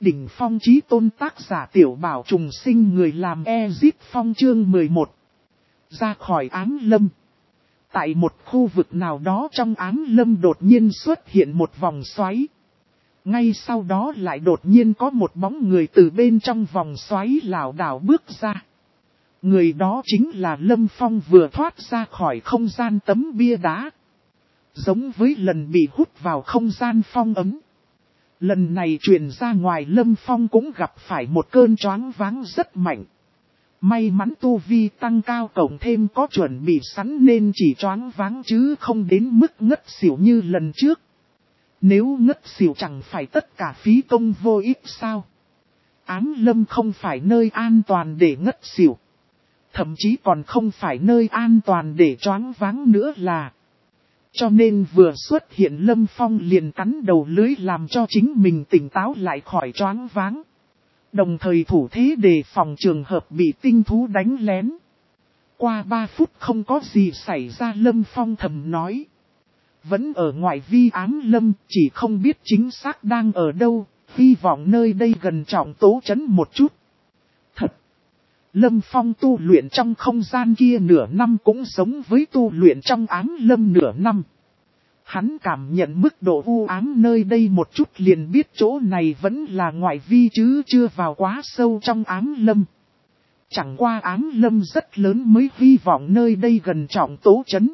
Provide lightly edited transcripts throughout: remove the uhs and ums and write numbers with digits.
đỉnh phong chí tôn tác giả Tiểu Bảo trùng sinh người làm Ezip Phong chương 11. Ra khỏi ám lâm. Tại một khu vực nào đó trong ám lâm đột nhiên xuất hiện một vòng xoáy. Ngay sau đó lại đột nhiên có một bóng người từ bên trong vòng xoáy lảo đảo bước ra. Người đó chính là Lâm Phong vừa thoát ra khỏi không gian tấm bia đá. Giống với lần bị hút vào không gian phong ấm. Lần này truyền ra ngoài Lâm Phong cũng gặp phải một cơn choáng váng rất mạnh. May mắn tu vi tăng cao cộng thêm có chuẩn bị sẵn nên chỉ choáng váng chứ không đến mức ngất xỉu như lần trước. Nếu ngất xỉu chẳng phải tất cả phí công vô ích sao? Ám lâm không phải nơi an toàn để ngất xỉu. Thậm chí còn không phải nơi an toàn để choáng váng nữa là. Cho nên vừa xuất hiện Lâm Phong liền cắn đầu lưới làm cho chính mình tỉnh táo lại khỏi choáng váng. Đồng thời thủ thế đề phòng trường hợp bị tinh thú đánh lén. Qua 3 phút không có gì xảy ra Lâm Phong thầm nói. Vẫn ở ngoại vi ám lâm, chỉ không biết chính xác đang ở đâu, hy vọng nơi đây gần trọng tố trấn một chút. Thật! Lâm Phong tu luyện trong không gian kia nửa năm cũng giống với tu luyện trong ám lâm nửa năm. Hắn cảm nhận mức độ u ám nơi đây một chút liền biết chỗ này vẫn là ngoại vi chứ chưa vào quá sâu trong ám lâm. Chẳng qua ám lâm rất lớn mới hy vọng nơi đây gần trọng tố trấn.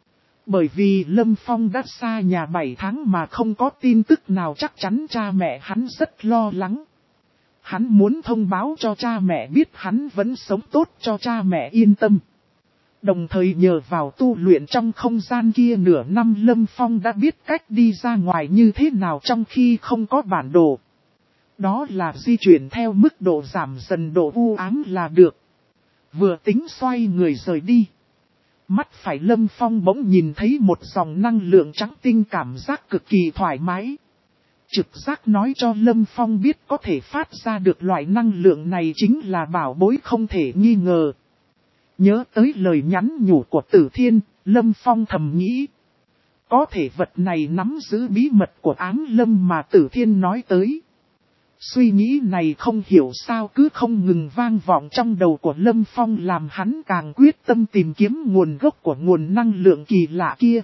Bởi vì Lâm Phong đã xa nhà 7 tháng mà không có tin tức nào chắc chắn cha mẹ hắn rất lo lắng. Hắn muốn thông báo cho cha mẹ biết hắn vẫn sống tốt cho cha mẹ yên tâm. Đồng thời nhờ vào tu luyện trong không gian kia nửa năm Lâm Phong đã biết cách đi ra ngoài như thế nào trong khi không có bản đồ. Đó là di chuyển theo mức độ giảm dần độ u ám là được. Vừa tính xoay người rời đi. Mắt phải Lâm Phong bỗng nhìn thấy một dòng năng lượng trắng tinh cảm giác cực kỳ thoải mái. Trực giác nói cho Lâm Phong biết có thể phát ra được loại năng lượng này chính là bảo bối không thể nghi ngờ. Nhớ tới lời nhắn nhủ của Tử Thiên, Lâm Phong thầm nghĩ. Có thể vật này nắm giữ bí mật của ám lâm mà Tử Thiên nói tới. Suy nghĩ này không hiểu sao cứ không ngừng vang vọng trong đầu của Lâm Phong làm hắn càng quyết tâm tìm kiếm nguồn gốc của nguồn năng lượng kỳ lạ kia.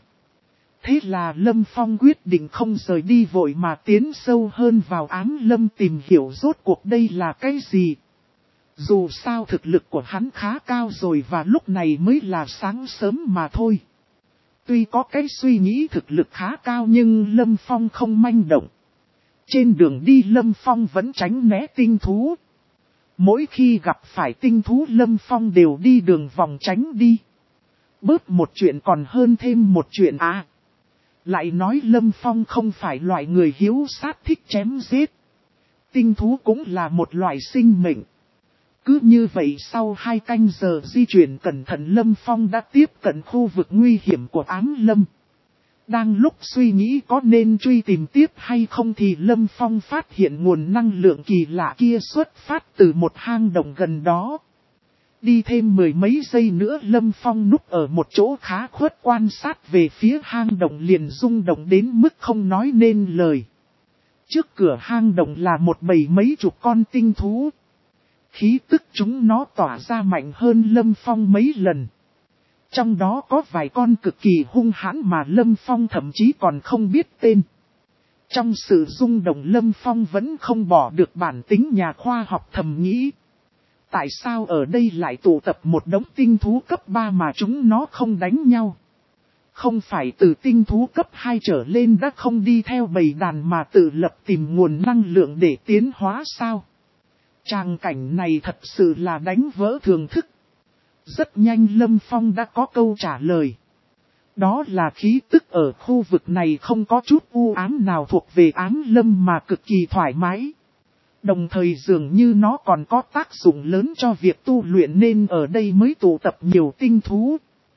Thế là Lâm Phong quyết định không rời đi vội mà tiến sâu hơn vào ám lâm tìm hiểu rốt cuộc đây là cái gì. Dù sao thực lực của hắn khá cao rồi và lúc này mới là sáng sớm mà thôi. Tuy có cái suy nghĩ thực lực khá cao nhưng Lâm Phong không manh động. Trên đường đi Lâm Phong vẫn tránh né tinh thú. Mỗi khi gặp phải tinh thú Lâm Phong đều đi đường vòng tránh đi. Bớt một chuyện còn hơn thêm một chuyện à. Lại nói Lâm Phong không phải loại người hiếu sát thích chém giết. Tinh thú cũng là một loại sinh mệnh. Cứ như vậy sau 2 canh giờ di chuyển cẩn thận Lâm Phong đã tiếp cận khu vực nguy hiểm của ám lâm. Đang lúc suy nghĩ có nên truy tìm tiếp hay không thì Lâm Phong phát hiện nguồn năng lượng kỳ lạ kia xuất phát từ một hang động gần đó. Đi thêm 10 mấy giây nữa Lâm Phong núp ở một chỗ khá khuất quan sát về phía hang động liền rung động đến mức không nói nên lời. Trước cửa hang động là một bầy mấy chục con tinh thú. Khí tức chúng nó tỏa ra mạnh hơn Lâm Phong mấy lần. Trong đó có vài con cực kỳ hung hãn mà Lâm Phong thậm chí còn không biết tên. Trong sự rung động Lâm Phong vẫn không bỏ được bản tính nhà khoa học thầm nghĩ. Tại sao ở đây lại tụ tập một đống tinh thú cấp 3 mà chúng nó không đánh nhau? Không phải từ tinh thú cấp 2 trở lên đã không đi theo bầy đàn mà tự lập tìm nguồn năng lượng để tiến hóa sao? Tràng cảnh này thật sự là đánh vỡ thường thức. Rất nhanh Lâm Phong đã có câu trả lời. Đó là khí tức ở khu vực này không có chút u ám nào thuộc về ám lâm mà cực kỳ thoải mái. Đồng thời dường như nó còn có tác dụng lớn cho việc tu luyện nên ở đây mới tụ tập nhiều tinh thú.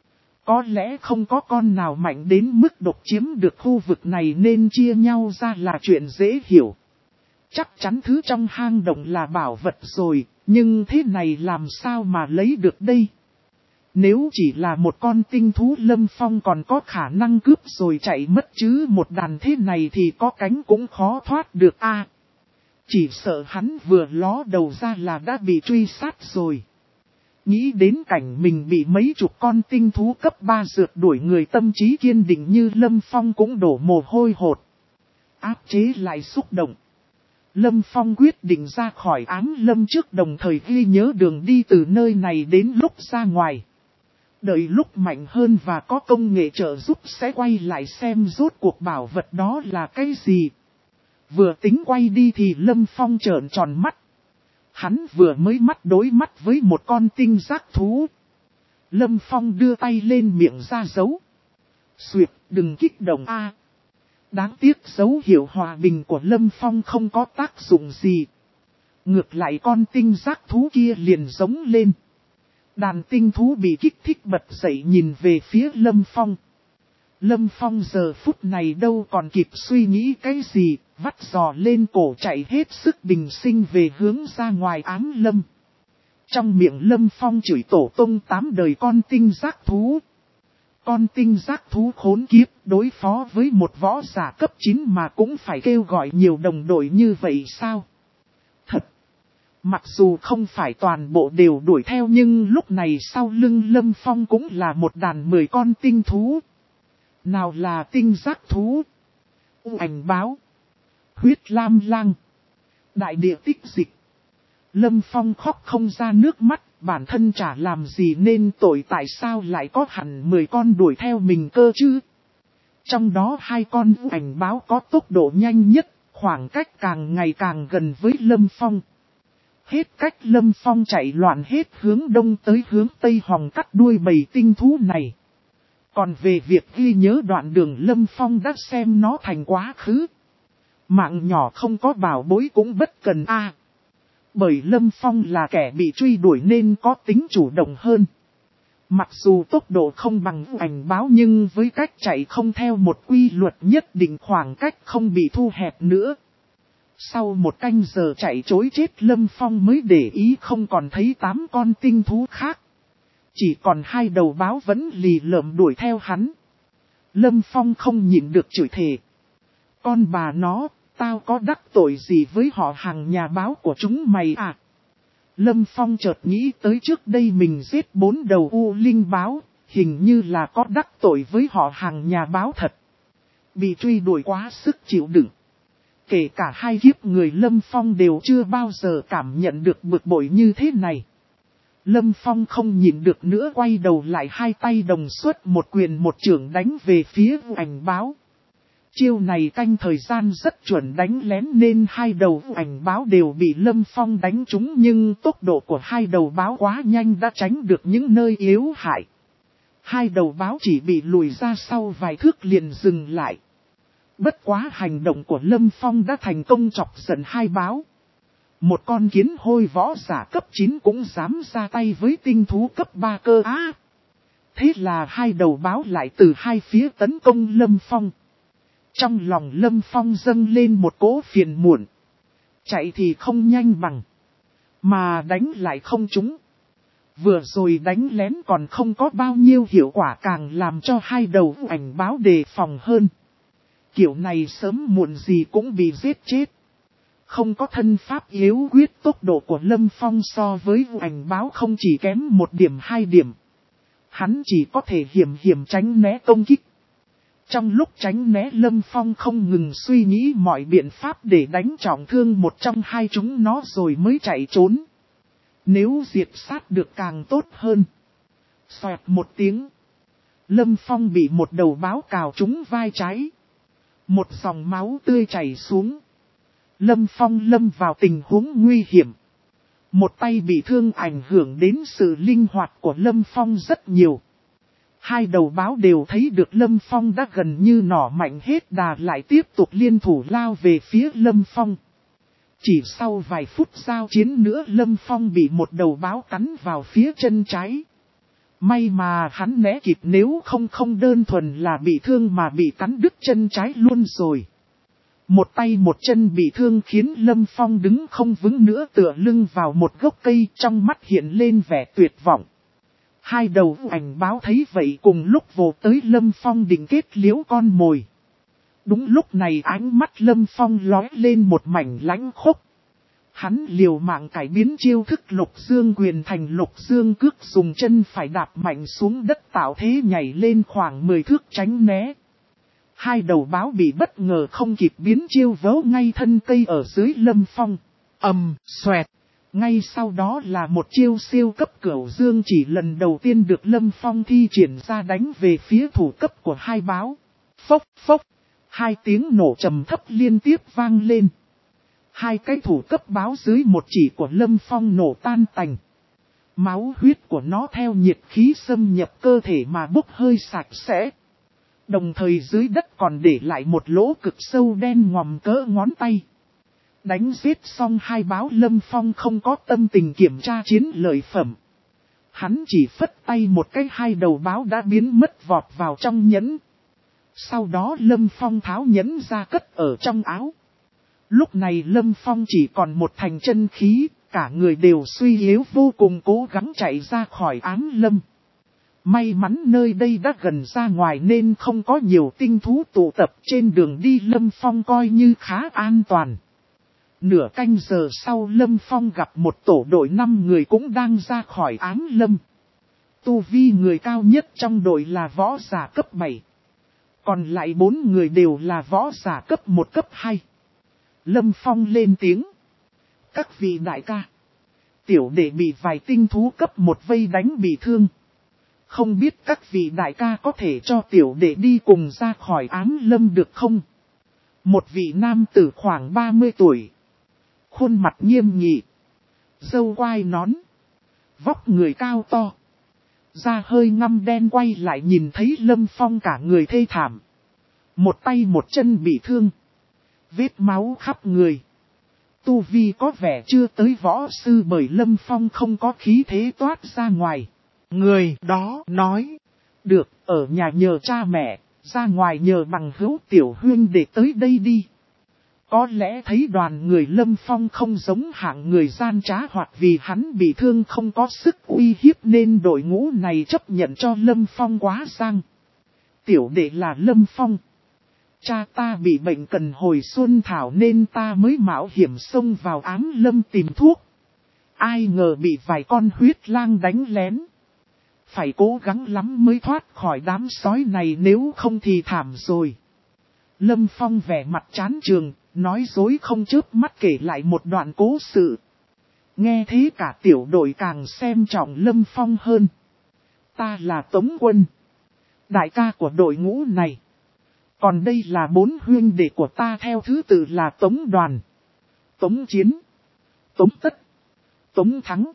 Có lẽ không có con nào mạnh đến mức độc chiếm được khu vực này nên chia nhau ra là chuyện dễ hiểu. Chắc chắn thứ trong hang động là bảo vật rồi, nhưng thế này làm sao mà lấy được đây? Nếu chỉ là một con tinh thú Lâm Phong còn có khả năng cướp rồi chạy mất chứ một đàn thế này thì có cánh cũng khó thoát được a. Chỉ sợ hắn vừa ló đầu ra là đã bị truy sát rồi. Nghĩ đến cảnh mình bị mấy chục con tinh thú cấp 3 rượt đuổi, người tâm trí kiên định như Lâm Phong cũng đổ mồ hôi hột. Áp chế lại xúc động. Lâm Phong quyết định ra khỏi ám lâm trước, đồng thời ghi nhớ đường đi từ nơi này đến lúc ra ngoài. Đợi lúc mạnh hơn và có công nghệ trợ giúp sẽ quay lại xem rốt cuộc bảo vật đó là cái gì. Vừa tính quay đi thì Lâm Phong trợn tròn mắt. Hắn vừa mới đối mắt với một con tinh giác thú. Lâm Phong đưa tay lên miệng ra dấu. Xuyệt, đừng kích động a. Đáng tiếc dấu hiệu hòa bình của Lâm Phong không có tác dụng gì. Ngược lại con tinh giác thú kia liền giống lên. Đàn tinh thú bị kích thích bật dậy nhìn về phía Lâm Phong. Lâm Phong giờ phút này đâu còn kịp suy nghĩ cái gì, vắt giò lên cổ chạy hết sức bình sinh về hướng ra ngoài ám lâm. Trong miệng Lâm Phong chửi tổ tông 8 đời con tinh giác thú. Con tinh giác thú khốn kiếp, đối phó với một võ giả cấp 9 mà cũng phải kêu gọi nhiều đồng đội như vậy sao? Thật! Mặc dù không phải toàn bộ đều đuổi theo, nhưng lúc này sau lưng Lâm Phong cũng là một đàn 10 con tinh thú. Nào là tinh giác thú, ảnh báo, huyết lam lang, đại địa tích dịch. Lâm Phong khóc không ra nước mắt, bản thân chả làm gì nên tội, tại sao lại có hẳn 10 con đuổi theo mình cơ chứ? Trong đó 2 con ảnh báo có tốc độ nhanh nhất, khoảng cách càng ngày càng gần với Lâm Phong. Hết cách Lâm Phong chạy loạn hết hướng đông tới hướng tây hòng cắt đuôi bầy tinh thú này. Còn về việc ghi nhớ đoạn đường, Lâm Phong đã xem nó thành quá khứ. Mạng nhỏ không có bảo bối cũng bất cần a. Bởi Lâm Phong là kẻ bị truy đuổi nên có tính chủ động hơn. Mặc dù tốc độ không bằng ảnh báo nhưng với cách chạy không theo một quy luật nhất định, khoảng cách không bị thu hẹp nữa. Sau một canh giờ chạy trối chết, Lâm Phong mới để ý không còn thấy 8 con tinh thú khác. Chỉ còn 2 đầu báo vẫn lì lợm đuổi theo hắn. Lâm Phong không nhịn được chửi thề. Con bà nó, tao có đắc tội gì với họ hàng nhà báo của chúng mày à? Lâm Phong chợt nghĩ tới trước đây mình giết 4 đầu U Linh báo, hình như là có đắc tội với họ hàng nhà báo thật. Bị truy đuổi quá sức chịu đựng. Kể cả 2 kiếp người Lâm Phong đều chưa bao giờ cảm nhận được bực bội như thế này. Lâm Phong không nhịn được nữa, quay đầu lại, 2 tay đồng xuất một quyền một chưởng đánh về phía ảnh báo. Chiêu này canh thời gian rất chuẩn, đánh lén nên 2 đầu ảnh báo đều bị Lâm Phong đánh trúng, nhưng tốc độ của 2 đầu báo quá nhanh đã tránh được những nơi yếu hại. 2 đầu báo chỉ bị lùi ra sau vài thước liền dừng lại. Bất quá hành động của Lâm Phong đã thành công chọc giận 2 báo. Một con kiến hôi võ giả cấp 9 cũng dám ra tay với tinh thú cấp 3 cơ á. Thế là 2 đầu báo lại từ 2 phía tấn công Lâm Phong. Trong lòng Lâm Phong dâng lên một cỗ phiền muộn. Chạy thì không nhanh bằng, mà đánh lại không trúng. Vừa rồi đánh lén còn không có bao nhiêu hiệu quả, càng làm cho 2 đầu ảnh báo đề phòng hơn. Kiểu này sớm muộn gì cũng bị giết chết. Không có thân pháp yếu quyết, tốc độ của Lâm Phong so với ảnh báo không chỉ kém 1 điểm 2 điểm. Hắn chỉ có thể hiểm tránh né công kích. Trong lúc tránh né, Lâm Phong không ngừng suy nghĩ mọi biện pháp để đánh trọng thương một trong 2 chúng nó rồi mới chạy trốn. Nếu diệt sát được càng tốt hơn. Xoẹt một tiếng, Lâm Phong bị một đầu báo cào trúng vai trái. Một dòng máu tươi chảy xuống. Lâm Phong lâm vào tình huống nguy hiểm. Một tay bị thương ảnh hưởng đến sự linh hoạt của Lâm Phong rất nhiều. 2 đầu báo đều thấy được Lâm Phong đã gần như nỏ mạnh hết đà, lại tiếp tục liên thủ lao về phía Lâm Phong. Chỉ sau vài phút giao chiến nữa, Lâm Phong bị một đầu báo cắn vào phía chân trái. May mà hắn né kịp, nếu không đơn thuần là bị thương mà bị cắn đứt chân trái luôn rồi. Một tay một chân bị thương khiến Lâm Phong đứng không vững nữa, tựa lưng vào một gốc cây, trong mắt hiện lên vẻ tuyệt vọng. 2 đầu ảnh báo thấy vậy cùng lúc vồ tới Lâm Phong định kết liễu con mồi. Đúng lúc này ánh mắt Lâm Phong lóe lên một mảnh lãnh khốc. Hắn liều mạng cải biến chiêu thức Lục Dương quyền thành Lục Dương cước, dùng chân phải đạp mạnh xuống đất tạo thế nhảy lên khoảng 10 thước tránh né. Hai đầu báo bị bất ngờ không kịp biến chiêu vớ ngay thân cây ở dưới Lâm Phong. Xoẹt. Ngay sau đó là một chiêu siêu cấp Cửu Dương chỉ lần đầu tiên được Lâm Phong thi triển ra đánh về phía thủ cấp của hai báo. Phốc phốc. Hai tiếng nổ trầm thấp liên tiếp vang lên. Hai cái thủ cấp báo dưới một chỉ của Lâm Phong nổ tan tành. Máu huyết của nó theo nhiệt khí xâm nhập cơ thể mà bốc hơi sạch sẽ. Đồng thời dưới đất còn để lại một lỗ cực sâu đen ngòm cỡ ngón tay. Đánh giết xong hai báo, Lâm Phong không có tâm tình kiểm tra chiến lợi phẩm. Hắn chỉ phất tay một cái, hai đầu báo đã biến mất vọt vào trong nhẫn. Sau đó Lâm Phong tháo nhẫn ra cất ở trong áo. Lúc này Lâm Phong chỉ còn một thành chân khí, cả người đều suy yếu vô cùng, cố gắng chạy ra khỏi ám lâm. May mắn nơi đây đã gần ra ngoài nên không có nhiều tinh thú tụ tập, trên đường đi Lâm Phong coi như khá an toàn. Nửa canh giờ sau Lâm Phong gặp một tổ đội 5 người cũng đang ra khỏi ám lâm. Tu vi người cao nhất trong đội là võ giả cấp 7. Còn lại 4 người đều là võ giả cấp 1 cấp 2. Lâm Phong lên tiếng. Các vị đại ca. Tiểu đệ bị vài tinh thú cấp 1 vây đánh bị thương. Không biết các vị đại ca có thể cho tiểu đệ đi cùng ra khỏi ám lâm được không? Một vị nam tử khoảng 30 tuổi. Khuôn mặt nghiêm nghị. Râu quai nón. Vóc người cao to. Da hơi ngăm đen quay lại nhìn thấy Lâm Phong cả người thê thảm. Một tay một chân bị thương. Vết máu khắp người. Tu vi có vẻ chưa tới võ sư bởi Lâm Phong không có khí thế toát ra ngoài. Người đó nói. Được, ở nhà nhờ cha mẹ, ra ngoài nhờ bằng hữu tiểu huynh để tới đây đi. Có lẽ thấy đoàn người Lâm Phong không giống hạng người gian trá, hoặc vì hắn bị thương không có sức uy hiếp nên đội ngũ này chấp nhận cho Lâm Phong quá sang. Tiểu đệ là Lâm Phong. Cha ta bị bệnh cần hồi xuân thảo nên ta mới mạo hiểm xông vào ám lâm tìm thuốc. Ai ngờ bị vài con huyết lang đánh lén. Phải cố gắng lắm mới thoát khỏi đám sói này, nếu không thì thảm rồi. Lâm Phong vẻ mặt chán chường, nói dối không chớp mắt kể lại một đoạn cố sự. Nghe thế cả tiểu đội càng xem trọng Lâm Phong hơn. Ta là Tống Quân, đại ca của đội ngũ này. Còn đây là 4 huynh đệ của ta theo thứ tự là Tống Đoàn, Tống Chiến, Tống Tất, Tống Thắng.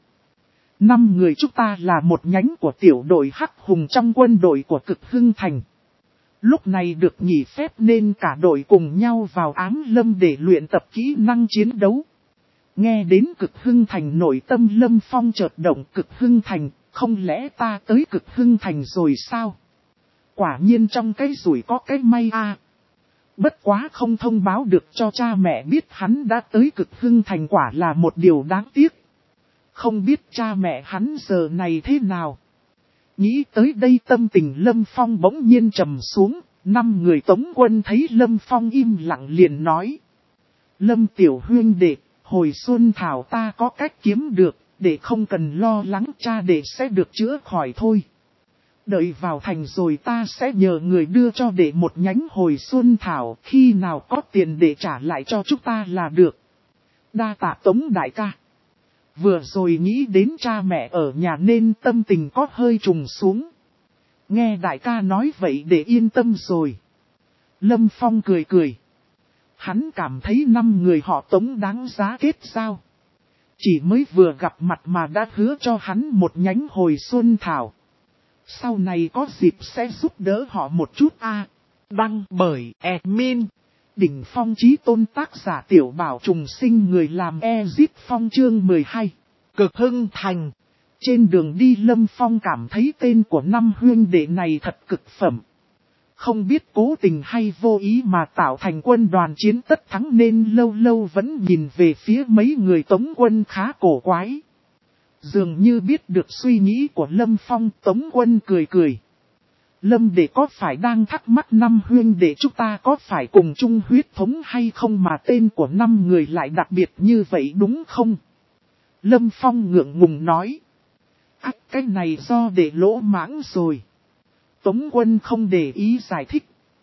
5 người chúng ta là một nhánh của tiểu đội Hắc Hùng trong quân đội của Cực Hưng Thành. Lúc này được nghỉ phép nên cả đội cùng nhau vào ám lâm để luyện tập kỹ năng chiến đấu. Nghe đến Cực Hưng Thành, nội tâm Lâm Phong chợt động. Cực Hưng Thành, không lẽ ta tới Cực Hưng Thành rồi sao? Quả nhiên trong cái rủi có cái may a. Bất quá không thông báo được cho cha mẹ biết hắn đã tới Cực Hưng Thành quả là một điều đáng tiếc. Không biết cha mẹ hắn giờ này thế nào. Nghĩ tới đây tâm tình Lâm Phong bỗng nhiên trầm xuống. 5 người Tống Quân thấy Lâm Phong im lặng liền nói. Lâm tiểu huynh đệ, hồi xuân thảo ta có cách kiếm được, để không cần lo lắng, cha đệ sẽ được chữa khỏi thôi. Đợi vào thành rồi ta sẽ nhờ người đưa cho đệ một nhánh hồi xuân thảo, khi nào có tiền để trả lại cho chúng ta là được. Đa tạ Tống đại ca. Vừa rồi nghĩ đến cha mẹ ở nhà nên tâm tình có hơi trùng xuống. Nghe đại ca nói vậy để yên tâm rồi. Lâm Phong cười cười. Hắn cảm thấy 5 người họ Tống đáng giá kết giao. Chỉ mới vừa gặp mặt mà đã hứa cho hắn một nhánh hồi xuân thảo. Sau này có dịp sẽ giúp đỡ họ một chút a. Đăng bởi admin Đỉnh Phong Chí Tôn, tác giả Tiểu Bảo Trùng Sinh, người làm Ezip Phong, chương 12. Cực Hưng Thành. Trên đường đi Lâm Phong cảm thấy tên của 5 huynh đệ này thật cực phẩm. Không biết cố tình hay vô ý mà tạo thành quân đoàn chiến tất thắng nên lâu lâu vẫn nhìn về phía mấy người Tống Quân khá cổ quái. Dường như biết được suy nghĩ của Lâm Phong, Tống Quân cười cười. Lâm đệ có phải đang thắc mắc năm huynh đệ chúng ta có phải cùng chung huyết thống hay không mà tên của năm người lại đặc biệt như vậy đúng không? Lâm Phong ngượng ngùng nói. Cái này do đệ lỗ mãng rồi. Tống Quân không để ý giải thích.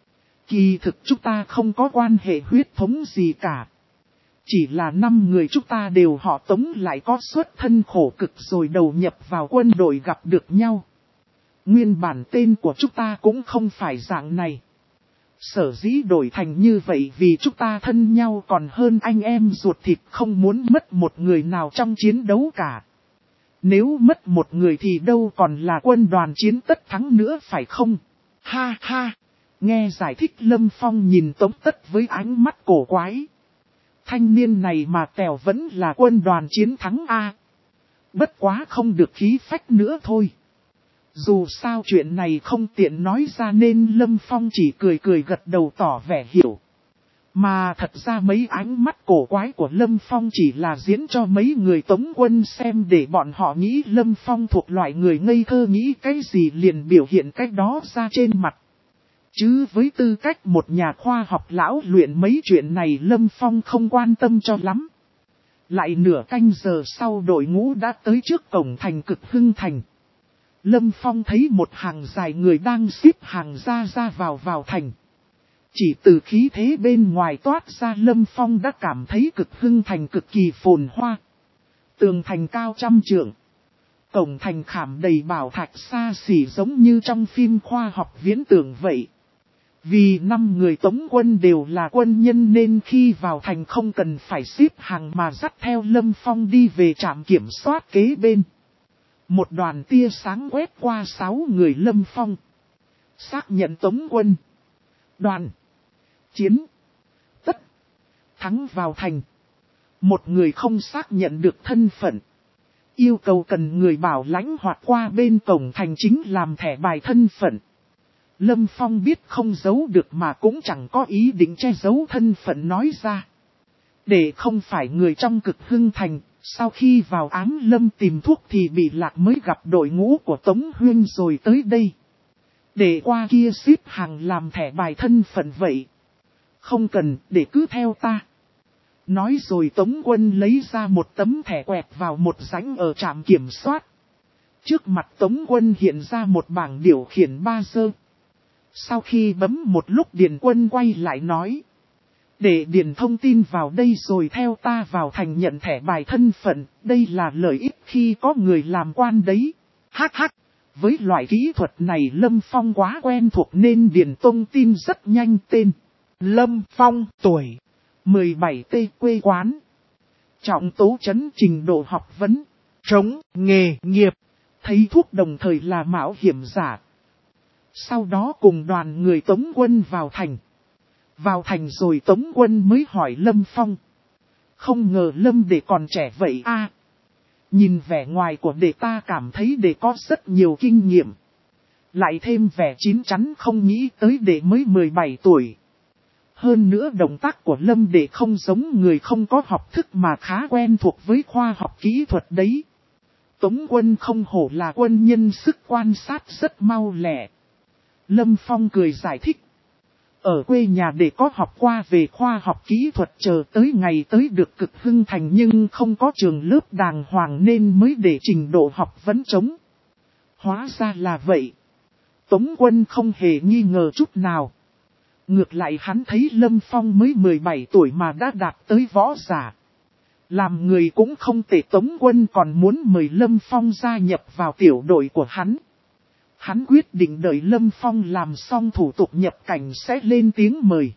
Kỳ thực chúng ta không có quan hệ huyết thống gì cả. Chỉ là 5 người chúng ta đều họ Tống lại có xuất thân khổ cực rồi đầu nhập vào quân đội gặp được nhau. Nguyên bản tên của chúng ta cũng không phải dạng này. Sở dĩ đổi thành như vậy vì chúng ta thân nhau còn hơn anh em ruột thịt, không muốn mất một người nào trong chiến đấu cả. Nếu mất một người thì đâu còn là quân đoàn chiến tất thắng nữa phải không? Ha ha! Nghe giải thích Lâm Phong nhìn Tống Tất với ánh mắt cổ quái. Thanh niên này mà tèo vẫn là quân đoàn chiến thắng A. Bất quá không được khí phách nữa thôi. Dù sao chuyện này không tiện nói ra nên Lâm Phong chỉ cười cười gật đầu tỏ vẻ hiểu. Mà thật ra mấy ánh mắt cổ quái của Lâm Phong chỉ là diễn cho mấy người Tống Quân xem để bọn họ nghĩ Lâm Phong thuộc loại người ngây thơ, nghĩ cái gì liền biểu hiện cái đó ra trên mặt. Chứ với tư cách một nhà khoa học lão luyện mấy chuyện này Lâm Phong không quan tâm cho lắm. Lại nửa canh giờ sau đội ngũ đã tới trước cổng thành Cực Hưng Thành. Lâm Phong thấy một hàng dài người đang xếp hàng ra vào thành. Chỉ từ khí thế bên ngoài toát ra Lâm Phong đã cảm thấy Cực Hưng Thành cực kỳ phồn hoa. Tường thành cao trăm trượng. Cổng thành khảm đầy bảo thạch xa xỉ giống như trong phim khoa học viễn tưởng vậy. Vì 5 người Tống Quân đều là quân nhân nên khi vào thành không cần phải xếp hàng mà dắt theo Lâm Phong đi về trạm kiểm soát kế bên. Một đoàn tia sáng quét qua 6 người Lâm Phong. Xác nhận Tống Quân. Đoàn. Chiến. Tất. Thắng vào thành. Một người không xác nhận được thân phận. Yêu cầu cần người bảo lãnh hoặc qua bên cổng thành chính làm thẻ bài thân phận. Lâm Phong biết không giấu được mà cũng chẳng có ý định che giấu thân phận nói ra. Để không phải người trong Cực Hưng Thành, sau khi vào ám lâm tìm thuốc thì bị lạc mới gặp đội ngũ của Tống Huyên rồi tới đây. Để qua kia xếp hàng làm thẻ bài thân phận vậy. Không cần, để cứ theo ta. Nói rồi Tống Quân lấy ra một tấm thẻ quẹt vào một rãnh ở trạm kiểm soát. Trước mặt Tống Quân hiện ra một bảng điều khiển 3 giơ. Sau khi bấm một lúc Điền Quân quay lại nói. Để điền thông tin vào đây rồi theo ta vào thành nhận thẻ bài thân phận, đây là lợi ích khi có người làm quan đấy. Hắc hắc, với loại kỹ thuật này Lâm Phong quá quen thuộc nên điền thông tin rất nhanh. Tên Lâm Phong, tuổi 17T, quê quán trọng tố chấn, trình độ học vấn, trống, nghề nghiệp, thấy thuốc đồng thời là mạo hiểm giả. Sau đó cùng đoàn người Tống Quân vào thành. Vào thành rồi Tống Quân mới hỏi Lâm Phong. Không ngờ Lâm đệ còn trẻ vậy a. Nhìn vẻ ngoài của đệ ta cảm thấy đệ có rất nhiều kinh nghiệm. Lại thêm vẻ chín chắn không nghĩ tới đệ mới 17 tuổi. Hơn nữa động tác của Lâm đệ không giống người không có học thức mà khá quen thuộc với khoa học kỹ thuật đấy. Tống Quân không hổ là quân nhân, sức quan sát rất mau lẹ. Lâm Phong cười giải thích. Ở quê nhà để có học qua về khoa học kỹ thuật, chờ tới ngày tới được Cực Hưng Thành nhưng không có trường lớp đàng hoàng nên mới để trình độ học vấn trống. Hóa ra là vậy. Tống Quân không hề nghi ngờ chút nào. Ngược lại hắn thấy Lâm Phong mới 17 tuổi mà đã đạt tới võ giả. Làm người cũng không tệ. Tống Quân còn muốn mời Lâm Phong gia nhập vào tiểu đội của hắn. Hắn quyết định đợi Lâm Phong làm xong thủ tục nhập cảnh sẽ lên tiếng mời.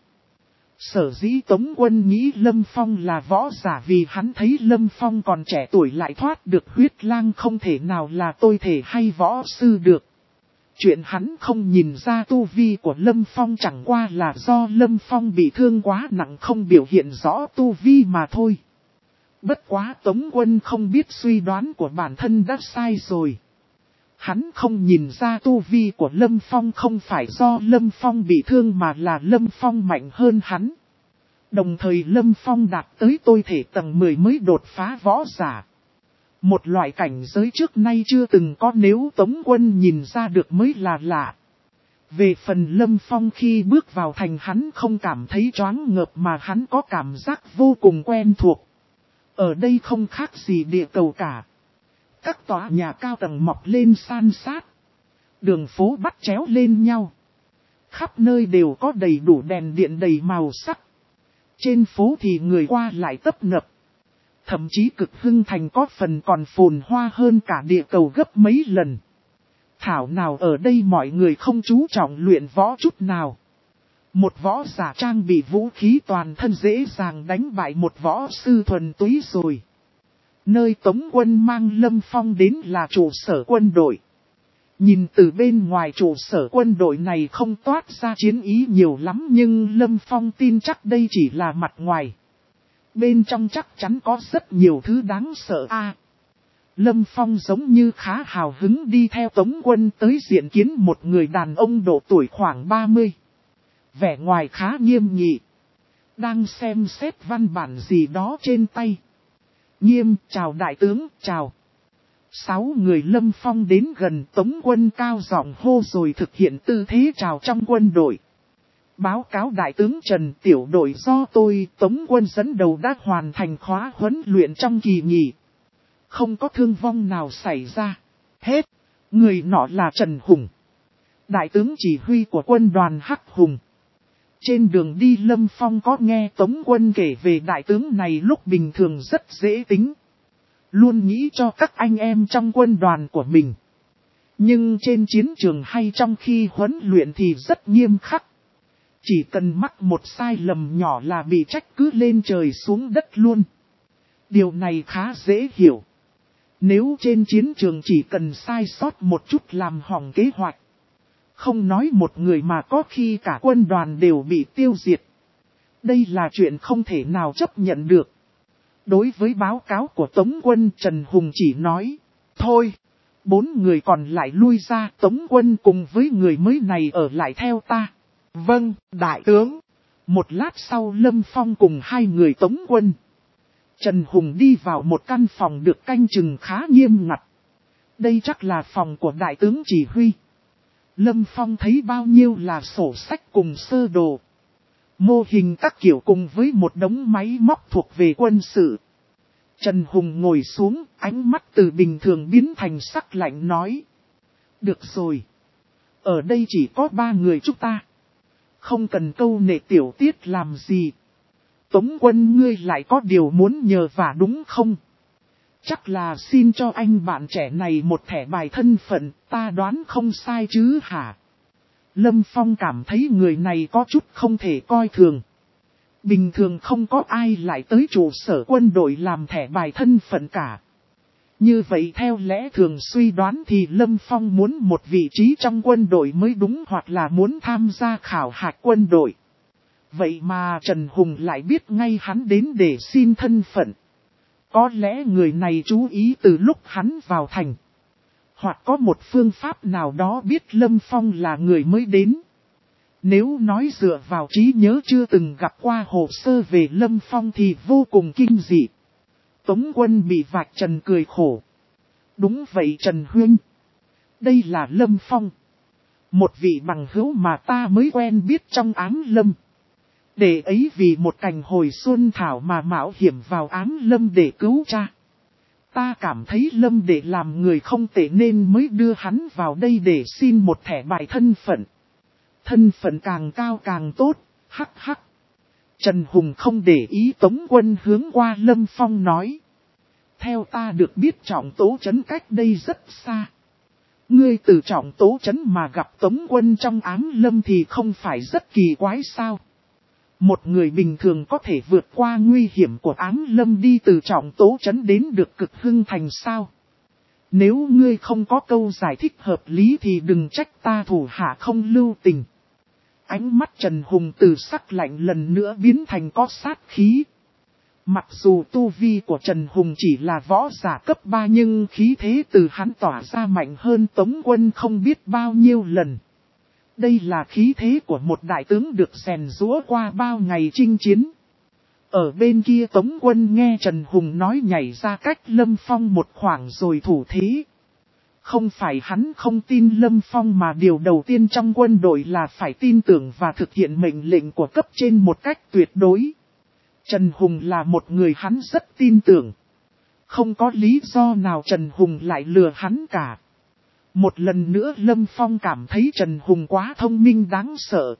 Sở dĩ Tống Quân nghĩ Lâm Phong là võ giả vì hắn thấy Lâm Phong còn trẻ tuổi lại thoát được huyết lang, không thể nào là tôi thể hay võ sư được. Chuyện hắn không nhìn ra tu vi của Lâm Phong chẳng qua là do Lâm Phong bị thương quá nặng không biểu hiện rõ tu vi mà thôi. Bất quá Tống Quân không biết suy đoán của bản thân đã sai rồi. Hắn không nhìn ra tu vi của Lâm Phong không phải do Lâm Phong bị thương mà là Lâm Phong mạnh hơn hắn. Đồng thời Lâm Phong đạt tới tôi thể tầng 10 mới đột phá võ giả. Một loại cảnh giới trước nay chưa từng có, nếu Tống Quân nhìn ra được mới là lạ. Về phần Lâm Phong khi bước vào thành hắn không cảm thấy choáng ngợp mà hắn có cảm giác vô cùng quen thuộc. Ở đây không khác gì địa cầu cả. Các tòa nhà cao tầng mọc lên san sát. Đường phố bắt chéo lên nhau. Khắp nơi đều có đầy đủ đèn điện đầy màu sắc. Trên phố thì người qua lại tấp nập. Thậm chí Cực Hưng Thành có phần còn phồn hoa hơn cả địa cầu gấp mấy lần. Thảo nào ở đây mọi người không chú trọng luyện võ chút nào. Một võ giả trang bị vũ khí toàn thân dễ dàng đánh bại một võ sư thuần túy rồi. Nơi Tống Quân mang Lâm Phong đến là trụ sở quân đội. Nhìn từ bên ngoài trụ sở quân đội này không toát ra chiến ý nhiều lắm nhưng Lâm Phong tin chắc đây chỉ là mặt ngoài. Bên trong chắc chắn có rất nhiều thứ đáng sợ Lâm Phong giống như khá hào hứng đi theo Tống Quân tới diện kiến một người đàn ông độ tuổi khoảng 30. Vẻ ngoài khá nghiêm nghị. Đang xem xét văn bản gì đó trên tay. Nghiêm, chào đại tướng, chào. 6 người Lâm Phong đến gần Tống Quân cao giọng hô rồi thực hiện tư thế chào trong quân đội. Báo cáo đại tướng Trần, tiểu đội do tôi Tống Quân dẫn đầu đã hoàn thành khóa huấn luyện trong kỳ nghỉ. Không có thương vong nào xảy ra. Hết. Người nọ là Trần Hùng. Đại tướng chỉ huy của quân đoàn Hắc Hùng. Trên đường đi Lâm Phong có nghe Tống Quân kể về đại tướng này lúc bình thường rất dễ tính. Luôn nghĩ cho các anh em trong quân đoàn của mình. Nhưng trên chiến trường hay trong khi huấn luyện thì rất nghiêm khắc. Chỉ cần mắc một sai lầm nhỏ là bị trách cứ lên trời xuống đất luôn. Điều này khá dễ hiểu. Nếu trên chiến trường chỉ cần sai sót một chút làm hỏng kế hoạch. Không nói một người mà có khi cả quân đoàn đều bị tiêu diệt. Đây là chuyện không thể nào chấp nhận được. Đối với báo cáo của Tống Quân Trần Hùng chỉ nói. Thôi, 4 người còn lại lui ra Tống Quân cùng với người mới này ở lại theo ta. Vâng, đại tướng. Một lát sau Lâm Phong cùng 2 người Tống Quân. Trần Hùng đi vào một căn phòng được canh chừng khá nghiêm ngặt. Đây chắc là phòng của đại tướng chỉ huy. Lâm Phong thấy bao nhiêu là sổ sách cùng sơ đồ. Mô hình các kiểu cùng với một đống máy móc thuộc về quân sự. Trần Hùng ngồi xuống, ánh mắt từ bình thường biến thành sắc lạnh nói. Được rồi. Ở đây chỉ có 3 người chúng ta. Không cần câu nệ tiểu tiết làm gì. Tống Quân ngươi lại có điều muốn nhờ vả đúng không? Chắc là xin cho anh bạn trẻ này một thẻ bài thân phận, ta đoán không sai chứ hả? Lâm Phong cảm thấy người này có chút không thể coi thường. Bình thường không có ai lại tới trụ sở quân đội làm thẻ bài thân phận cả. Như vậy theo lẽ thường suy đoán thì Lâm Phong muốn một vị trí trong quân đội mới đúng hoặc là muốn tham gia khảo hạch quân đội. Vậy mà Trần Hùng lại biết ngay hắn đến để xin thân phận. Có lẽ người này chú ý từ lúc hắn vào thành. Hoặc có một phương pháp nào đó biết Lâm Phong là người mới đến. Nếu nói dựa vào trí nhớ chưa từng gặp qua hồ sơ về Lâm Phong thì vô cùng kinh dị. Tống Quân bị vạch trần cười khổ. Đúng vậy Trần Huynh. Đây là Lâm Phong. Một vị bằng hữu mà ta mới quen biết trong ám lâm. Để ấy vì một cành hồi xuân thảo mà mạo hiểm vào ám lâm để cứu cha. Ta cảm thấy Lâm để làm người không tệ nên mới đưa hắn vào đây để xin một thẻ bài thân phận. Thân phận càng cao càng tốt, hắc hắc. Trần Hùng không để ý Tống Quân hướng qua Lâm Phong nói. Theo ta được biết Trọng Tố Trấn cách đây rất xa. Ngươi từ Trọng Tố Trấn mà gặp Tống Quân trong ám lâm thì không phải rất kỳ quái sao? Một người bình thường có thể vượt qua nguy hiểm của ám lâm đi từ Trọng Tố Trấn đến được Cực Hưng Thành sao? Nếu ngươi không có câu giải thích hợp lý thì đừng trách ta thủ hạ không lưu tình. Ánh mắt Trần Hùng từ sắc lạnh lần nữa biến thành có sát khí. Mặc dù tu vi của Trần Hùng chỉ là võ giả cấp 3 nhưng khí thế từ hắn tỏa ra mạnh hơn Tống Quân không biết bao nhiêu lần. Đây là khí thế của một đại tướng được rèn giũa qua bao ngày chinh chiến. Ở bên kia Tống Quân nghe Trần Hùng nói nhảy ra cách Lâm Phong một khoảng rồi thủ thế. Không phải hắn không tin Lâm Phong mà điều đầu tiên trong quân đội là phải tin tưởng và thực hiện mệnh lệnh của cấp trên một cách tuyệt đối. Trần Hùng là một người hắn rất tin tưởng. Không có lý do nào Trần Hùng lại lừa hắn cả. Một lần nữa Lâm Phong cảm thấy Trần Hùng quá thông minh đáng sợ.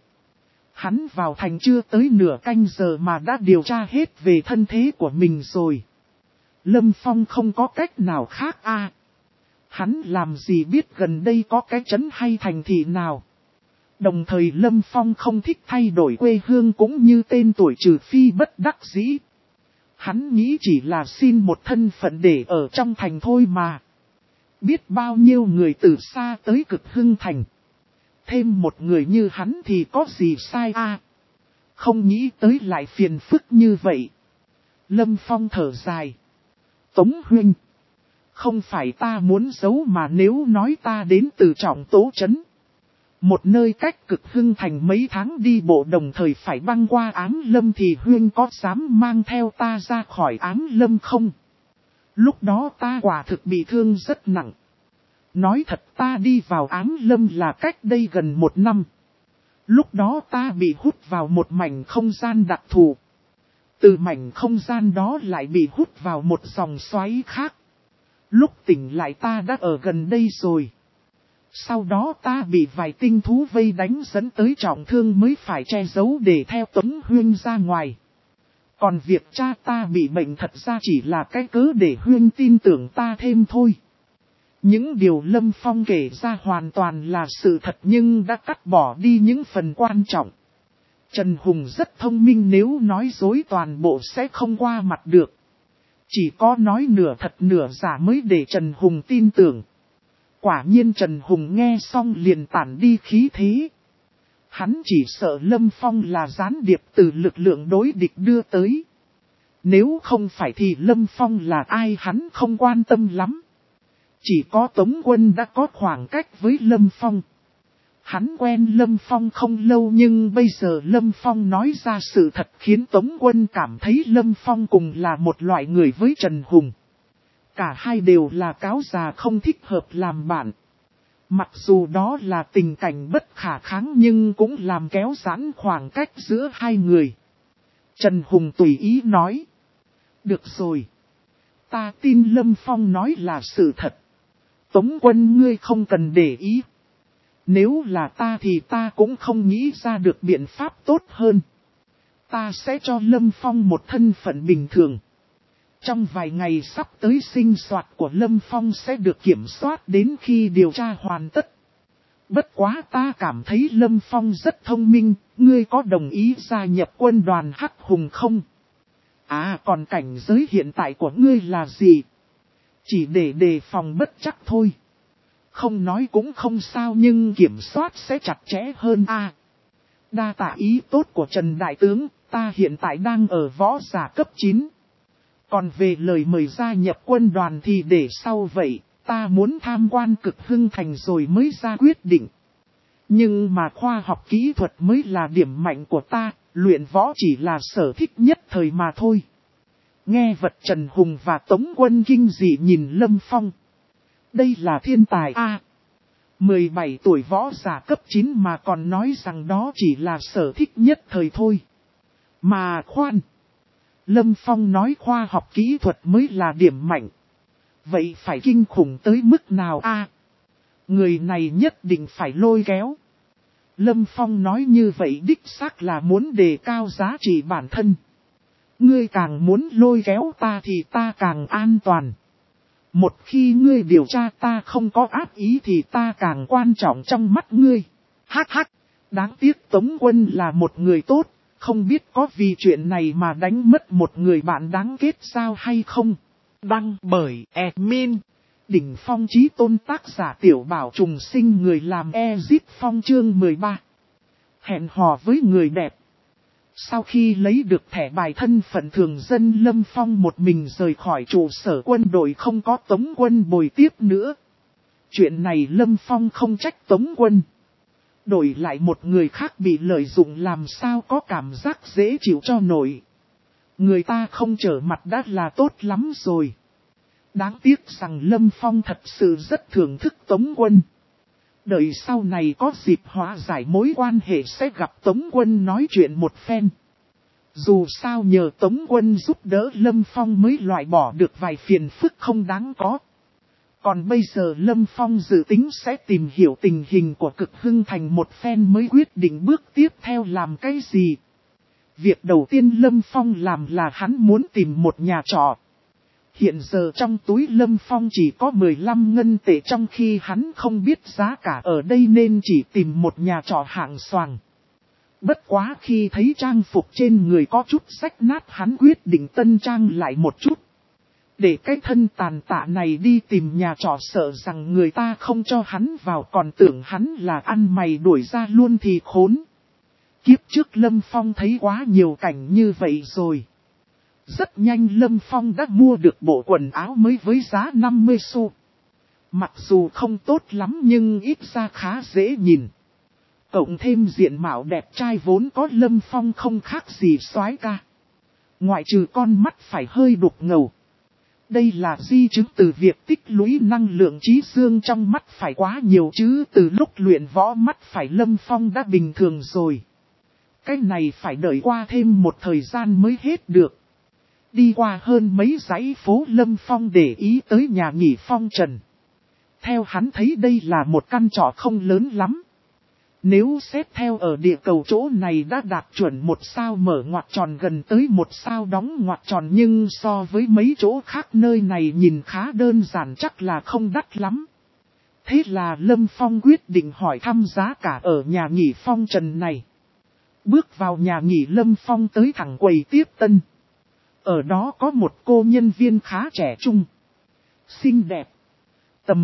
Hắn vào thành chưa tới nửa canh giờ mà đã điều tra hết về thân thế của mình rồi. Lâm Phong không có cách nào khác a. Hắn làm gì biết gần đây có cái trấn hay thành thị nào. Đồng thời Lâm Phong không thích thay đổi quê hương cũng như tên tuổi trừ phi bất đắc dĩ. Hắn nghĩ chỉ là xin một thân phận để ở trong thành thôi mà. Biết bao nhiêu người từ xa tới Cực Hưng Thành. Thêm một người như hắn thì có gì sai a? Không nghĩ tới lại phiền phức như vậy. Lâm Phong thở dài. Tống huynh. Không phải ta muốn giấu mà nếu nói ta đến từ Trọng Tố Trấn. Một nơi cách Cực Hưng Thành mấy tháng đi bộ đồng thời phải băng qua Ám Lâm thì huynh có dám mang theo ta ra khỏi Ám Lâm không? Lúc đó ta quả thực bị thương rất nặng. Nói thật ta đi vào Ám Lâm là cách đây gần 1 năm. Lúc đó ta bị hút vào một mảnh không gian đặc thù. Từ mảnh không gian đó lại bị hút vào một dòng xoáy khác. Lúc tỉnh lại ta đã ở gần đây rồi. Sau đó ta bị vài tinh thú vây đánh dẫn tới trọng thương mới phải che giấu để theo Tống huynh ra ngoài. Còn việc cha ta bị bệnh thật ra chỉ là cái cớ để huynh tin tưởng ta thêm thôi. Những điều Lâm Phong kể ra hoàn toàn là sự thật nhưng đã cắt bỏ đi những phần quan trọng. Trần Hùng rất thông minh, nếu nói dối toàn bộ sẽ không qua mặt được. Chỉ có nói nửa thật nửa giả mới để Trần Hùng tin tưởng. Quả nhiên Trần Hùng nghe xong liền tản đi khí thế. Hắn chỉ sợ Lâm Phong là gián điệp từ lực lượng đối địch đưa tới. Nếu không phải thì Lâm Phong là ai hắn không quan tâm lắm. Chỉ có Tống Quân đã có khoảng cách với Lâm Phong. Hắn quen Lâm Phong không lâu nhưng bây giờ Lâm Phong nói ra sự thật khiến Tống Quân cảm thấy Lâm Phong cùng là một loại người với Trần Hùng. Cả hai đều là cáo già không thích hợp làm bạn. Mặc dù đó là tình cảnh bất khả kháng nhưng cũng làm kéo giãn khoảng cách giữa hai người. Trần Hùng tùy ý nói. Được rồi. Ta tin Lâm Phong nói là sự thật. Tống Quân ngươi không cần để ý. Nếu là ta thì ta cũng không nghĩ ra được biện pháp tốt hơn. Ta sẽ cho Lâm Phong một thân phận bình thường. Trong vài ngày sắp tới sinh soạt của Lâm Phong sẽ được kiểm soát đến khi điều tra hoàn tất. Bất quá ta cảm thấy Lâm Phong rất thông minh, ngươi có đồng ý gia nhập quân đoàn Hắc Hùng không? À còn cảnh giới hiện tại của ngươi là gì? Chỉ để đề phòng bất chắc thôi. Không nói cũng không sao nhưng kiểm soát sẽ chặt chẽ hơn a. Đa tạ ý tốt của Trần Đại Tướng, ta hiện tại đang ở võ giả cấp 9. Còn về lời mời gia nhập quân đoàn thì để sau vậy, ta muốn tham quan Cực Hưng Thành rồi mới ra quyết định. Nhưng mà khoa học kỹ thuật mới là điểm mạnh của ta, luyện võ chỉ là sở thích nhất thời mà thôi. Nghe vật Trần Hùng và Tống Quân kinh dị nhìn Lâm Phong. Đây là thiên tài a. 17 tuổi võ giả cấp 9 mà còn nói rằng đó chỉ là sở thích nhất thời thôi. Mà khoan. Lâm Phong nói khoa học kỹ thuật mới là điểm mạnh. Vậy phải kinh khủng tới mức nào a? Người này nhất định phải lôi kéo. Lâm Phong nói như vậy đích xác là muốn đề cao giá trị bản thân. Ngươi càng muốn lôi kéo ta thì ta càng an toàn. Một khi ngươi điều tra ta không có ác ý thì ta càng quan trọng trong mắt ngươi. Hắc hắc, đáng tiếc Tống Quân là một người tốt, không biết có vì chuyện này mà đánh mất một người bạn đáng kết sao hay không. Đăng bởi admin. Đỉnh Phong Chí Tôn tác giả Tiểu Bảo Trùng Sinh, người làm Ezip Phong chương 13. Hẹn hò với người đẹp. Sau khi lấy được thẻ bài thân phận thường dân, Lâm Phong một mình rời khỏi trụ sở quân đội, không có Tống Quân bồi tiếp nữa. Chuyện này Lâm Phong không trách Tống Quân. Đổi lại một người khác bị lợi dụng làm sao có cảm giác dễ chịu cho nổi. Người ta không trở mặt đã là tốt lắm rồi. Đáng tiếc rằng Lâm Phong thật sự rất thưởng thức Tống Quân. Đợi sau này có dịp hóa giải mối quan hệ sẽ gặp Tống Quân nói chuyện một phen. Dù sao nhờ Tống Quân giúp đỡ Lâm Phong mới loại bỏ được vài phiền phức không đáng có. Còn bây giờ Lâm Phong dự tính sẽ tìm hiểu tình hình của Cực Hưng Thành một phen mới quyết định bước tiếp theo làm cái gì. Việc đầu tiên Lâm Phong làm là hắn muốn tìm một nhà trọ. Hiện giờ trong túi Lâm Phong chỉ có 15 ngân tệ, trong khi hắn không biết giá cả ở đây nên chỉ tìm một nhà trọ hạng xoàng. Bất quá khi thấy trang phục trên người có chút rách nát, hắn quyết định tân trang lại một chút. Để cái thân tàn tạ này đi tìm nhà trọ, sợ rằng người ta không cho hắn vào, còn tưởng hắn là ăn mày đuổi ra luôn thì khốn. Kiếp trước Lâm Phong thấy quá nhiều cảnh như vậy rồi. Rất nhanh Lâm Phong đã mua được bộ quần áo mới với giá 50 xu. Mặc dù không tốt lắm nhưng ít ra khá dễ nhìn. Cộng thêm diện mạo đẹp trai vốn có, Lâm Phong không khác gì soái ca. Ngoại trừ con mắt phải hơi đục ngầu. Đây là di chứng từ việc tích lũy năng lượng trí dương trong mắt phải quá nhiều, chứ từ lúc luyện võ mắt phải Lâm Phong đã bình thường rồi. Cái này phải đợi qua thêm một thời gian mới hết được. Đi qua hơn mấy dãy phố, Lâm Phong để ý tới nhà nghỉ Phong Trần. Theo hắn thấy đây là một căn trọ không lớn lắm. Nếu xét theo ở địa cầu, chỗ này đã đạt chuẩn 1 sao mở ngoặc tròn gần tới 1 sao đóng ngoặc tròn, nhưng so với mấy chỗ khác nơi này nhìn khá đơn giản, chắc là không đắt lắm. Thế là Lâm Phong quyết định hỏi thăm giá cả ở nhà nghỉ Phong Trần này. Bước vào nhà nghỉ, Lâm Phong tới thẳng quầy tiếp tân. Ở đó có một cô nhân viên khá trẻ trung, xinh đẹp, tầm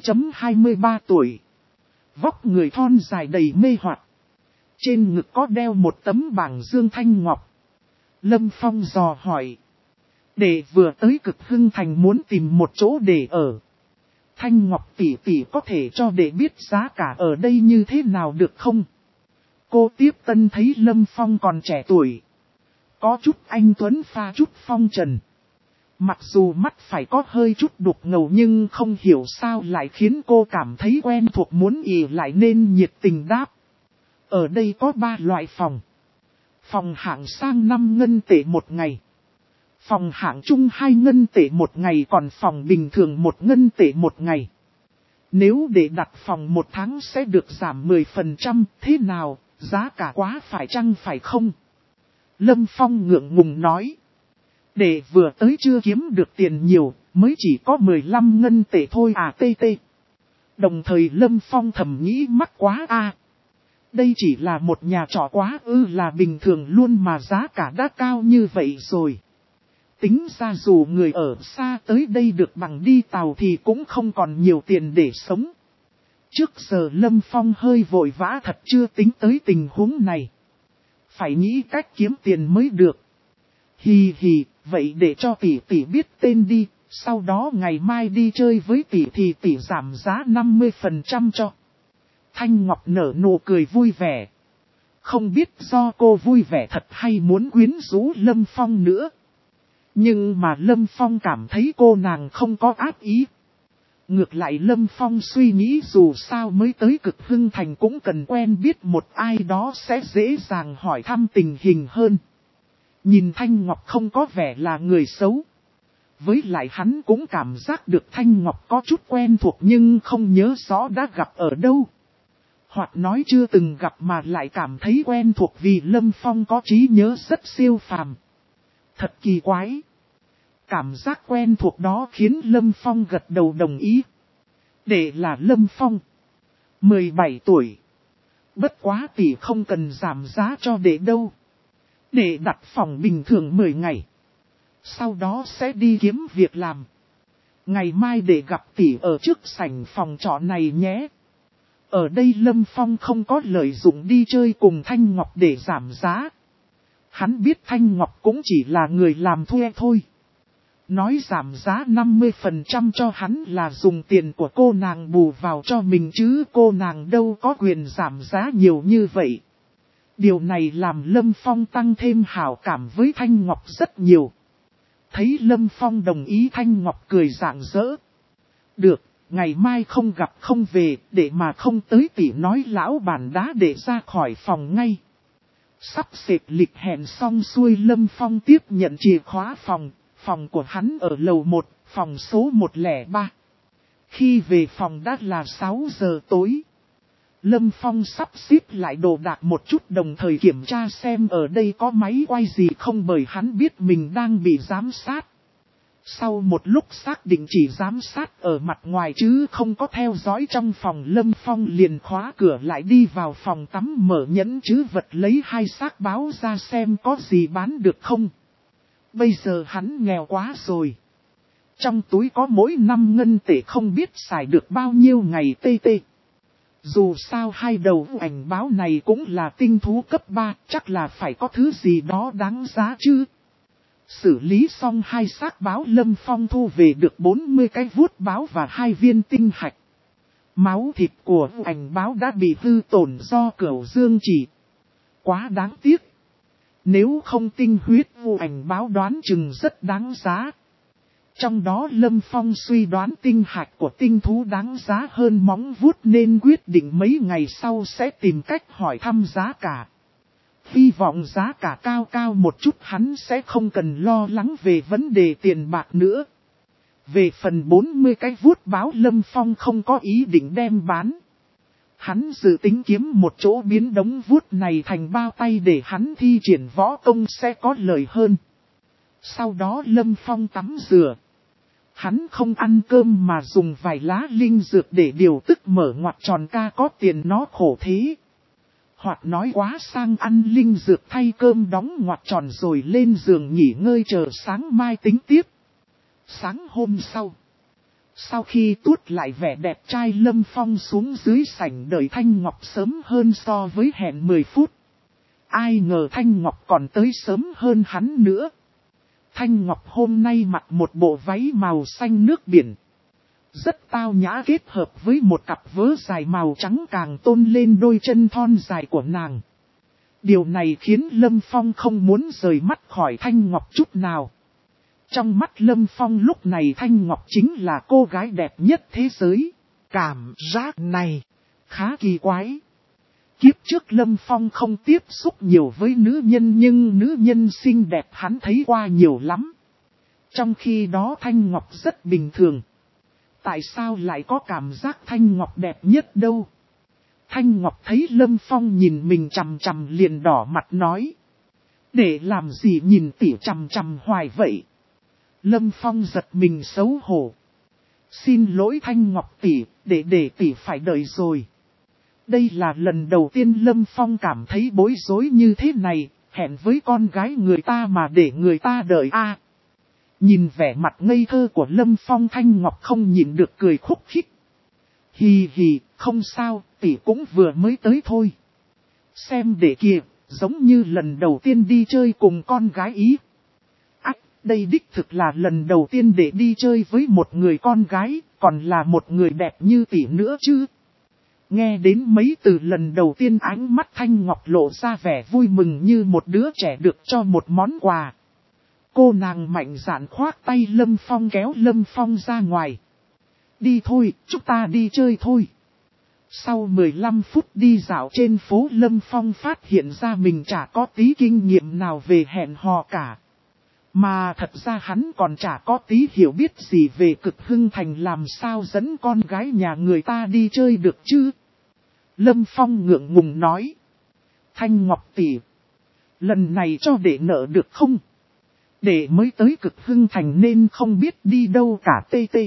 20-23 tuổi. Vóc người thon dài đầy mê hoặc. Trên ngực có đeo một tấm bảng dương thanh ngọc. Lâm Phong dò hỏi. Đệ vừa tới Cực Hưng Thành muốn tìm một chỗ để ở. Thanh Ngọc tỷ tỷ có thể cho đệ biết giá cả ở đây như thế nào được không? Cô tiếp tân thấy Lâm Phong còn trẻ tuổi, có chút anh tuấn pha chút phong trần. Mặc dù mắt phải có hơi chút đục ngầu nhưng không hiểu sao lại khiến cô cảm thấy quen thuộc, muốn ì lại nên nhiệt tình đáp. Ở đây có 3 loại phòng. Phòng hạng sang 5 ngân tệ một ngày. Phòng hạng trung 2 ngân tệ một ngày, còn phòng bình thường 1 ngân tệ một ngày. Nếu để đặt phòng 1 tháng sẽ được giảm 10%, thế nào, giá cả quá phải chăng phải không? Lâm Phong ngượng ngùng nói. Để vừa tới chưa kiếm được tiền nhiều, mới chỉ có 15 ngân tệ thôi à tê. Đồng thời Lâm Phong thầm nghĩ mắc quá a. Đây chỉ là một nhà trọ quá là bình thường luôn mà giá cả đã cao như vậy rồi. Tính ra dù người ở xa tới đây được bằng đi tàu thì cũng không còn nhiều tiền để sống. Trước giờ Lâm Phong hơi vội vã thật, chưa tính tới tình huống này. Phải nghĩ cách kiếm tiền mới được. Hì hì, vậy để cho tỷ tỷ biết tên đi, sau đó ngày mai đi chơi với tỷ thì tỷ giảm giá 50% cho. Thanh Ngọc nở nụ cười vui vẻ. Không biết do cô vui vẻ thật hay muốn quyến rũ Lâm Phong nữa. Nhưng mà Lâm Phong cảm thấy cô nàng không có ác ý. Ngược lại Lâm Phong suy nghĩ dù sao mới tới Cực Hưng Thành cũng cần quen biết một ai đó sẽ dễ dàng hỏi thăm tình hình hơn. Nhìn Thanh Ngọc không có vẻ là người xấu. Với lại hắn cũng cảm giác được Thanh Ngọc có chút quen thuộc nhưng không nhớ rõ đã gặp ở đâu. Hoặc nói chưa từng gặp mà lại cảm thấy quen thuộc vì Lâm Phong có trí nhớ rất siêu phàm. Thật kỳ quái. Cảm giác quen thuộc đó khiến Lâm Phong gật đầu đồng ý. Để là Lâm Phong, 17 tuổi. Bất quá tỷ không cần giảm giá cho đệ đâu. Để đặt phòng bình thường 10 ngày. Sau đó sẽ đi kiếm việc làm. Ngày mai để gặp tỷ ở trước sảnh phòng trọ này nhé. Ở đây Lâm Phong không có lợi dụng đi chơi cùng Thanh Ngọc để giảm giá. Hắn biết Thanh Ngọc cũng chỉ là người làm thuê thôi. Nói giảm giá 50% cho hắn là dùng tiền của cô nàng bù vào cho mình chứ cô nàng đâu có quyền giảm giá nhiều như vậy. Điều này làm Lâm Phong tăng thêm hảo cảm với Thanh Ngọc rất nhiều. Thấy Lâm Phong đồng ý Thanh Ngọc cười rạng rỡ. Được, ngày mai không gặp không về, để mà không tới tỷ nói lão bản đã để ra khỏi phòng ngay. Sắp xếp lịch hẹn xong xuôi Lâm Phong tiếp nhận chìa khóa phòng của hắn ở lầu 1, phòng số 103. Khi về phòng đã là 6 giờ tối. Lâm Phong sắp xếp lại đồ đạc một chút đồng thời kiểm tra xem ở đây có máy quay gì không bởi hắn biết mình đang bị giám sát. Sau một lúc xác định chỉ giám sát ở mặt ngoài chứ không có theo dõi trong phòng Lâm Phong liền khóa cửa lại đi vào phòng tắm mở nhẫn trữ vật lấy 2 xác báo ra xem có gì bán được không. Bây giờ hắn nghèo quá rồi. Trong túi có mỗi 5 ngân tệ không biết xài được bao nhiêu ngày TT. Dù sao 2 đầu ảnh báo này cũng là tinh thú cấp 3, chắc là phải có thứ gì đó đáng giá chứ. Xử lý xong 2 xác báo Lâm Phong thu về được 40 cái vuốt báo và 2 viên tinh hạch. Máu thịt của ảnh báo đã bị hư tổn do Cửu Dương chỉ. Quá đáng tiếc. Nếu không tinh huyết ảnh báo đoán chừng rất đáng giá. Trong đó Lâm Phong suy đoán tinh hạch của tinh thú đáng giá hơn móng vuốt nên quyết định mấy ngày sau sẽ tìm cách hỏi thăm giá cả. Hy vọng giá cả cao một chút hắn sẽ không cần lo lắng về vấn đề tiền bạc nữa. Về phần 40 cái vuốt báo Lâm Phong không có ý định đem bán. Hắn dự tính kiếm một chỗ biến đống vuốt này thành bao tay để hắn thi triển võ công sẽ có lợi hơn. Sau đó Lâm Phong tắm rửa. Hắn không ăn cơm mà dùng vài lá linh dược để điều tức mở ngoặt tròn ca có tiền nó khổ thế. Hoặc nói quá sang ăn linh dược thay cơm đóng ngoặt tròn rồi lên giường nghỉ ngơi chờ sáng mai tính tiếp. Sáng hôm sau khi tuốt lại vẻ đẹp trai Lâm Phong xuống dưới sảnh đợi Thanh Ngọc sớm hơn so với hẹn 10 phút. Ai ngờ Thanh Ngọc còn tới sớm hơn hắn nữa. Thanh Ngọc hôm nay mặc một bộ váy màu xanh nước biển. Rất tao nhã kết hợp với một cặp vớ dài màu trắng càng tôn lên đôi chân thon dài của nàng. Điều này khiến Lâm Phong không muốn rời mắt khỏi Thanh Ngọc chút nào. Trong mắt Lâm Phong lúc này Thanh Ngọc chính là cô gái đẹp nhất thế giới. Cảm giác này khá kỳ quái. Kiếp trước Lâm Phong không tiếp xúc nhiều với nữ nhân nhưng nữ nhân xinh đẹp hắn thấy qua nhiều lắm. Trong khi đó Thanh Ngọc rất bình thường. Tại sao lại có cảm giác Thanh Ngọc đẹp nhất đâu? Thanh Ngọc thấy Lâm Phong nhìn mình chằm chằm liền đỏ mặt nói. Để làm gì nhìn tỉ chằm chằm hoài vậy? Lâm Phong giật mình xấu hổ. Xin lỗi Thanh Ngọc tỉ, để tỉ phải đợi rồi. Đây là lần đầu tiên Lâm Phong cảm thấy bối rối như thế này, hẹn với con gái người ta mà để người ta đợi a. Nhìn vẻ mặt ngây thơ của Lâm Phong Thanh Ngọc không nhịn được cười khúc khích. Hì hì, không sao, tỷ cũng vừa mới tới thôi. Xem để kìa, giống như lần đầu tiên đi chơi cùng con gái ý. Đây đích thực là lần đầu tiên để đi chơi với một người con gái, còn là một người đẹp như tỷ nữa chứ. Nghe đến mấy từ lần đầu tiên ánh mắt Thanh Ngọc lộ ra vẻ vui mừng như một đứa trẻ được cho một món quà. Cô nàng mạnh dạn khoác tay Lâm Phong kéo Lâm Phong ra ngoài. Đi thôi, chúng ta đi chơi thôi. Sau 15 phút đi dạo trên phố Lâm Phong phát hiện ra mình chả có tí kinh nghiệm nào về hẹn hò cả. Mà thật ra hắn còn chả có tí hiểu biết gì về Cực Hưng Thành làm sao dẫn con gái nhà người ta đi chơi được chứ. Lâm Phong ngượng ngùng nói. Thanh Ngọc tỷ, lần này cho để nợ được không? Để mới tới Cực Hưng Thành nên không biết đi đâu cả TT.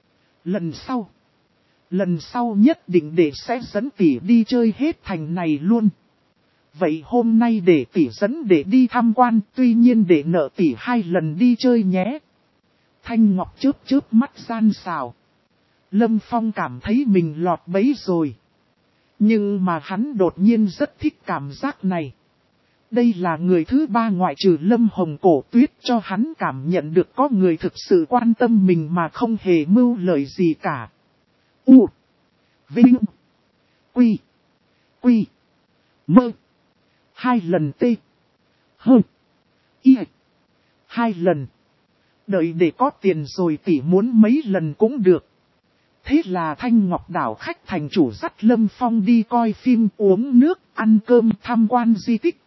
Lần sau nhất định để sẽ dẫn tỷ đi chơi hết thành này luôn. Vậy hôm nay để tỷ dẫn để đi tham quan, tuy nhiên để nợ tỷ 2 lần đi chơi nhé. Thanh Ngọc chớp mắt gian xào. Lâm Phong cảm thấy mình lọt bẫy rồi. Nhưng mà hắn đột nhiên rất thích cảm giác này. Đây là người thứ 3 ngoại trừ Lâm Hồng Cổ Tuyết cho hắn cảm nhận được có người thực sự quan tâm mình mà không hề mưu lợi gì cả. U. Vinh. Quy. Quy. Mơ. 2 lần T. Hơ. Y. 2 lần. đợi để có tiền rồi tỷ muốn mấy lần cũng được. Thế là Thanh Ngọc đảo khách thành chủ dắt Lâm Phong đi coi phim, uống nước, ăn cơm, tham quan di tích.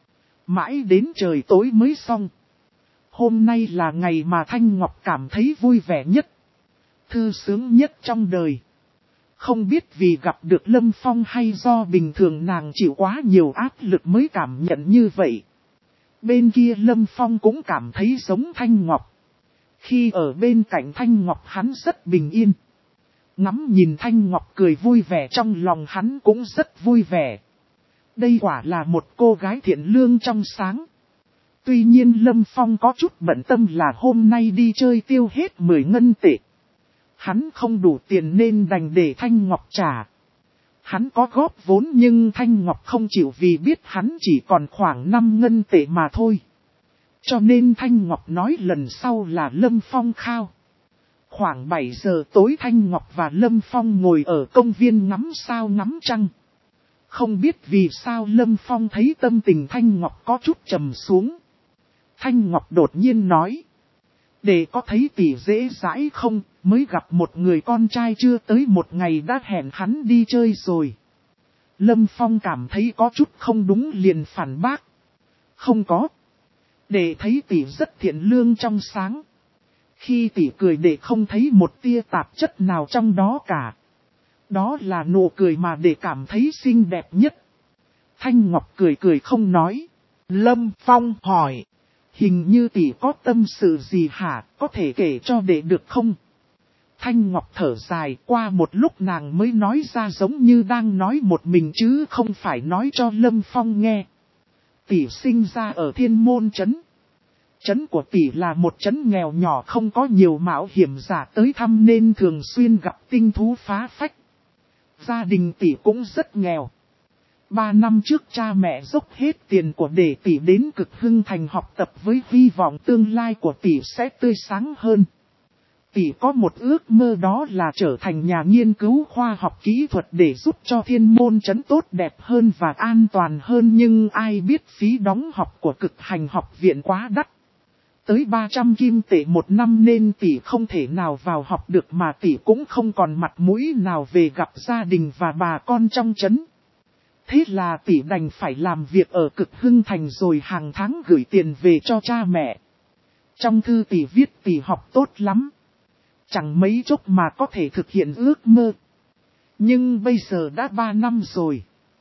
Mãi đến trời tối mới xong. Hôm nay là ngày mà Thanh Ngọc cảm thấy vui vẻ nhất, thư sướng nhất trong đời. Không biết vì gặp được Lâm Phong hay do bình thường nàng chịu quá nhiều áp lực mới cảm nhận như vậy. Bên kia Lâm Phong cũng cảm thấy giống Thanh Ngọc. Khi ở bên cạnh Thanh Ngọc hắn rất bình yên. Ngắm nhìn Thanh Ngọc cười vui vẻ trong lòng hắn cũng rất vui vẻ. Đây quả là một cô gái thiện lương trong sáng. Tuy nhiên Lâm Phong có chút bận tâm là hôm nay đi chơi tiêu hết 10 ngân tệ. Hắn không đủ tiền nên đành để Thanh Ngọc trả. Hắn có góp vốn nhưng Thanh Ngọc không chịu vì biết hắn chỉ còn khoảng 5 ngân tệ mà thôi. Cho nên Thanh Ngọc nói lần sau là Lâm Phong khao. Khoảng 7 giờ tối Thanh Ngọc và Lâm Phong ngồi ở công viên ngắm sao ngắm trăng. Không biết vì sao Lâm Phong thấy tâm tình Thanh Ngọc có chút trầm xuống. Thanh Ngọc đột nhiên nói. Để có thấy tỷ dễ dãi không, mới gặp một người con trai chưa tới một ngày đã hẹn hắn đi chơi rồi. Lâm Phong cảm thấy có chút không đúng liền phản bác. Không có. Để thấy tỷ rất thiện lương trong sáng. Khi tỷ cười để không thấy một tia tạp chất nào trong đó cả. Đó là nụ cười mà để cảm thấy xinh đẹp nhất. Thanh Ngọc cười cười không nói. Lâm Phong hỏi. Hình như tỷ có tâm sự gì hả, có thể kể cho đệ được không? Thanh Ngọc thở dài, qua một lúc nàng mới nói ra giống như đang nói một mình chứ không phải nói cho Lâm Phong nghe. Tỷ sinh ra ở Thiên Môn Trấn. Trấn của tỷ là một trấn nghèo nhỏ không có nhiều mạo hiểm giả tới thăm nên thường xuyên gặp tinh thú phá phách. Gia đình tỷ cũng rất nghèo. 3 năm trước cha mẹ dốc hết tiền của để tỷ đến Cực Hưng Thành học tập với hy vọng tương lai của tỷ sẽ tươi sáng hơn. Tỷ có một ước mơ đó là trở thành nhà nghiên cứu khoa học kỹ thuật để giúp cho Thiên Môn Trấn tốt đẹp hơn và an toàn hơn, nhưng ai biết phí đóng học của Cực Hành học viện quá đắt. Tới 300 kim tệ một năm nên tỷ không thể nào vào học được mà tỷ cũng không còn mặt mũi nào về gặp gia đình và bà con trong trấn. Thế là tỷ đành phải làm việc ở Cực Hưng Thành rồi hàng tháng gửi tiền về cho cha mẹ. Trong thư tỷ viết tỷ học tốt lắm. Chẳng mấy chốc mà có thể thực hiện ước mơ. Nhưng bây giờ đã 3 năm rồi.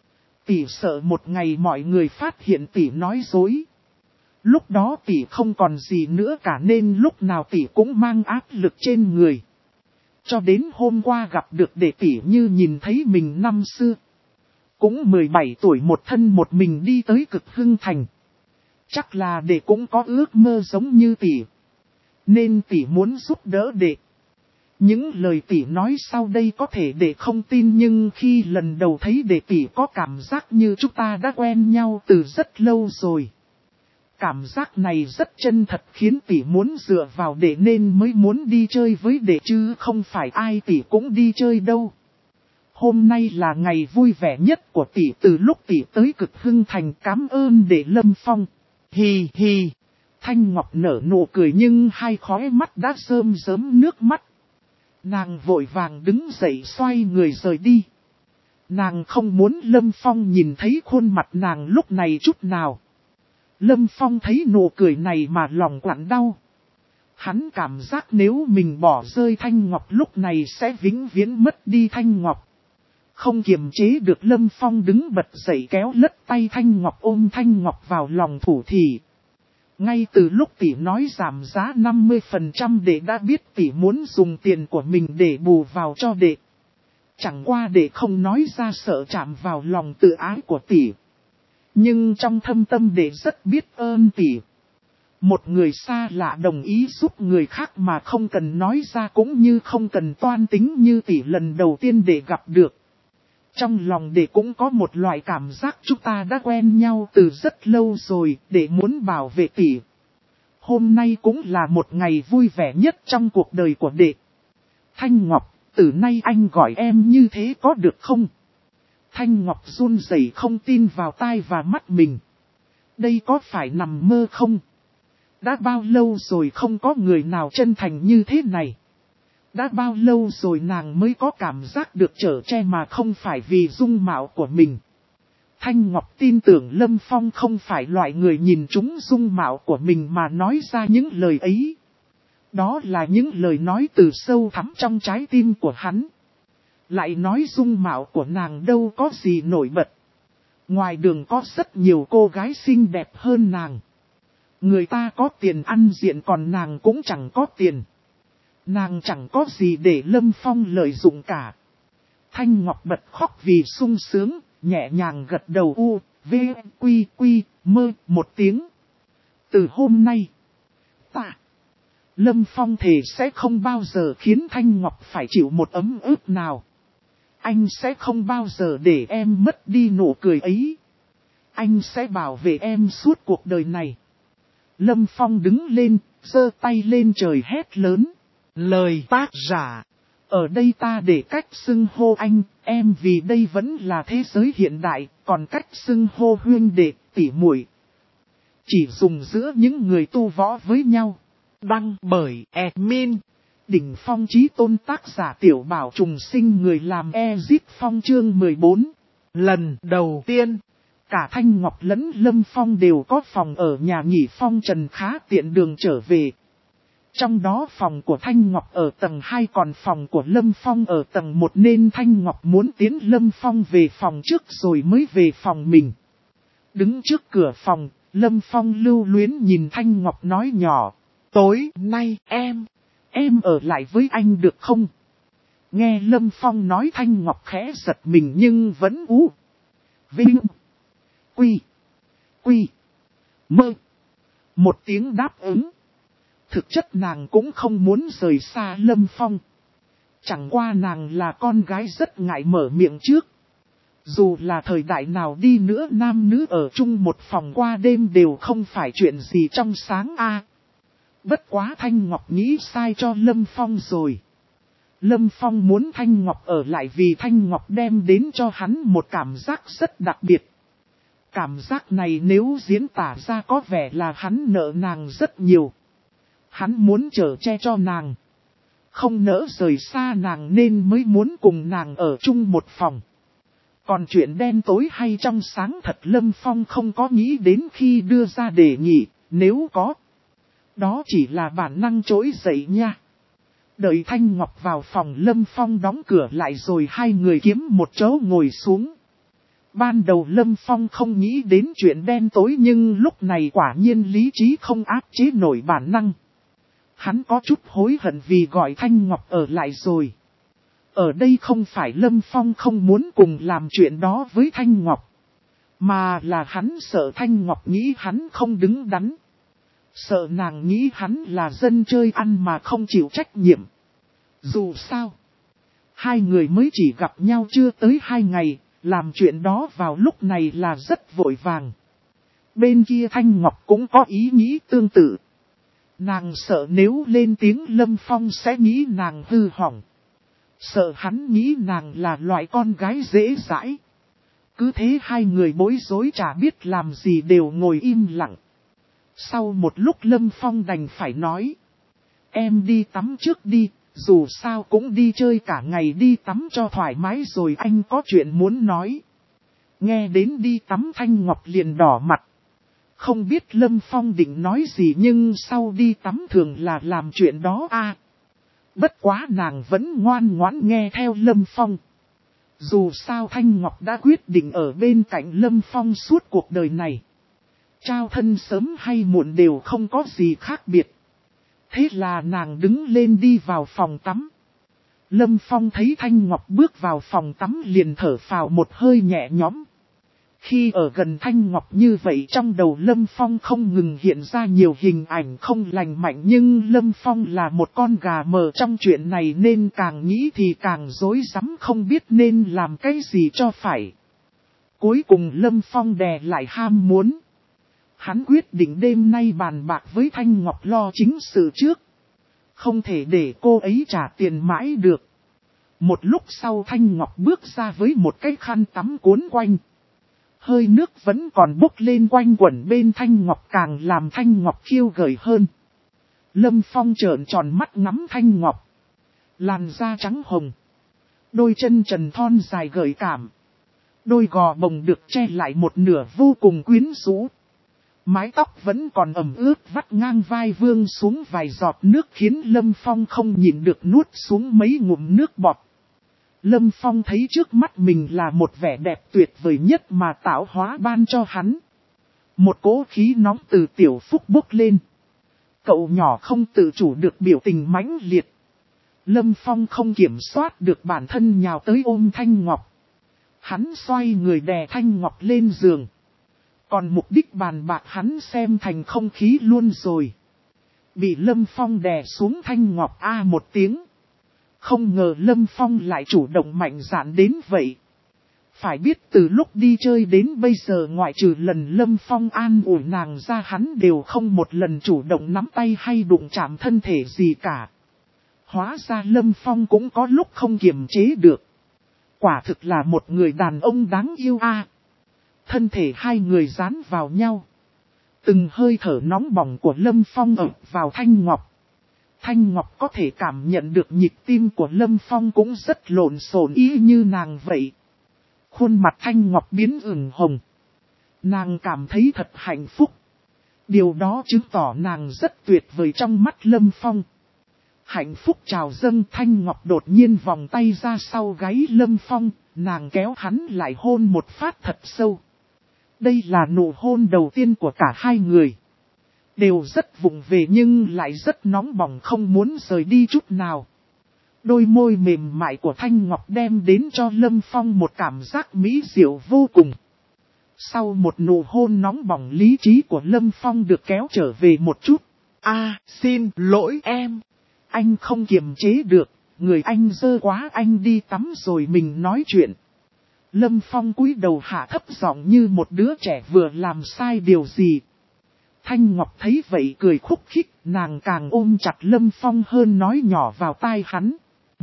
Tỷ sợ một ngày mọi người phát hiện tỷ nói dối. Lúc đó tỷ không còn gì nữa cả nên lúc nào tỷ cũng mang áp lực trên người. Cho đến hôm qua gặp được đệ tỷ như nhìn thấy mình năm xưa. Cũng 17 tuổi một thân một mình đi tới Cực Hưng Thành. Chắc là đệ cũng có ước mơ giống như tỷ. Nên tỷ muốn giúp đỡ đệ. Những lời tỷ nói sau đây có thể đệ không tin nhưng khi lần đầu thấy đệ tỷ có cảm giác như chúng ta đã quen nhau từ rất lâu rồi. Cảm giác này rất chân thật khiến tỷ muốn dựa vào đệ nên mới muốn đi chơi với đệ chứ không phải ai tỷ cũng đi chơi đâu. Hôm nay là ngày vui vẻ nhất của tỷ từ lúc tỷ tới Cực Hưng Thành, cảm ơn đệ Lâm Phong. Hi hi. Thanh Ngọc nở nụ cười nhưng hai khóe mắt đã rơm rớm nước mắt. Nàng vội vàng đứng dậy xoay người rời đi. Nàng không muốn Lâm Phong nhìn thấy khuôn mặt nàng lúc này chút nào. Lâm Phong thấy nụ cười này mà lòng quặn đau. Hắn cảm giác nếu mình bỏ rơi Thanh Ngọc lúc này sẽ vĩnh viễn mất đi Thanh Ngọc. Không kiềm chế được Lâm Phong đứng bật dậy kéo lất tay Thanh Ngọc ôm Thanh Ngọc vào lòng thủ thỉ. Ngay từ lúc tỷ nói giảm giá 50% đệ đã biết tỷ muốn dùng tiền của mình để bù vào cho đệ. Chẳng qua đệ không nói ra sợ chạm vào lòng tự ái của tỷ. Nhưng trong thâm tâm đệ rất biết ơn tỷ. Một người xa lạ đồng ý giúp người khác mà không cần nói ra cũng như không cần toan tính như tỷ lần đầu tiên đệ gặp được. Trong lòng đệ cũng có một loại cảm giác chúng ta đã quen nhau từ rất lâu rồi, đệ muốn bảo vệ tỷ. Hôm nay cũng là một ngày vui vẻ nhất trong cuộc đời của đệ. Thanh Ngọc, từ nay anh gọi em như thế có được không? Thanh Ngọc run rẩy không tin vào tai và mắt mình. Đây có phải nằm mơ không? Đã bao lâu rồi không có người nào chân thành như thế này. Đã bao lâu rồi nàng mới có cảm giác được chở che mà không phải vì dung mạo của mình. Thanh Ngọc tin tưởng Lâm Phong không phải loại người nhìn trúng dung mạo của mình mà nói ra những lời ấy. Đó là những lời nói từ sâu thẳm trong trái tim của hắn. Lại nói dung mạo của nàng đâu có gì nổi bật. Ngoài đường có rất nhiều cô gái xinh đẹp hơn nàng. Người ta có tiền ăn diện còn nàng cũng chẳng có tiền. Nàng chẳng có gì để Lâm Phong lợi dụng cả. Thanh Ngọc bật khóc vì sung sướng, nhẹ nhàng gật đầu u, v, quy, quy, mơ một tiếng. Từ hôm nay, Lâm Phong thề sẽ không bao giờ khiến Thanh Ngọc phải chịu một ấm ức nào. Anh sẽ không bao giờ để em mất đi nụ cười ấy. Anh sẽ bảo vệ em suốt cuộc đời này. Lâm Phong đứng lên, giơ tay lên trời hét lớn. Lời tác giả. Ở đây ta để cách xưng hô anh, em vì đây vẫn là thế giới hiện đại, còn cách xưng hô huynh đệ, tỉ muội chỉ dùng giữa những người tu võ với nhau. Đăng bởi admin. Đỉnh Phong Chí Tôn tác giả Tiểu Bảo Trùng Sinh người làm Ezip Phong chương 14. Lần đầu tiên, cả Thanh Ngọc lẫn Lâm Phong đều có phòng ở nhà nghỉ Phong Trần khá tiện đường trở về. Trong đó phòng của Thanh Ngọc ở tầng 2 còn phòng của Lâm Phong ở tầng 1 nên Thanh Ngọc muốn tiến Lâm Phong về phòng trước rồi mới về phòng mình. Đứng trước cửa phòng, Lâm Phong lưu luyến nhìn Thanh Ngọc nói nhỏ. Tối nay em ở lại với anh được không? Nghe Lâm Phong nói Thanh Ngọc khẽ giật mình nhưng vẫn vinh, quy, mơ. Một tiếng đáp ứng. Thực chất nàng cũng không muốn rời xa Lâm Phong. Chẳng qua nàng là con gái rất ngại mở miệng trước. Dù là thời đại nào đi nữa nam nữ ở chung một phòng qua đêm đều không phải chuyện gì trong sáng a. Bất quá Thanh Ngọc nghĩ sai cho Lâm Phong rồi. Lâm Phong muốn Thanh Ngọc ở lại vì Thanh Ngọc đem đến cho hắn một cảm giác rất đặc biệt. Cảm giác này nếu diễn tả ra có vẻ là hắn nợ nàng rất nhiều. Hắn muốn chở che cho nàng. Không nỡ rời xa nàng nên mới muốn cùng nàng ở chung một phòng. Còn chuyện đen tối hay trong sáng thật Lâm Phong không có nghĩ đến khi đưa ra đề nghị, nếu có. Đó chỉ là bản năng trỗi dậy nha. Đợi Thanh Ngọc vào phòng Lâm Phong đóng cửa lại rồi hai người kiếm một chỗ ngồi xuống. Ban đầu Lâm Phong không nghĩ đến chuyện đen tối nhưng lúc này quả nhiên lý trí không áp chế nổi bản năng. Hắn có chút hối hận vì gọi Thanh Ngọc ở lại rồi. Ở đây không phải Lâm Phong không muốn cùng làm chuyện đó với Thanh Ngọc. Mà là hắn sợ Thanh Ngọc nghĩ hắn không đứng đắn. Sợ nàng nghĩ hắn là dân chơi ăn mà không chịu trách nhiệm. Dù sao, hai người mới chỉ gặp nhau chưa tới 2 ngày, làm chuyện đó vào lúc này là rất vội vàng. Bên kia Thanh Ngọc cũng có ý nghĩ tương tự. Nàng sợ nếu lên tiếng Lâm Phong sẽ nghĩ nàng hư hỏng. Sợ hắn nghĩ nàng là loại con gái dễ dãi. Cứ thế hai người bối rối chả biết làm gì đều ngồi im lặng. Sau một lúc Lâm Phong đành phải nói. Em đi tắm trước đi, dù sao cũng đi chơi cả ngày đi tắm cho thoải mái rồi anh có chuyện muốn nói. Nghe đến đi tắm Thanh Ngọc liền đỏ mặt. Không biết Lâm Phong định nói gì nhưng sau đi tắm thường là làm chuyện đó a. Bất quá nàng vẫn ngoan ngoãn nghe theo Lâm Phong. Dù sao Thanh Ngọc đã quyết định ở bên cạnh Lâm Phong suốt cuộc đời này. Trao thân sớm hay muộn đều không có gì khác biệt. Thế là nàng đứng lên đi vào phòng tắm. Lâm Phong thấy Thanh Ngọc bước vào phòng tắm liền thở phào một hơi nhẹ nhõm. Khi ở gần Thanh Ngọc như vậy trong đầu Lâm Phong không ngừng hiện ra nhiều hình ảnh không lành mạnh nhưng Lâm Phong là một con gà mờ trong chuyện này nên càng nghĩ thì càng rối rắm không biết nên làm cái gì cho phải. Cuối cùng Lâm Phong đè lại ham muốn. Hắn quyết định đêm nay bàn bạc với Thanh Ngọc lo chính sự trước. Không thể để cô ấy trả tiền mãi được. Một lúc sau Thanh Ngọc bước ra với một cái khăn tắm cuốn quanh. Hơi nước vẫn còn bốc lên quanh quẩn bên Thanh Ngọc càng làm Thanh Ngọc khiêu gợi hơn. Lâm Phong trợn tròn mắt ngắm Thanh Ngọc. Làn da trắng hồng. Đôi chân trần thon dài gợi cảm. Đôi gò bồng được che lại một nửa vô cùng quyến rũ. Mái tóc vẫn còn ẩm ướt vắt ngang vai vương xuống vài giọt nước khiến Lâm Phong không nhịn được nuốt xuống mấy ngụm nước bọt. Lâm Phong thấy trước mắt mình là một vẻ đẹp tuyệt vời nhất mà tạo hóa ban cho hắn. Một cỗ khí nóng từ tiểu phúc bốc lên. Cậu nhỏ không tự chủ được biểu tình mãnh liệt. Lâm Phong không kiểm soát được bản thân nhào tới ôm Thanh Ngọc. Hắn xoay người đè Thanh Ngọc lên giường. Còn mục đích bàn bạc hắn xem thành không khí luôn rồi. Bị Lâm Phong đè xuống Thanh Ngọc a một tiếng. Không ngờ Lâm Phong lại chủ động mạnh dạn đến vậy. Phải biết từ lúc đi chơi đến bây giờ ngoại trừ lần Lâm Phong an ủi nàng ra hắn đều không một lần chủ động nắm tay hay đụng chạm thân thể gì cả. Hóa ra Lâm Phong cũng có lúc không kiềm chế được. Quả thực là một người đàn ông đáng yêu a. Thân thể hai người dán vào nhau. Từng hơi thở nóng bỏng của Lâm Phong ập vào Thanh Ngọc. Thanh Ngọc có thể cảm nhận được nhịp tim của Lâm Phong cũng rất lộn xộn y như nàng vậy. Khuôn mặt Thanh Ngọc biến ửng hồng. Nàng cảm thấy thật hạnh phúc. Điều đó chứng tỏ nàng rất tuyệt vời trong mắt Lâm Phong. Hạnh phúc trào dâng Thanh Ngọc đột nhiên vòng tay ra sau gáy Lâm Phong, nàng kéo hắn lại hôn một phát thật sâu. Đây là nụ hôn đầu tiên của cả hai người. Đều rất vụng về nhưng lại rất nóng bỏng không muốn rời đi chút nào. Đôi môi mềm mại của Thanh Ngọc đem đến cho Lâm Phong một cảm giác mỹ diệu vô cùng. Sau một nụ hôn nóng bỏng lý trí của Lâm Phong được kéo trở về một chút. Xin lỗi em. Anh không kiềm chế được, người anh dơ quá anh đi tắm rồi mình nói chuyện. Lâm Phong cúi đầu hạ thấp giọng như một đứa trẻ vừa làm sai điều gì. Thanh Ngọc thấy vậy cười khúc khích, nàng càng ôm chặt Lâm Phong hơn nói nhỏ vào tai hắn.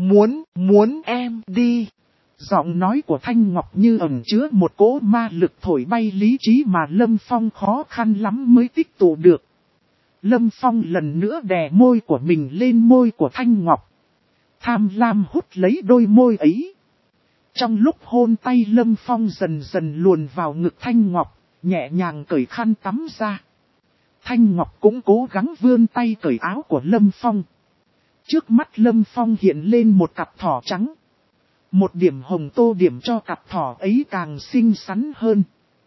Muốn em đi. Giọng nói của Thanh Ngọc như ẩn chứa một cỗ ma lực thổi bay lý trí mà Lâm Phong khó khăn lắm mới tích tụ được. Lâm Phong lần nữa đè môi của mình lên môi của Thanh Ngọc. Tham lam hút lấy đôi môi ấy. Trong lúc hôn tay Lâm Phong dần dần luồn vào ngực Thanh Ngọc, nhẹ nhàng cởi khăn tắm ra. Thanh Ngọc cũng cố gắng vươn tay cởi áo của Lâm Phong. Trước mắt Lâm Phong hiện lên một cặp thỏ trắng. Một điểm hồng tô điểm cho cặp thỏ ấy càng xinh xắn hơn.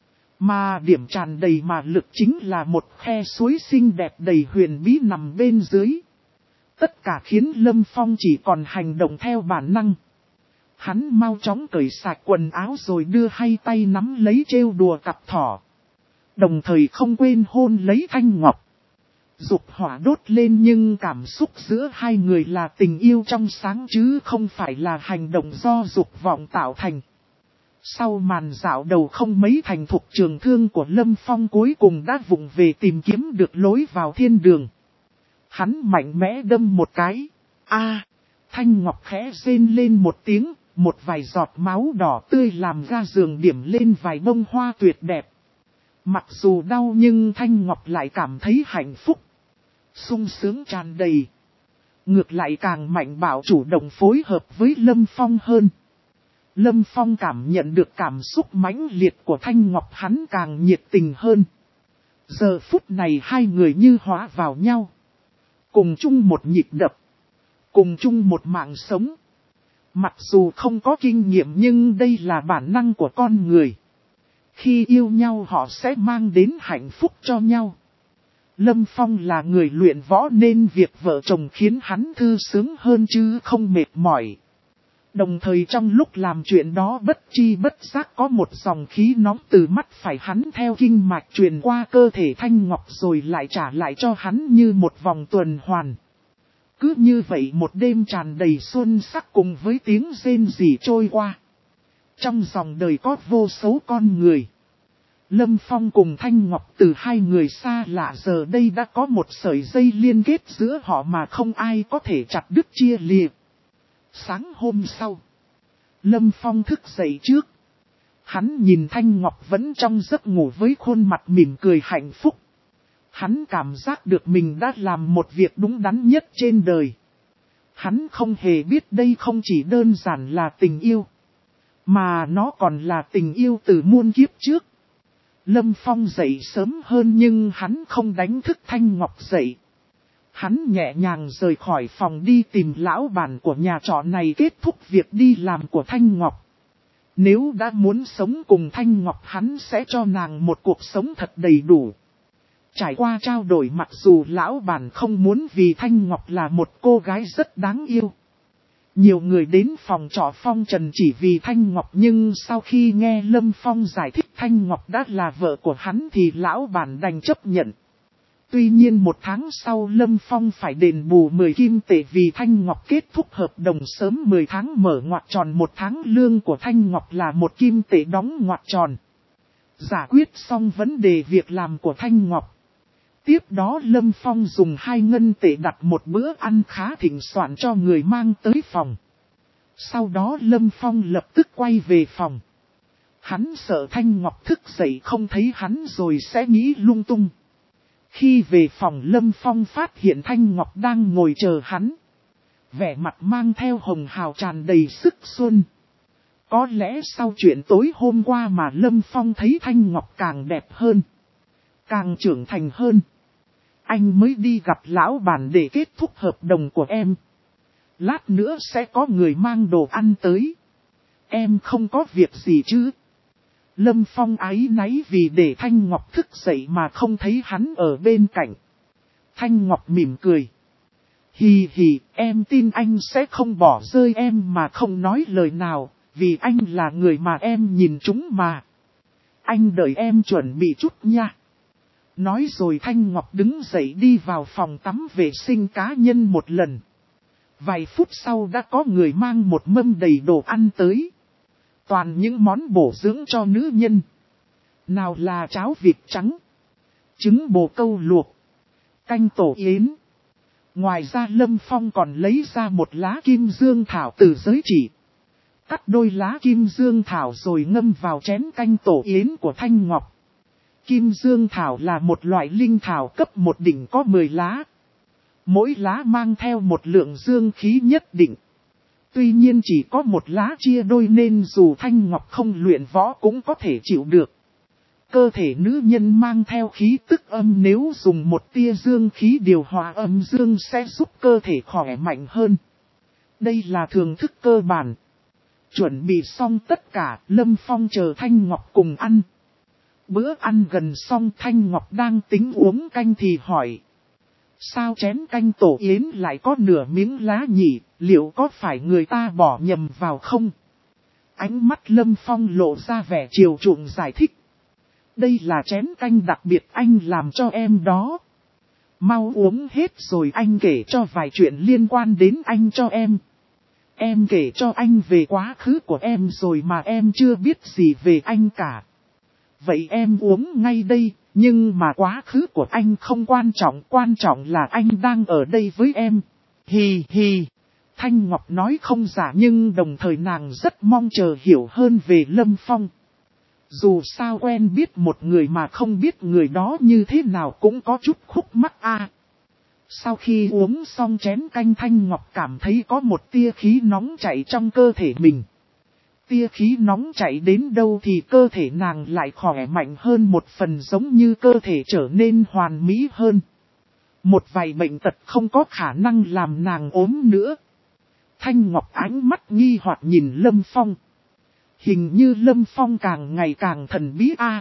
Mà điểm tràn đầy mà lực chính là một khe suối xinh đẹp đầy huyền bí nằm bên dưới. Tất cả khiến Lâm Phong chỉ còn hành động theo bản năng. Hắn mau chóng cởi sạch quần áo rồi đưa hai tay nắm lấy trêu đùa cặp thỏ. Đồng thời không quên hôn lấy Thanh Ngọc. Dục hỏa đốt lên nhưng cảm xúc giữa hai người là tình yêu trong sáng chứ không phải là hành động do dục vọng tạo thành. Sau màn dạo đầu không mấy thành thục trường thương của Lâm Phong cuối cùng đã vụng về tìm kiếm được lối vào thiên đường. Hắn mạnh mẽ đâm một cái. Thanh Ngọc khẽ rên lên một tiếng, một vài giọt máu đỏ tươi làm ra giường điểm lên vài bông hoa tuyệt đẹp. Mặc dù đau nhưng Thanh Ngọc lại cảm thấy hạnh phúc, sung sướng tràn đầy. Ngược lại càng mạnh bạo chủ động phối hợp với Lâm Phong hơn. Lâm Phong cảm nhận được cảm xúc mãnh liệt của Thanh Ngọc hắn càng nhiệt tình hơn. Giờ phút này hai người như hóa vào nhau. Cùng chung một nhịp đập. Cùng chung một mạng sống. Mặc dù không có kinh nghiệm nhưng đây là bản năng của con người. Khi yêu nhau họ sẽ mang đến hạnh phúc cho nhau. Lâm Phong là người luyện võ nên việc vợ chồng khiến hắn thư sướng hơn chứ không mệt mỏi. Đồng thời trong lúc làm chuyện đó bất chi bất giác có một dòng khí nóng từ mắt phải hắn theo kinh mạch truyền qua cơ thể Thanh Ngọc rồi lại trả lại cho hắn như một vòng tuần hoàn. Cứ như vậy một đêm tràn đầy xuân sắc cùng với tiếng rên rỉ trôi qua. Trong dòng đời có vô số con người. Lâm Phong cùng Thanh Ngọc từ hai người xa lạ giờ đây đã có một sợi dây liên kết giữa họ mà không ai có thể chặt đứt chia lìa. Sáng hôm sau, Lâm Phong thức dậy trước. Hắn nhìn Thanh Ngọc vẫn trong giấc ngủ với khuôn mặt mỉm cười hạnh phúc. Hắn cảm giác được mình đã làm một việc đúng đắn nhất trên đời. Hắn không hề biết đây không chỉ đơn giản là tình yêu, mà nó còn là tình yêu từ muôn kiếp trước. Lâm Phong dậy sớm hơn nhưng hắn không đánh thức Thanh Ngọc dậy. Hắn nhẹ nhàng rời khỏi phòng đi tìm lão bản của nhà trọ này kết thúc việc đi làm của Thanh Ngọc. Nếu đã muốn sống cùng Thanh Ngọc hắn sẽ cho nàng một cuộc sống thật đầy đủ. Trải qua trao đổi mặc dù lão bản không muốn vì Thanh Ngọc là một cô gái rất đáng yêu. Nhiều người đến phòng trọ Phong Trần chỉ vì Thanh Ngọc nhưng sau khi nghe Lâm Phong giải thích Thanh Ngọc đã là vợ của hắn thì lão bản đành chấp nhận. Tuy nhiên một tháng sau Lâm Phong phải đền bù 10 kim tệ vì Thanh Ngọc kết thúc hợp đồng sớm 10 tháng mở ngoặc tròn, một tháng lương của Thanh Ngọc là 1 kim tệ đóng ngoặc tròn. Giải quyết xong vấn đề việc làm của Thanh Ngọc. Tiếp đó Lâm Phong dùng 2 ngân tệ đặt một bữa ăn khá thịnh soạn cho người mang tới phòng. Sau đó Lâm Phong lập tức quay về phòng. Hắn sợ Thanh Ngọc thức dậy không thấy hắn rồi sẽ nghĩ lung tung. Khi về phòng Lâm Phong phát hiện Thanh Ngọc đang ngồi chờ hắn. Vẻ mặt mang theo hồng hào tràn đầy sức xuân. Có lẽ sau chuyện tối hôm qua mà Lâm Phong thấy Thanh Ngọc càng đẹp hơn, càng trưởng thành hơn. Anh mới đi gặp lão bản để kết thúc hợp đồng của em. Lát nữa sẽ có người mang đồ ăn tới. Em không có việc gì chứ? Lâm Phong áy náy vì để Thanh Ngọc thức dậy mà không thấy hắn ở bên cạnh. Thanh Ngọc mỉm cười. Hì hì, em tin anh sẽ không bỏ rơi em mà không nói lời nào, vì anh là người mà em nhìn trúng mà. Anh đợi em chuẩn bị chút nha. Nói rồi Thanh Ngọc đứng dậy đi vào phòng tắm vệ sinh cá nhân một lần. Vài phút sau đã có người mang một mâm đầy đồ ăn tới. Toàn những món bổ dưỡng cho nữ nhân. Nào là cháo vịt trắng, trứng bồ câu luộc, canh tổ yến. Ngoài ra Lâm Phong còn lấy ra một lá kim dương thảo từ giới chỉ. Cắt đôi lá kim dương thảo rồi ngâm vào chén canh tổ yến của Thanh Ngọc. Kim dương thảo là một loại linh thảo cấp 1 đỉnh có 10 lá. Mỗi lá mang theo một lượng dương khí nhất định. Tuy nhiên chỉ có một lá chia đôi nên dù Thanh Ngọc không luyện võ cũng có thể chịu được. Cơ thể nữ nhân mang theo khí tức âm, nếu dùng một tia dương khí điều hòa âm dương sẽ giúp cơ thể khỏe mạnh hơn. Đây là thưởng thức cơ bản. Chuẩn bị xong tất cả, Lâm Phong chờ Thanh Ngọc cùng ăn. Bữa ăn gần xong Thanh Ngọc đang tính uống canh thì hỏi. Sao chén canh tổ yến lại có nửa miếng lá nhỉ, liệu có phải người ta bỏ nhầm vào không? Ánh mắt Lâm Phong lộ ra vẻ chiều chuộng giải thích. Đây là chén canh đặc biệt anh làm cho em đó. Mau uống hết rồi anh kể cho vài chuyện liên quan đến anh cho em. Em kể cho anh về quá khứ của em rồi mà em chưa biết gì về anh cả. Vậy em uống ngay đây, nhưng mà quá khứ của anh không quan trọng là anh đang ở đây với em. Hì hì. Thanh Ngọc nói không giả nhưng đồng thời nàng rất mong chờ hiểu hơn về Lâm Phong. Dù sao quen biết một người mà không biết người đó như thế nào cũng có chút khúc mắc a. Sau khi uống xong chén canh Thanh Ngọc cảm thấy có một tia khí nóng chạy trong cơ thể mình. Tia khí nóng chạy đến đâu thì cơ thể nàng lại khỏe mạnh hơn một phần, giống như cơ thể trở nên hoàn mỹ hơn. Một vài bệnh tật không có khả năng làm nàng ốm nữa. Thanh Ngọc ánh mắt nghi hoặc nhìn Lâm Phong. Hình như Lâm Phong càng ngày càng thần bí a.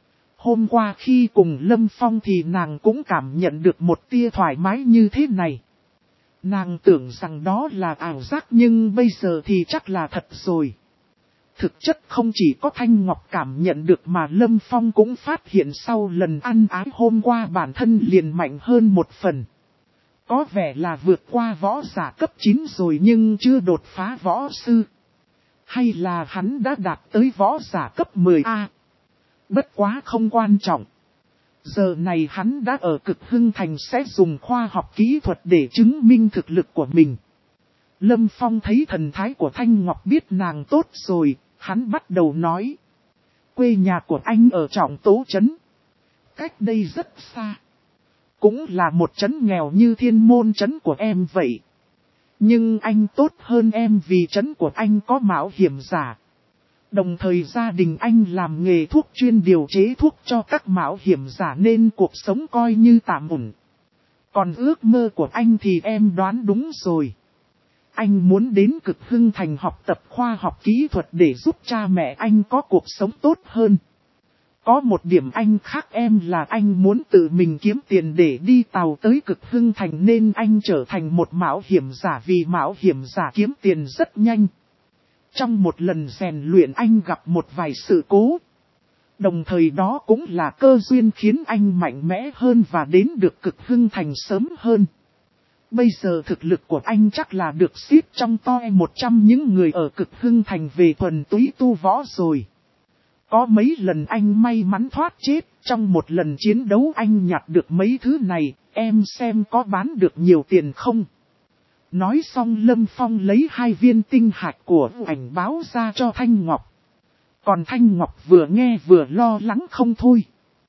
Hôm qua khi cùng Lâm Phong thì nàng cũng cảm nhận được một tia thoải mái như thế này. Nàng tưởng rằng đó là ảo giác nhưng bây giờ thì chắc là thật rồi. Thực chất không chỉ có Thanh Ngọc cảm nhận được mà Lâm Phong cũng phát hiện sau lần ăn ái hôm qua bản thân liền mạnh hơn một phần. Có vẻ là vượt qua võ giả cấp 9 rồi nhưng chưa đột phá võ sư. Hay là hắn đã đạt tới võ giả cấp 10A. Bất quá không quan trọng. Giờ này hắn đã ở Cực Hưng Thành sẽ dùng khoa học kỹ thuật để chứng minh thực lực của mình. Lâm Phong thấy thần thái của Thanh Ngọc biết nàng tốt rồi, hắn bắt đầu nói. quê nhà của anh ở Trọng Tố trấn. Cách đây rất xa. Cũng là một trấn nghèo như Thiên Môn trấn của em vậy. Nhưng anh tốt hơn em vì trấn của anh có mạo hiểm giả. Đồng thời gia đình anh làm nghề thuốc chuyên điều chế thuốc cho các mạo hiểm giả nên cuộc sống coi như tạm ổn. Còn ước mơ của anh thì em đoán đúng rồi. Anh muốn đến Cực Hưng Thành học tập khoa học kỹ thuật để giúp cha mẹ anh có cuộc sống tốt hơn. Có một điểm anh khác em là anh muốn tự mình kiếm tiền để đi tàu tới Cực Hưng Thành nên anh trở thành một mạo hiểm giả vì mạo hiểm giả kiếm tiền rất nhanh. Trong một lần rèn luyện anh gặp một vài sự cố. Đồng thời đó cũng là cơ duyên khiến anh mạnh mẽ hơn và đến được Cực Hưng Thành sớm hơn. Bây giờ thực lực của anh chắc là được xếp trong top 100 những người ở Cực Hưng Thành về thuần túy tu võ rồi. Có mấy lần anh may mắn thoát chết, trong một lần chiến đấu anh nhặt được mấy thứ này, em xem có bán được nhiều tiền không? Nói xong Lâm Phong lấy 2 viên tinh hạch của ảnh báo ra cho Thanh Ngọc. Còn Thanh Ngọc vừa nghe vừa lo lắng không thôi.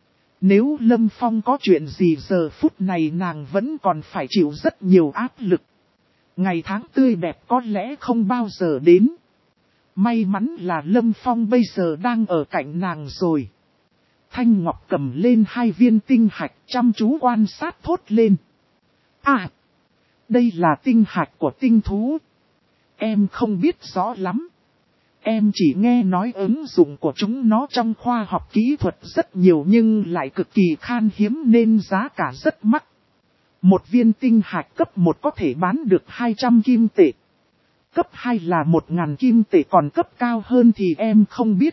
Nếu Lâm Phong có chuyện gì giờ phút này nàng vẫn còn phải chịu rất nhiều áp lực. Ngày tháng tươi đẹp có lẽ không bao giờ đến. May mắn là Lâm Phong bây giờ đang ở cạnh nàng rồi. Thanh Ngọc cầm lên 2 viên tinh hạch chăm chú quan sát thốt lên. À! Đây là tinh hạch của tinh thú. Em không biết rõ lắm. Em chỉ nghe nói ứng dụng của chúng nó trong khoa học kỹ thuật rất nhiều nhưng lại cực kỳ khan hiếm nên giá cả rất mắc. Một viên tinh hạch cấp 1 có thể bán được 200 kim tệ. Cấp 2 là 1000 kim tệ còn cấp cao hơn thì em không biết.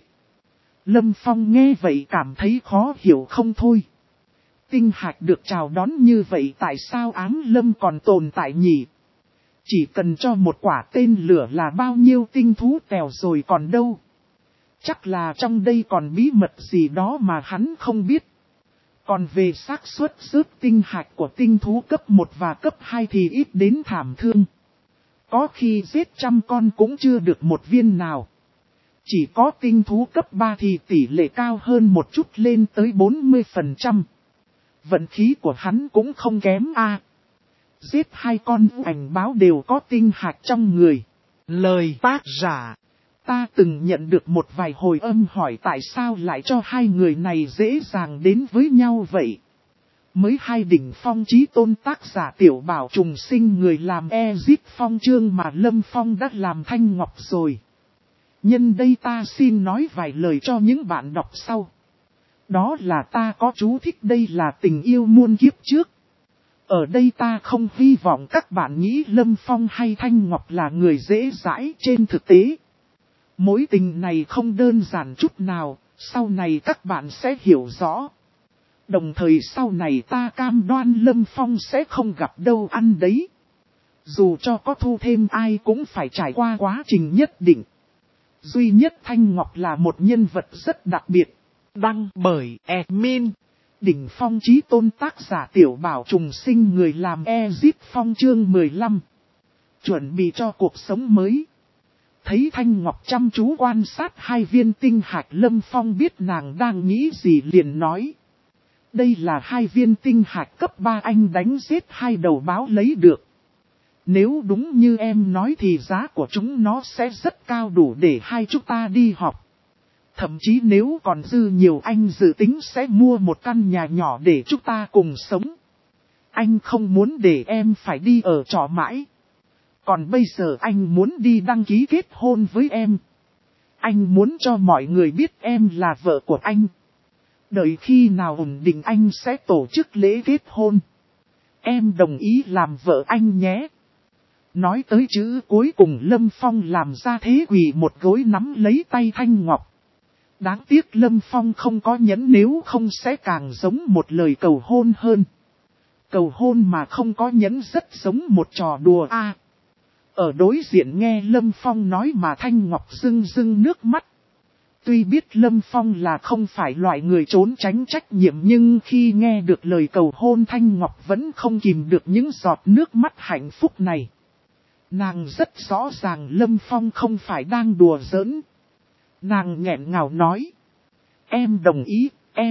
Lâm Phong nghe vậy cảm thấy khó hiểu không thôi. Tinh hạch được chào đón như vậy tại sao ám lâm còn tồn tại nhỉ? Chỉ cần cho một quả tên lửa là bao nhiêu tinh thú tèo rồi còn đâu. Chắc là trong đây còn bí mật gì đó mà hắn không biết. Còn về xác suất rớt tinh hạch của tinh thú cấp 1 và cấp 2 thì ít đến thảm thương. Có khi giết 100 con cũng chưa được một viên nào. Chỉ có tinh thú cấp 3 thì tỷ lệ cao hơn một chút lên tới 40%. Vận khí của hắn cũng không kém a. Giết 2 con ảnh báo đều có tinh hạch trong người. Lời tác giả. Ta từng nhận được một vài hồi âm hỏi tại sao lại cho 2 người này dễ dàng đến với nhau vậy. Mới 2 đỉnh phong chí tôn tác giả Tiểu Bảo trùng sinh người làm Ezip Phong chương mà Lâm Phong đã làm Thanh Ngọc rồi. Nhân đây ta xin nói vài lời cho những bạn đọc sau. Đó là ta có chú thích đây là tình yêu muôn kiếp trước. Ở đây ta không hy vọng các bạn nghĩ Lâm Phong hay Thanh Ngọc là người dễ dãi trên thực tế. Mối tình này không đơn giản chút nào, sau này các bạn sẽ hiểu rõ. Đồng thời sau này ta cam đoan Lâm Phong sẽ không gặp đâu ăn đấy. Dù cho có thu thêm ai cũng phải trải qua quá trình nhất định. Duy nhất Thanh Ngọc là một nhân vật rất đặc biệt. Đăng bởi admin. Đỉnh phong chí tôn tác giả Tiểu Bảo trùng sinh người làm Ezip Phong chương 15. Chuẩn bị cho cuộc sống mới. Thấy Thanh Ngọc chăm chú quan sát 2 viên tinh hạch Lâm Phong biết nàng đang nghĩ gì liền nói. Đây là 2 viên tinh hạch cấp 3 anh đánh giết 2 đầu báo lấy được. Nếu đúng như em nói thì giá của chúng nó sẽ rất cao đủ để hai chúng ta đi học. Thậm chí nếu còn dư nhiều anh dự tính sẽ mua một căn nhà nhỏ để chúng ta cùng sống. Anh không muốn để em phải đi ở trọ mãi. Còn bây giờ anh muốn đi đăng ký kết hôn với em. Anh muốn cho mọi người biết em là vợ của anh. Đợi khi nào ổn định anh sẽ tổ chức lễ kết hôn. Em đồng ý làm vợ anh nhé. Nói tới chữ cuối cùng Lâm Phong làm ra thế quỳ một gối nắm lấy tay Thanh Ngọc. Đáng tiếc Lâm Phong không có nhẫn nếu không sẽ càng giống một lời cầu hôn hơn. Cầu hôn mà không có nhẫn rất giống một trò đùa a. Ở đối diện nghe Lâm Phong nói mà Thanh Ngọc rưng rưng nước mắt. Tuy biết Lâm Phong là không phải loại người trốn tránh trách nhiệm nhưng khi nghe được lời cầu hôn Thanh Ngọc vẫn không kìm được những giọt nước mắt hạnh phúc này. Nàng rất rõ ràng Lâm Phong không phải đang đùa giỡn. Nàng nghẹn ngào nói. Em đồng ý,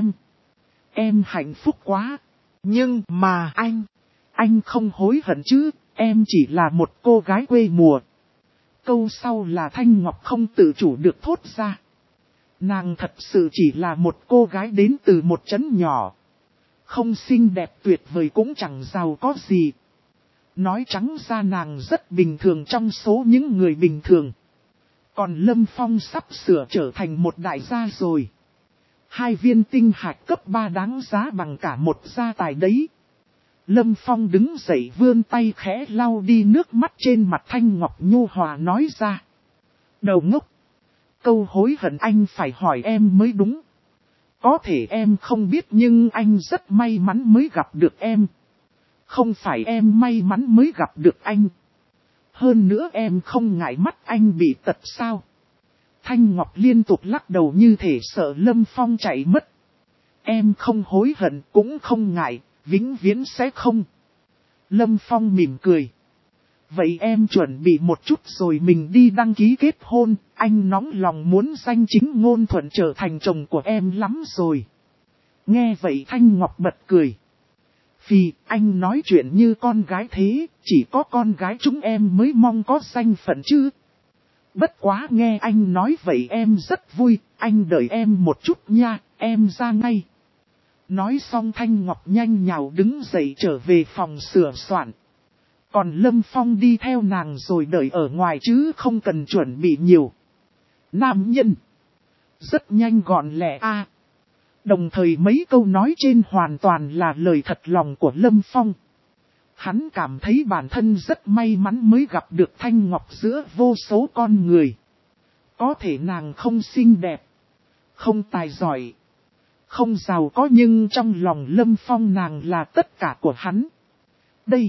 em hạnh phúc quá. Nhưng mà anh không hối hận chứ, em chỉ là một cô gái quê mùa. Câu sau là Thanh Ngọc không tự chủ được thốt ra. Nàng thật sự chỉ là một cô gái đến từ một trấn nhỏ. Không xinh đẹp tuyệt vời cũng chẳng giàu có gì. Nói trắng ra nàng rất bình thường trong số những người bình thường. Còn Lâm Phong sắp sửa trở thành một đại gia rồi. 2 viên tinh hạch cấp 3 đáng giá bằng cả một gia tài đấy. Lâm Phong đứng dậy vươn tay khẽ lau đi nước mắt trên mặt Thanh Ngọc nhu hòa nói ra. Đầu ngốc. Câu hối hận anh phải hỏi em mới đúng. Có thể em không biết nhưng anh rất may mắn mới gặp được em. Không phải em may mắn mới gặp được anh. Hơn nữa em không ngại mắt anh bị tật sao. Thanh Ngọc liên tục lắc đầu như thể sợ Lâm Phong chạy mất. Em không hối hận cũng không ngại, vĩnh viễn sẽ không. Lâm Phong mỉm cười. Vậy em chuẩn bị một chút rồi mình đi đăng ký kết hôn, anh nóng lòng muốn danh chính ngôn thuận trở thành chồng của em lắm rồi. Nghe vậy Thanh Ngọc bật cười. Vì anh nói chuyện như con gái thế, chỉ có con gái chúng em mới mong có danh phận chứ. Bất quá nghe anh nói vậy em rất vui, anh đợi em một chút nha, em ra ngay. Nói xong Thanh Ngọc nhanh nhào đứng dậy trở về phòng sửa soạn. Còn Lâm Phong đi theo nàng rồi đợi ở ngoài chứ không cần chuẩn bị nhiều. Nam nhân. Rất nhanh gọn lẹ a. Đồng thời mấy câu nói trên hoàn toàn là lời thật lòng của Lâm Phong. Hắn cảm thấy bản thân rất may mắn mới gặp được Thanh Ngọc giữa vô số con người. Có thể nàng không xinh đẹp, không tài giỏi, không giàu có nhưng trong lòng Lâm Phong nàng là tất cả của hắn. Đây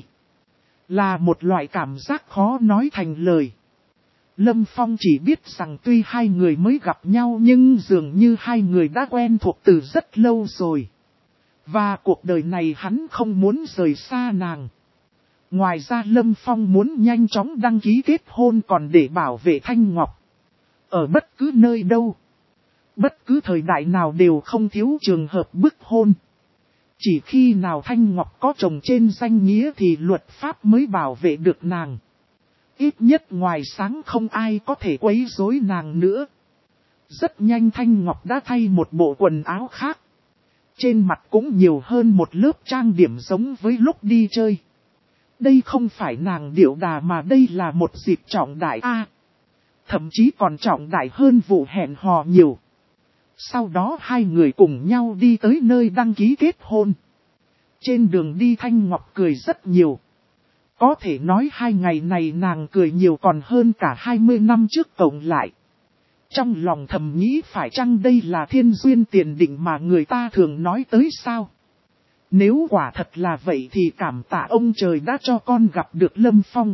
là một loại cảm giác khó nói thành lời. Lâm Phong chỉ biết rằng tuy 2 người mới gặp nhau nhưng dường như 2 người đã quen thuộc từ rất lâu rồi. Và cuộc đời này hắn không muốn rời xa nàng. Ngoài ra Lâm Phong muốn nhanh chóng đăng ký kết hôn còn để bảo vệ Thanh Ngọc. Ở bất cứ nơi đâu, bất cứ thời đại nào đều không thiếu trường hợp bức hôn. Chỉ khi nào Thanh Ngọc có chồng trên danh nghĩa thì luật pháp mới bảo vệ được nàng. Ít nhất ngoài sáng không ai có thể quấy rối nàng nữa. Rất nhanh Thanh Ngọc đã thay một bộ quần áo khác. Trên mặt cũng nhiều hơn một lớp trang điểm giống với lúc đi chơi. Đây không phải nàng điệu đà mà đây là một dịp trọng đại thậm chí còn trọng đại hơn vụ hẹn hò nhiều. Sau đó 2 người cùng nhau đi tới nơi đăng ký kết hôn. Trên đường đi Thanh Ngọc cười rất nhiều. Có thể nói 2 ngày này nàng cười nhiều còn hơn cả 20 năm trước cộng lại. Trong lòng thầm nghĩ phải chăng đây là thiên duyên tiền định mà người ta thường nói tới sao? Nếu quả thật là vậy thì cảm tạ ông trời đã cho con gặp được Lâm Phong.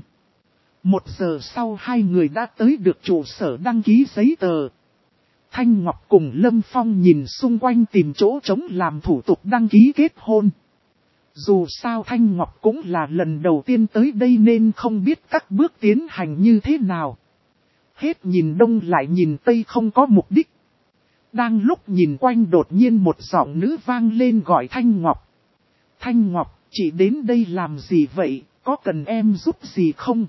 1 giờ sau 2 người đã tới được trụ sở đăng ký giấy tờ. Thanh Ngọc cùng Lâm Phong nhìn xung quanh tìm chỗ trống làm thủ tục đăng ký kết hôn. Dù sao Thanh Ngọc cũng là lần đầu tiên tới đây nên không biết các bước tiến hành như thế nào. Hết nhìn đông lại nhìn tây không có mục đích. Đang lúc nhìn quanh đột nhiên một giọng nữ vang lên gọi Thanh Ngọc. Thanh Ngọc, chị đến đây làm gì vậy, có cần em giúp gì không?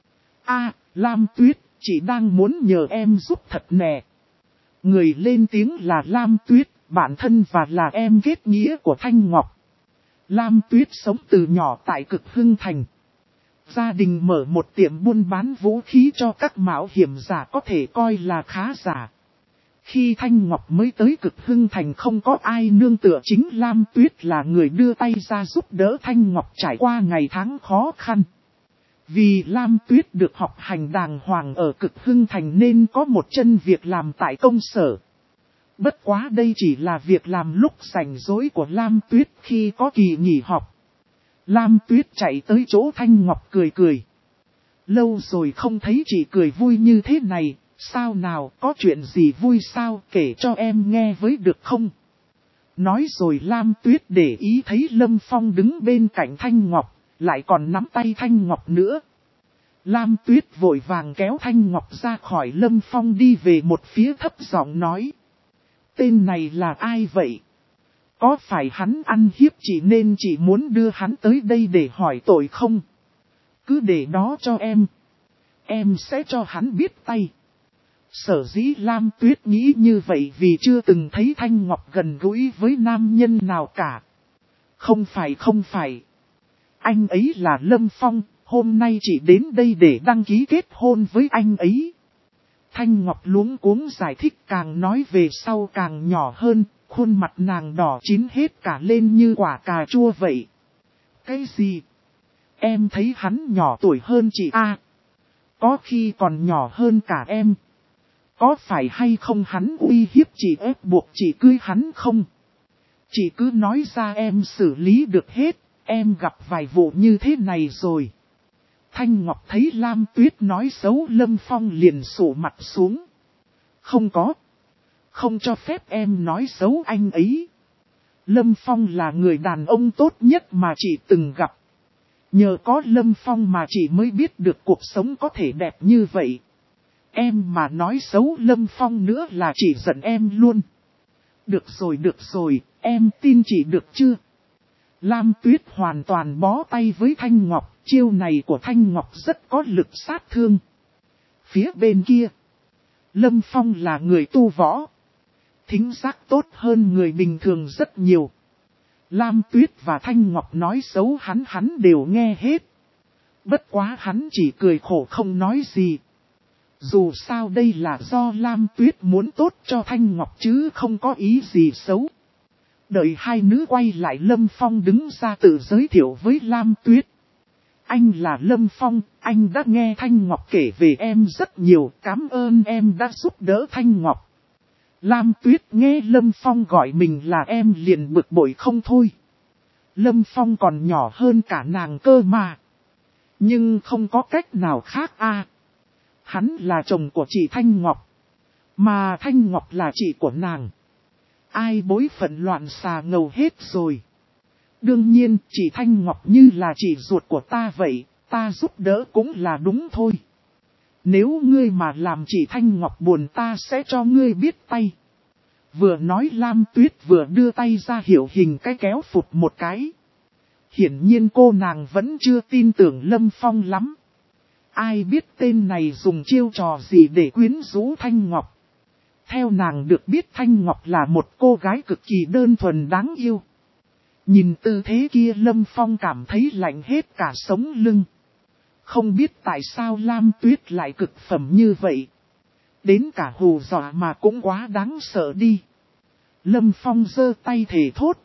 Lam Tuyết, chị đang muốn nhờ em giúp thật nè. Người lên tiếng là Lam Tuyết, bạn thân và là em kết nghĩa của Thanh Ngọc. Lam Tuyết sống từ nhỏ tại Cực Hưng Thành. Gia đình mở một tiệm buôn bán vũ khí cho các mạo hiểm giả có thể coi là khá giả. Khi Thanh Ngọc mới tới Cực Hưng Thành không có ai nương tựa chính Lam Tuyết là người đưa tay ra giúp đỡ Thanh Ngọc trải qua ngày tháng khó khăn. Vì Lam Tuyết được học hành đàng hoàng ở Cực Hưng Thành nên có một chân việc làm tại công sở. Bất quá đây chỉ là việc làm lúc rảnh rỗi của Lam Tuyết khi có kỳ nghỉ học. Lam Tuyết chạy tới chỗ Thanh Ngọc cười cười. Lâu rồi không thấy chị cười vui như thế này, sao nào có chuyện gì vui sao kể cho em nghe với được không? Nói rồi Lam Tuyết để ý thấy Lâm Phong đứng bên cạnh Thanh Ngọc, lại còn nắm tay Thanh Ngọc nữa. Lam Tuyết vội vàng kéo Thanh Ngọc ra khỏi Lâm Phong đi về một phía thấp giọng nói. Tên này là ai vậy? Có phải hắn ăn hiếp chị nên chị muốn đưa hắn tới đây để hỏi tội không? Cứ để đó cho em sẽ cho hắn biết tay. Sở dĩ Lam Tuyết nghĩ như vậy vì chưa từng thấy Thanh Ngọc gần gũi với nam nhân nào cả. Không phải. Anh ấy là Lâm Phong, hôm nay chị đến đây để đăng ký kết hôn với anh ấy. Thanh Ngọc luống cuống giải thích, càng nói về sau càng nhỏ hơn, khuôn mặt nàng đỏ chín hết cả lên như quả cà chua vậy. Cái gì? Em thấy hắn nhỏ tuổi hơn chị à? Có khi còn nhỏ hơn cả em. Có phải hay không hắn uy hiếp chị ép buộc chị cưới hắn không? Chị cứ nói ra em xử lý được hết, em gặp vài vụ như thế này rồi. Thanh Ngọc thấy Lam Tuyết nói xấu Lâm Phong liền sụ mặt xuống. Không cho phép em nói xấu anh ấy. Lâm Phong là người đàn ông tốt nhất mà chị từng gặp. Nhờ có Lâm Phong mà chị mới biết được cuộc sống có thể đẹp như vậy. Em mà nói xấu Lâm Phong nữa là chị giận em luôn. Được rồi, em tin chị được chưa? Lam Tuyết hoàn toàn bó tay với Thanh Ngọc, chiêu này của Thanh Ngọc rất có lực sát thương. Phía bên kia, Lâm Phong là người tu võ. Thính giác tốt hơn người bình thường rất nhiều. Lam Tuyết và Thanh Ngọc nói xấu hắn đều nghe hết. Bất quá hắn chỉ cười khổ không nói gì. Dù sao đây là do Lam Tuyết muốn tốt cho Thanh Ngọc chứ không có ý gì xấu. Đợi hai nữ quay lại, Lâm Phong đứng ra tự giới thiệu với Lam Tuyết. Anh là Lâm Phong, anh đã nghe Thanh Ngọc kể về em rất nhiều, cảm ơn em đã giúp đỡ Thanh Ngọc. Lam Tuyết nghe Lâm Phong gọi mình là em liền bực bội không thôi. Lâm Phong còn nhỏ hơn cả nàng cơ mà. Nhưng không có cách nào khác à. Hắn là chồng của chị Thanh Ngọc. Mà Thanh Ngọc là chị của nàng. Ai bối phận loạn xà ngầu hết rồi. Đương nhiên chị Thanh Ngọc như là chị ruột của ta vậy. Ta giúp đỡ cũng là đúng thôi. Nếu ngươi mà làm chị Thanh Ngọc buồn ta sẽ cho ngươi biết tay. Vừa nói Lam Tuyết vừa đưa tay ra hiệu hình cái kéo phụt một cái. Hiển nhiên cô nàng vẫn chưa tin tưởng Lâm Phong lắm. Ai biết tên này dùng chiêu trò gì để quyến rũ Thanh Ngọc. Theo nàng được biết Thanh Ngọc là một cô gái cực kỳ đơn thuần đáng yêu. Nhìn tư thế kia Lâm Phong cảm thấy lạnh hết cả sống lưng. Không biết tại sao Lam Tuyết lại cực phẩm như vậy. Đến cả hù dọa mà cũng quá đáng sợ đi. Lâm Phong giơ tay thề thốt.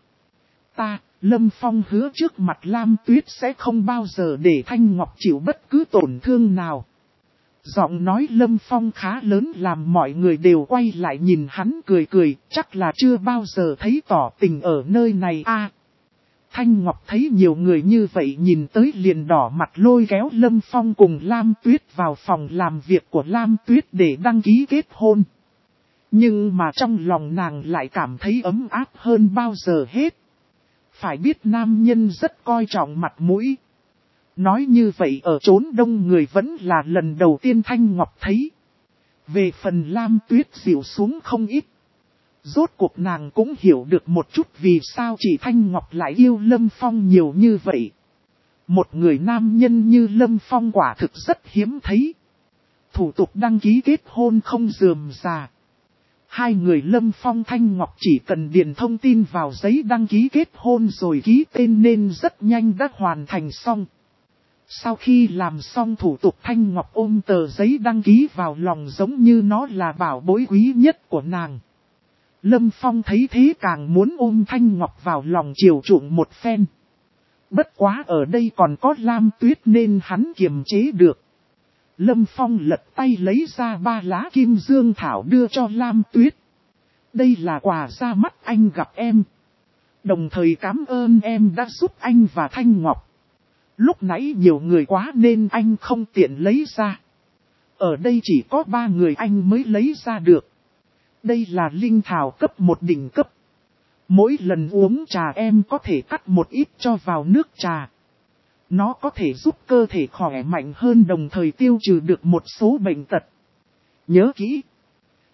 Lâm Phong hứa trước mặt Lam Tuyết sẽ không bao giờ để Thanh Ngọc chịu bất cứ tổn thương nào. Giọng nói Lâm Phong khá lớn làm mọi người đều quay lại nhìn hắn cười cười, chắc là chưa bao giờ thấy tỏ tình ở nơi này a. Thanh Ngọc thấy nhiều người như vậy nhìn tới liền đỏ mặt lôi kéo Lâm Phong cùng Lam Tuyết vào phòng làm việc của Lam Tuyết để đăng ký kết hôn. Nhưng mà trong lòng nàng lại cảm thấy ấm áp hơn bao giờ hết. Phải biết nam nhân rất coi trọng mặt mũi. Nói như vậy ở chốn đông người vẫn là lần đầu tiên Thanh Ngọc thấy. Về phần Lam Tuyết dịu xuống không ít. Rốt cuộc nàng cũng hiểu được một chút vì sao chị Thanh Ngọc lại yêu Lâm Phong nhiều như vậy. Một người nam nhân như Lâm Phong quả thực rất hiếm thấy. Thủ tục đăng ký kết hôn không rườm rà. Hai người Lâm Phong Thanh Ngọc chỉ cần điền thông tin vào giấy đăng ký kết hôn rồi ký tên nên rất nhanh đã hoàn thành xong. Sau khi làm xong thủ tục Thanh Ngọc ôm tờ giấy đăng ký vào lòng giống như nó là bảo bối quý nhất của nàng. Lâm Phong thấy thế càng muốn ôm Thanh Ngọc vào lòng chiều chuộng một phen. Bất quá ở đây còn có Lam Tuyết nên hắn kiềm chế được. Lâm Phong lật tay lấy ra 3 lá kim dương thảo đưa cho Lam Tuyết. Đây là quà ra mắt anh gặp em. Đồng thời cảm ơn em đã giúp anh và Thanh Ngọc. Lúc nãy nhiều người quá nên anh không tiện lấy ra. Ở đây chỉ có 3 người anh mới lấy ra được. Đây là linh thảo cấp 1 đỉnh cấp. Mỗi lần uống trà em có thể cắt một ít cho vào nước trà. Nó có thể giúp cơ thể khỏe mạnh hơn đồng thời tiêu trừ được một số bệnh tật. Nhớ kỹ.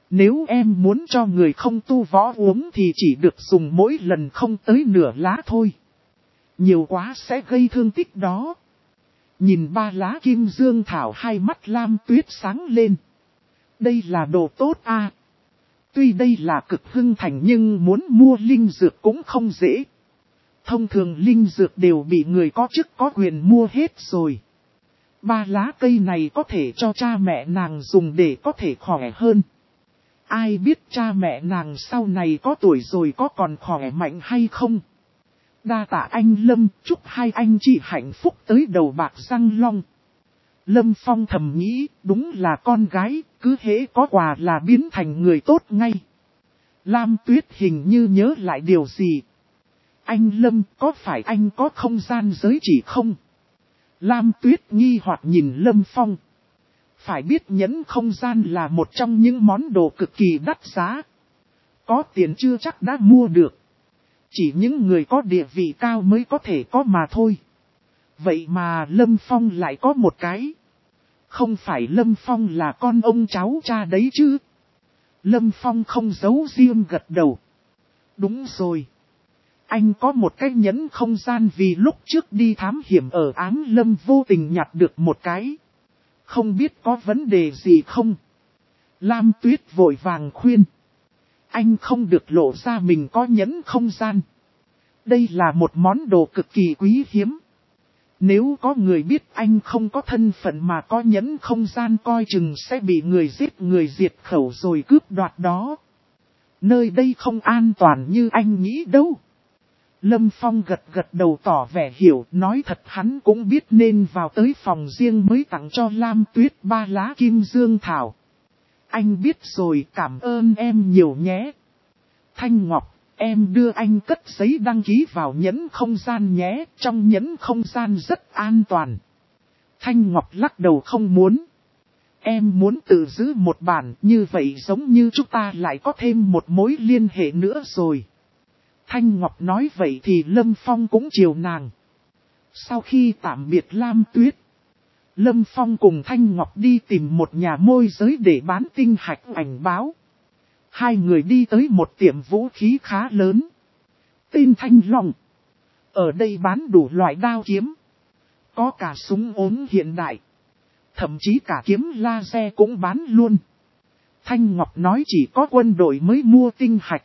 Nếu em muốn cho người không tu võ uống thì chỉ được dùng mỗi lần không tới nửa lá thôi. Nhiều quá sẽ gây thương tích đó. Nhìn 3 lá kim dương thảo, hai mắt Lam Tuyết sáng lên. Đây là đồ tốt à. Tuy đây là cực hưng thành nhưng muốn mua linh dược cũng không dễ. Thông thường linh dược đều bị người có chức có quyền mua hết rồi. 3 lá cây này có thể cho cha mẹ nàng dùng để có thể khỏe hơn. Ai biết cha mẹ nàng sau này có tuổi rồi có còn khỏe mạnh hay không? Đa tạ anh Lâm, chúc hai anh chị hạnh phúc tới đầu bạc răng long. Lâm Phong thầm nghĩ, đúng là con gái, cứ hễ có quà là biến thành người tốt ngay. Lam Tuyết hình như nhớ lại điều gì. Anh Lâm, có phải anh có không gian giới chỉ không? Lam Tuyết nghi hoặc nhìn Lâm Phong. Phải biết nhẫn không gian là một trong những món đồ cực kỳ đắt giá. Có tiền chưa chắc đã mua được. Chỉ những người có địa vị cao mới có thể có mà thôi. Vậy mà Lâm Phong lại có một cái. Không phải Lâm Phong là con ông cháu cha đấy chứ? Lâm Phong không giấu riêng gật đầu. Đúng rồi. Anh có một cái nhẫn không gian vì lúc trước đi thám hiểm ở Áng Lâm vô tình nhặt được một cái. Không biết có vấn đề gì không? Lam Tuyết vội vàng khuyên. Anh không được lộ ra mình có nhẫn không gian. Đây là một món đồ cực kỳ quý hiếm. Nếu có người biết anh không có thân phận mà có nhẫn không gian coi chừng sẽ bị người giết người diệt khẩu rồi cướp đoạt đó. Nơi đây không an toàn như anh nghĩ đâu. Lâm Phong gật gật đầu tỏ vẻ hiểu, nói thật hắn cũng biết nên vào tới phòng riêng mới tặng cho Lam Tuyết 3 lá kim dương thảo. Anh biết rồi, cảm ơn em nhiều nhé. Thanh Ngọc, em đưa anh cất giấy đăng ký vào nhẫn không gian nhé, trong nhẫn không gian rất an toàn. Thanh Ngọc lắc đầu không muốn. Em muốn tự giữ một bản, như vậy giống như chúng ta lại có thêm một mối liên hệ nữa rồi. Thanh Ngọc nói vậy thì Lâm Phong cũng chiều nàng. Sau khi tạm biệt Lam Tuyết, Lâm Phong cùng Thanh Ngọc đi tìm một nhà môi giới để bán tinh hạch ảnh báo. Hai người đi tới một tiệm vũ khí khá lớn. Tên Thanh Long. Ở đây bán đủ loại đao kiếm. Có cả súng ốm hiện đại. Thậm chí cả kiếm laser cũng bán luôn. Thanh Ngọc nói chỉ có quân đội mới mua tinh hạch.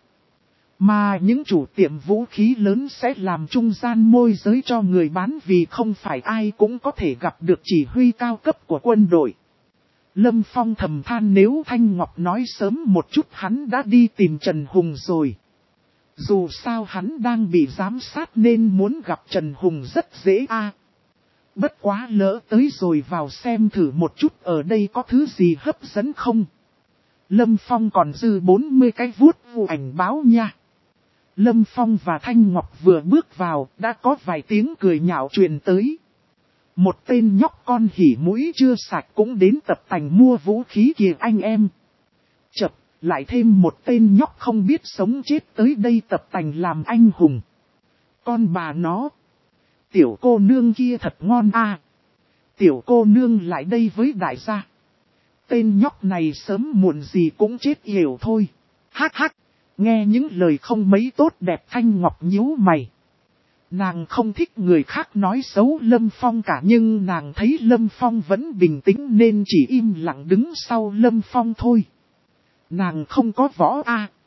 Mà những chủ tiệm vũ khí lớn sẽ làm trung gian môi giới cho người bán vì không phải ai cũng có thể gặp được chỉ huy cao cấp của quân đội. Lâm Phong thầm than nếu Thanh Ngọc nói sớm một chút hắn đã đi tìm Trần Hùng rồi. Dù sao hắn đang bị giám sát nên muốn gặp Trần Hùng rất dễ Bất quá lỡ tới rồi vào xem thử một chút ở đây có thứ gì hấp dẫn không. Lâm Phong còn dư 40 cái vuốt vu ảnh báo nha. Lâm Phong và Thanh Ngọc vừa bước vào, đã có vài tiếng cười nhạo truyền tới. Một tên nhóc con hỉ mũi chưa sạch cũng đến tập tành mua vũ khí kìa anh em. Chập, lại thêm một tên nhóc không biết sống chết tới đây tập tành làm anh hùng. Con bà nó. Tiểu cô nương kia thật ngon Tiểu cô nương lại đây với đại gia. Tên nhóc này sớm muộn gì cũng chết hiểu thôi. Hắc hắc. Nghe những lời không mấy tốt đẹp Thanh Ngọc nhíu mày. Nàng không thích người khác nói xấu Lâm Phong cả nhưng nàng thấy Lâm Phong vẫn bình tĩnh nên chỉ im lặng đứng sau Lâm Phong thôi. Nàng không có võ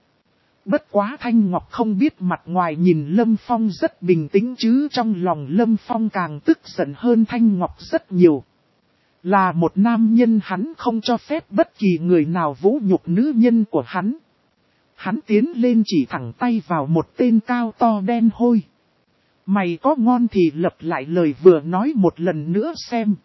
Bất quá Thanh Ngọc không biết mặt ngoài nhìn Lâm Phong rất bình tĩnh chứ trong lòng Lâm Phong càng tức giận hơn Thanh Ngọc rất nhiều. Là một nam nhân hắn không cho phép bất kỳ người nào vũ nhục nữ nhân của hắn. Hắn tiến lên chỉ thẳng tay vào một tên cao to đen hôi. Mày có ngon thì lặp lại lời vừa nói một lần nữa xem.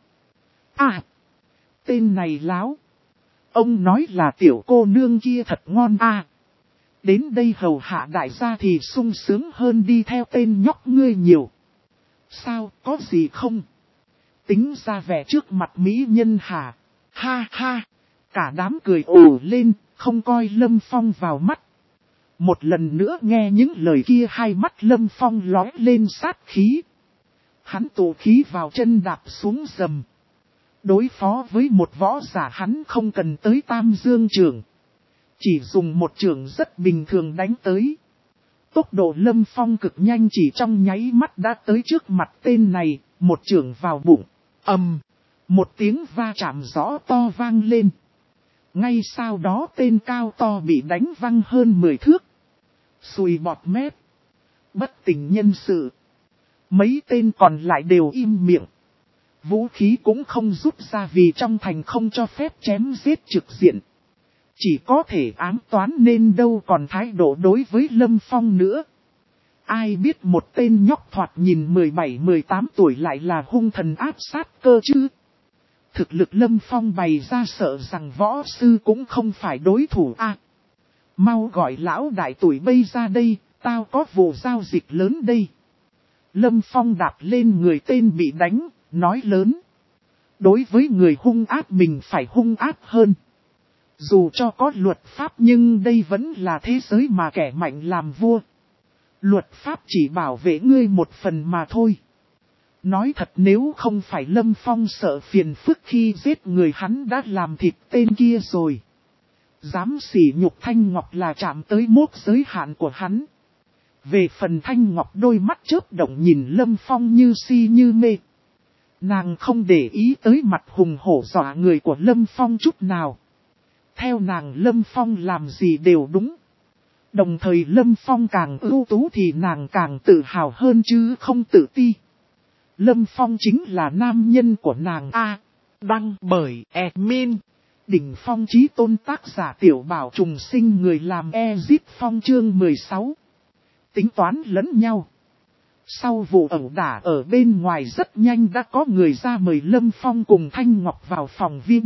Tên này láo. Ông nói là tiểu cô nương kia thật ngon Đến đây hầu hạ đại gia thì sung sướng hơn đi theo tên nhóc ngươi nhiều. Sao, có gì không? Tính ra vẻ trước mặt mỹ nhân hả? Ha ha! Cả đám cười ồ lên, không coi Lâm Phong vào mắt. Một lần nữa nghe những lời kia hai mắt Lâm Phong lóe lên sát khí. Hắn tụ khí vào chân đạp xuống rầm. Đối phó với một võ giả hắn không cần tới Tam Dương Trường. Chỉ dùng một chưởng rất bình thường đánh tới. Tốc độ Lâm Phong cực nhanh, chỉ trong nháy mắt đã tới trước mặt tên này, một chưởng vào bụng. Ầm, một tiếng va chạm rõ to vang lên. Ngay sau đó tên cao to bị đánh văng hơn 10 thước. Sùi bọt mép. Bất tỉnh nhân sự. Mấy tên còn lại đều im miệng. Vũ khí cũng không rút ra vì trong thành không cho phép chém giết trực diện. Chỉ có thể ám toán nên đâu còn thái độ đối với Lâm Phong nữa. Ai biết một tên nhóc thoạt nhìn 17-18 tuổi lại là hung thần áp sát cơ chứ. Thực lực Lâm Phong bày ra sợ rằng võ sư cũng không phải đối thủ a. Mau gọi lão đại tuổi bây ra đây, tao có vụ giao dịch lớn đây. Lâm Phong đạp lên người tên bị đánh, nói lớn. Đối với người hung ác mình phải hung ác hơn. Dù cho có luật pháp nhưng đây vẫn là thế giới mà kẻ mạnh làm vua. Luật pháp chỉ bảo vệ ngươi một phần mà thôi. Nói thật nếu không phải Lâm Phong sợ phiền phức khi giết người hắn đã làm thịt tên kia rồi. Dám sỉ nhục Thanh Ngọc là chạm tới mốc giới hạn của hắn. Về phần Thanh Ngọc đôi mắt chớp động nhìn Lâm Phong như si như mê. Nàng không để ý tới mặt hùng hổ dọa người của Lâm Phong chút nào. Theo nàng Lâm Phong làm gì đều đúng. Đồng thời Lâm Phong càng ưu tú thì nàng càng tự hào hơn chứ không tự ti. Lâm Phong chính là nam nhân của nàng A. Đăng bởi admin. Đỉnh phong chí tôn tác giả Tiểu Bảo Trùng Sinh, người làm Ezip Phong chương 16. Tính toán lẫn nhau. Sau vụ ẩu đả ở bên ngoài rất nhanh đã có người ra mời Lâm Phong cùng Thanh Ngọc vào phòng viên.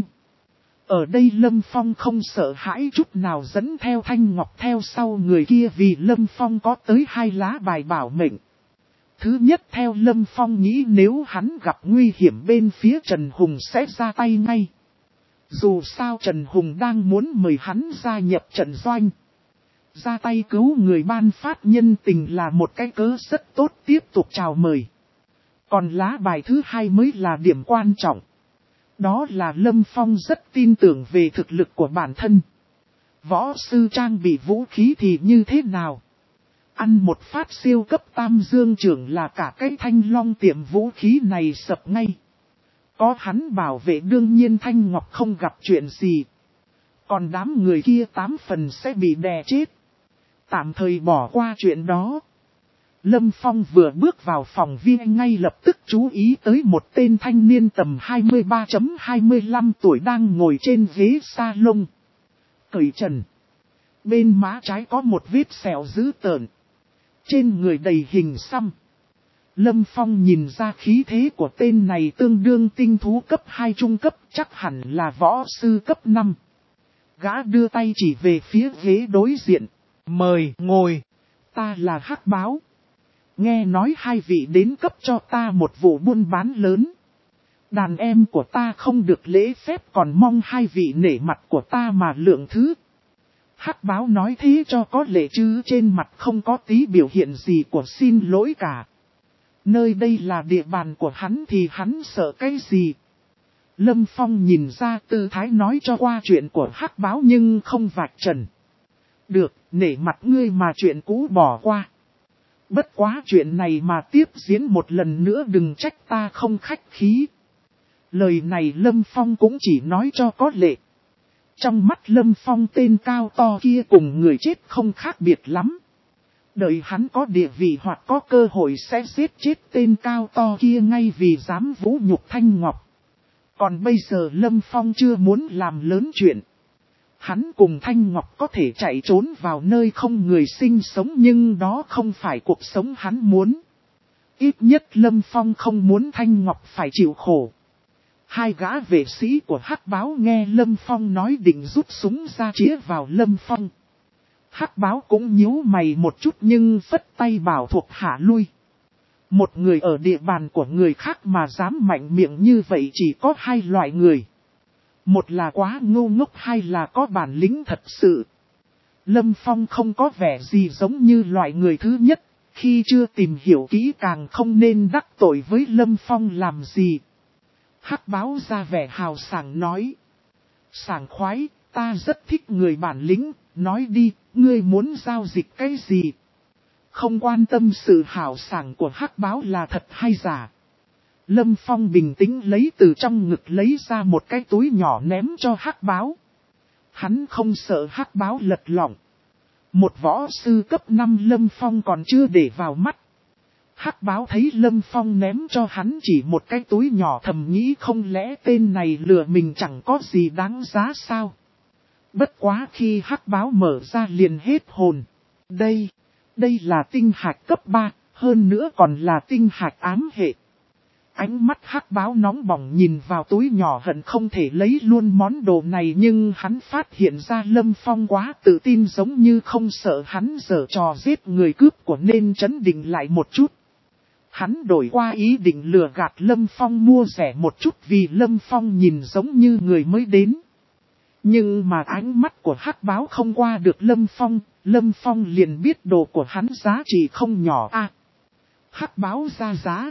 Ở đây Lâm Phong không sợ hãi chút nào dẫn theo Thanh Ngọc theo sau người kia vì Lâm Phong có tới 2 lá bài bảo mệnh. Thứ nhất, theo Lâm Phong nghĩ nếu hắn gặp nguy hiểm bên phía Trần Hùng sẽ ra tay ngay. Dù sao Trần Hùng đang muốn mời hắn gia nhập trận doanh. Ra tay cứu người ban phát nhân tình là một cái cớ rất tốt tiếp tục chào mời. Còn lá bài thứ hai mới là điểm quan trọng. Đó là Lâm Phong rất tin tưởng về thực lực của bản thân. Võ sư trang bị vũ khí thì như thế nào? Ăn một phát siêu cấp tam dương trưởng là cả cái Thanh Long tiệm vũ khí này sập ngay. Có hắn bảo vệ đương nhiên Thanh Ngọc không gặp chuyện gì. Còn đám người kia 8 phần sẽ bị đè chết. Tạm thời bỏ qua chuyện đó. Lâm Phong vừa bước vào phòng viên ngay lập tức chú ý tới một tên thanh niên tầm 23-25 tuổi đang ngồi trên ghế salon. Cởi trần. Bên má trái có một vết sẹo dữ tợn. Trên người đầy hình xăm. Lâm Phong nhìn ra khí thế của tên này tương đương tinh thú cấp 2 trung cấp, chắc hẳn là võ sư cấp 5. Gã đưa tay chỉ về phía ghế đối diện. Mời ngồi. Ta là Hắc Báo. Nghe nói hai vị đến cấp cho ta một vụ buôn bán lớn. Đàn em của ta không được lễ phép, còn mong hai vị nể mặt của ta mà lượng thứ. Hắc Báo nói thế cho có lệ chứ trên mặt không có tí biểu hiện gì của xin lỗi cả. Nơi đây là địa bàn của hắn thì hắn sợ cái gì? Lâm Phong nhìn ra tư thái nói cho qua chuyện của Hắc Báo nhưng không vạch trần. Được, nể mặt ngươi mà chuyện cũ bỏ qua. Bất quá chuyện này mà tiếp diễn một lần nữa đừng trách ta không khách khí. Lời này Lâm Phong cũng chỉ nói cho có lệ. Trong mắt Lâm Phong tên cao to kia cùng người chết không khác biệt lắm. Đợi hắn có địa vị hoặc có cơ hội sẽ giết chết tên cao to kia ngay vì dám vũ nhục Thanh Ngọc. Còn bây giờ Lâm Phong chưa muốn làm lớn chuyện. Hắn cùng Thanh Ngọc có thể chạy trốn vào nơi không người sinh sống nhưng đó không phải cuộc sống hắn muốn. Ít nhất Lâm Phong không muốn Thanh Ngọc phải chịu khổ. Hai gã vệ sĩ của Hắc Báo nghe Lâm Phong nói định rút súng ra chĩa vào Lâm Phong. Hắc Báo cũng nhíu mày một chút nhưng phất tay bảo thuộc hạ lui. Một người ở địa bàn của người khác mà dám mạnh miệng như vậy chỉ có hai loại người. Một là quá ngu ngốc, hai là có bản lĩnh thật sự. Lâm Phong không có vẻ gì giống như loại người thứ nhất, khi chưa tìm hiểu kỹ càng không nên đắc tội với Lâm Phong làm gì. Hắc Báo ra vẻ hào sảng nói. Sảng khoái, ta rất thích người bản lĩnh, nói đi, ngươi muốn giao dịch cái gì? Không quan tâm sự hào sảng của hắc báo là thật hay giả. Lâm Phong bình tĩnh lấy từ trong ngực lấy ra một cái túi nhỏ ném cho hắc báo. Hắn không sợ hắc báo lật lọng. Một võ sư cấp 5 Lâm Phong còn chưa để vào mắt. Hắc báo thấy Lâm Phong ném cho hắn chỉ một cái túi nhỏ thầm nghĩ không lẽ tên này lừa mình chẳng có gì đáng giá sao. Bất quá khi hắc báo mở ra liền hết hồn. Đây là tinh hạch cấp 3, hơn nữa còn là tinh hạch ám hệ. Ánh mắt hắc báo nóng bỏng nhìn vào túi nhỏ hận không thể lấy luôn món đồ này, nhưng hắn phát hiện ra Lâm Phong quá tự tin giống như không sợ hắn giở trò giết người cướp của nên trấn định lại một chút. Hắn đổi qua ý định lừa gạt Lâm Phong mua rẻ một chút vì Lâm Phong nhìn giống như người mới đến. Nhưng mà ánh mắt của hắc báo không qua được Lâm Phong liền biết đồ của hắn giá trị không nhỏ a. Hắc báo ra giá.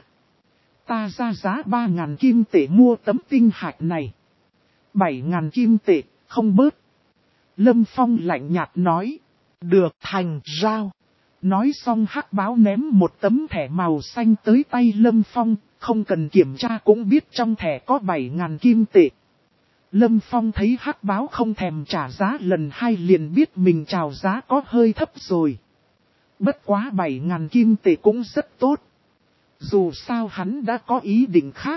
Ta ra giá 3.000 kim tệ mua tấm tinh hạch này. 7.000 kim tệ, không bớt. Lâm Phong lạnh nhạt nói. Được, thành giao. Nói xong hắc báo ném một tấm thẻ màu xanh tới tay Lâm Phong, không cần kiểm tra cũng biết trong thẻ có 7.000 kim tệ. Lâm Phong thấy hắc báo không thèm trả giá lần hai liền biết mình chào giá có hơi thấp rồi. Bất quá 7.000 kim tệ cũng rất tốt. Dù sao hắn đã có ý định khác.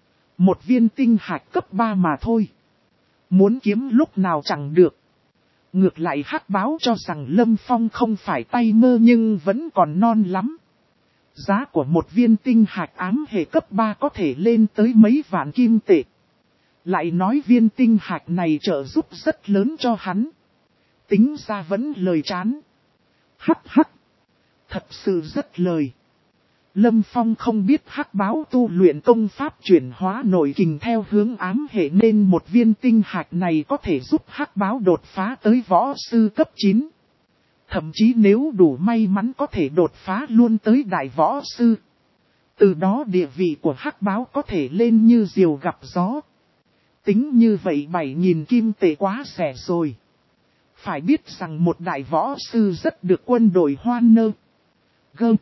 Một viên tinh hạch cấp 3 mà thôi. Muốn kiếm lúc nào chẳng được. Ngược lại hắc báo cho rằng Lâm Phong không phải tay mơ nhưng vẫn còn non lắm. Giá của một viên tinh hạch ám hệ cấp 3 có thể lên tới mấy vạn kim tệ. Lại nói viên tinh hạch này trợ giúp rất lớn cho hắn. Tính ra vẫn lời chán. Hắc. Thật sự rất lời. Lâm Phong không biết hắc báo tu luyện công pháp chuyển hóa nội kình theo hướng ám hệ nên một viên tinh hạch này có thể giúp hắc báo đột phá tới võ sư cấp 9. Thậm chí nếu đủ may mắn có thể đột phá luôn tới đại võ sư. Từ đó địa vị của hắc báo có thể lên như diều gặp gió. Tính như vậy 7.000 kim tệ quá rẻ rồi. Phải biết rằng một đại võ sư rất được quân đội hoan nghênh.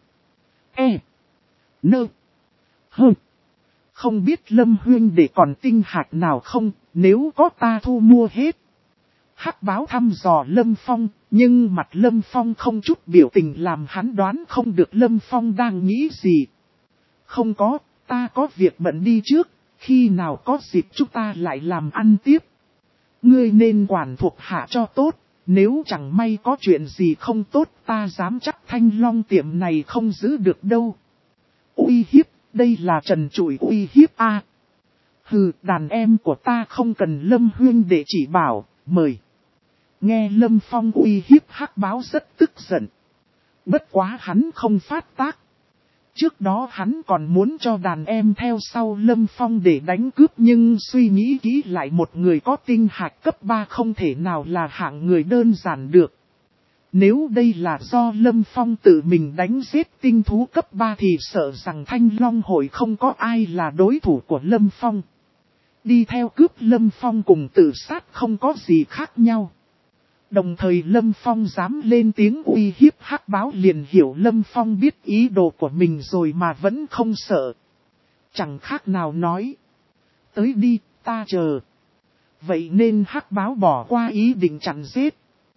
Không biết Lâm huynh để còn tinh hạch nào không, nếu có ta thu mua hết. Hắc báo thăm dò Lâm Phong, nhưng mặt Lâm Phong không chút biểu tình làm hắn đoán không được Lâm Phong đang nghĩ gì. Không có, ta có việc bận đi trước, khi nào có dịp chúng ta lại làm ăn tiếp. Ngươi nên quản thuộc hạ cho tốt, nếu chẳng may có chuyện gì không tốt ta dám chắc Thanh Long tiệm này không giữ được đâu. Uy hiếp, đây là trần trụi uy hiếp a. Hừ, đàn em của ta không cần Lâm huynh để chỉ bảo, mời. Nghe Lâm Phong uy hiếp hắc báo rất tức giận. Bất quá hắn không phát tác. Trước đó hắn còn muốn cho đàn em theo sau Lâm Phong để đánh cướp nhưng suy nghĩ kỹ lại một người có tinh hạch cấp 3 không thể nào là hạng người đơn giản được. Nếu đây là do Lâm Phong tự mình đánh giết tinh thú cấp 3 thì sợ rằng Thanh Long hội không có ai là đối thủ của Lâm Phong. Đi theo cướp Lâm Phong cùng tự sát không có gì khác nhau. Đồng thời Lâm Phong dám lên tiếng uy hiếp hắc báo liền hiểu Lâm Phong biết ý đồ của mình rồi mà vẫn không sợ. Chẳng khác nào nói. Tới đi, ta chờ. Vậy nên hắc báo bỏ qua ý định chặn giết.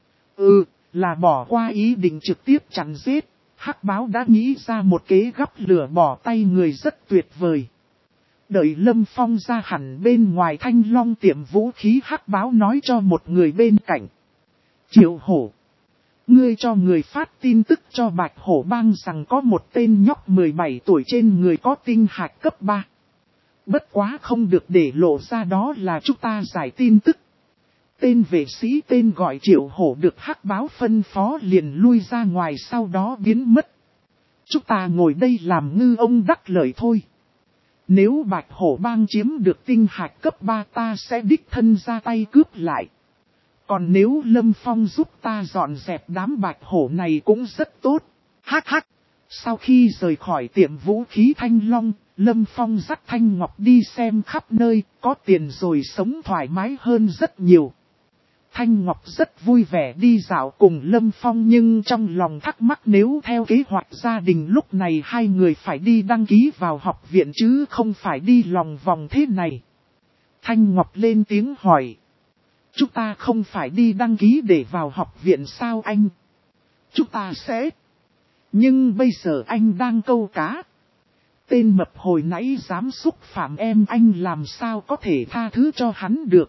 Là bỏ qua ý định trực tiếp chặn giết. Hắc báo đã nghĩ ra một kế gắp lửa bỏ tay người rất tuyệt vời. Đợi Lâm Phong ra hẳn bên ngoài Thanh Long tiệm vũ khí hắc báo nói cho một người bên cạnh. Triệu Hổ, ngươi cho người phát tin tức cho Bạch Hổ Bang rằng có một tên nhóc 17 tuổi trên người có tinh hạch cấp 3. Bất quá không được để lộ ra đó là chúng ta giải tin tức. Tên vệ sĩ tên gọi Triệu Hổ được hắc báo phân phó liền lui ra ngoài sau đó biến mất. Chúng ta ngồi đây làm ngư ông đắc lợi thôi. Nếu Bạch Hổ Bang chiếm được tinh hạch cấp 3 ta sẽ đích thân ra tay cướp lại. Còn nếu Lâm Phong giúp ta dọn dẹp đám bạch hổ này cũng rất tốt. Hắc. Sau khi rời khỏi tiệm vũ khí Thanh Long, Lâm Phong dắt Thanh Ngọc đi xem khắp nơi, có tiền rồi sống thoải mái hơn rất nhiều. Thanh Ngọc rất vui vẻ đi dạo cùng Lâm Phong nhưng trong lòng thắc mắc nếu theo kế hoạch gia đình lúc này hai người phải đi đăng ký vào học viện chứ không phải đi lòng vòng thế này. Thanh Ngọc lên tiếng hỏi. Chúng ta không phải đi đăng ký để vào học viện sao anh? Chúng ta sẽ. Nhưng bây giờ anh đang câu cá. Tên mập hồi nãy dám xúc phạm em anh làm sao có thể tha thứ cho hắn được.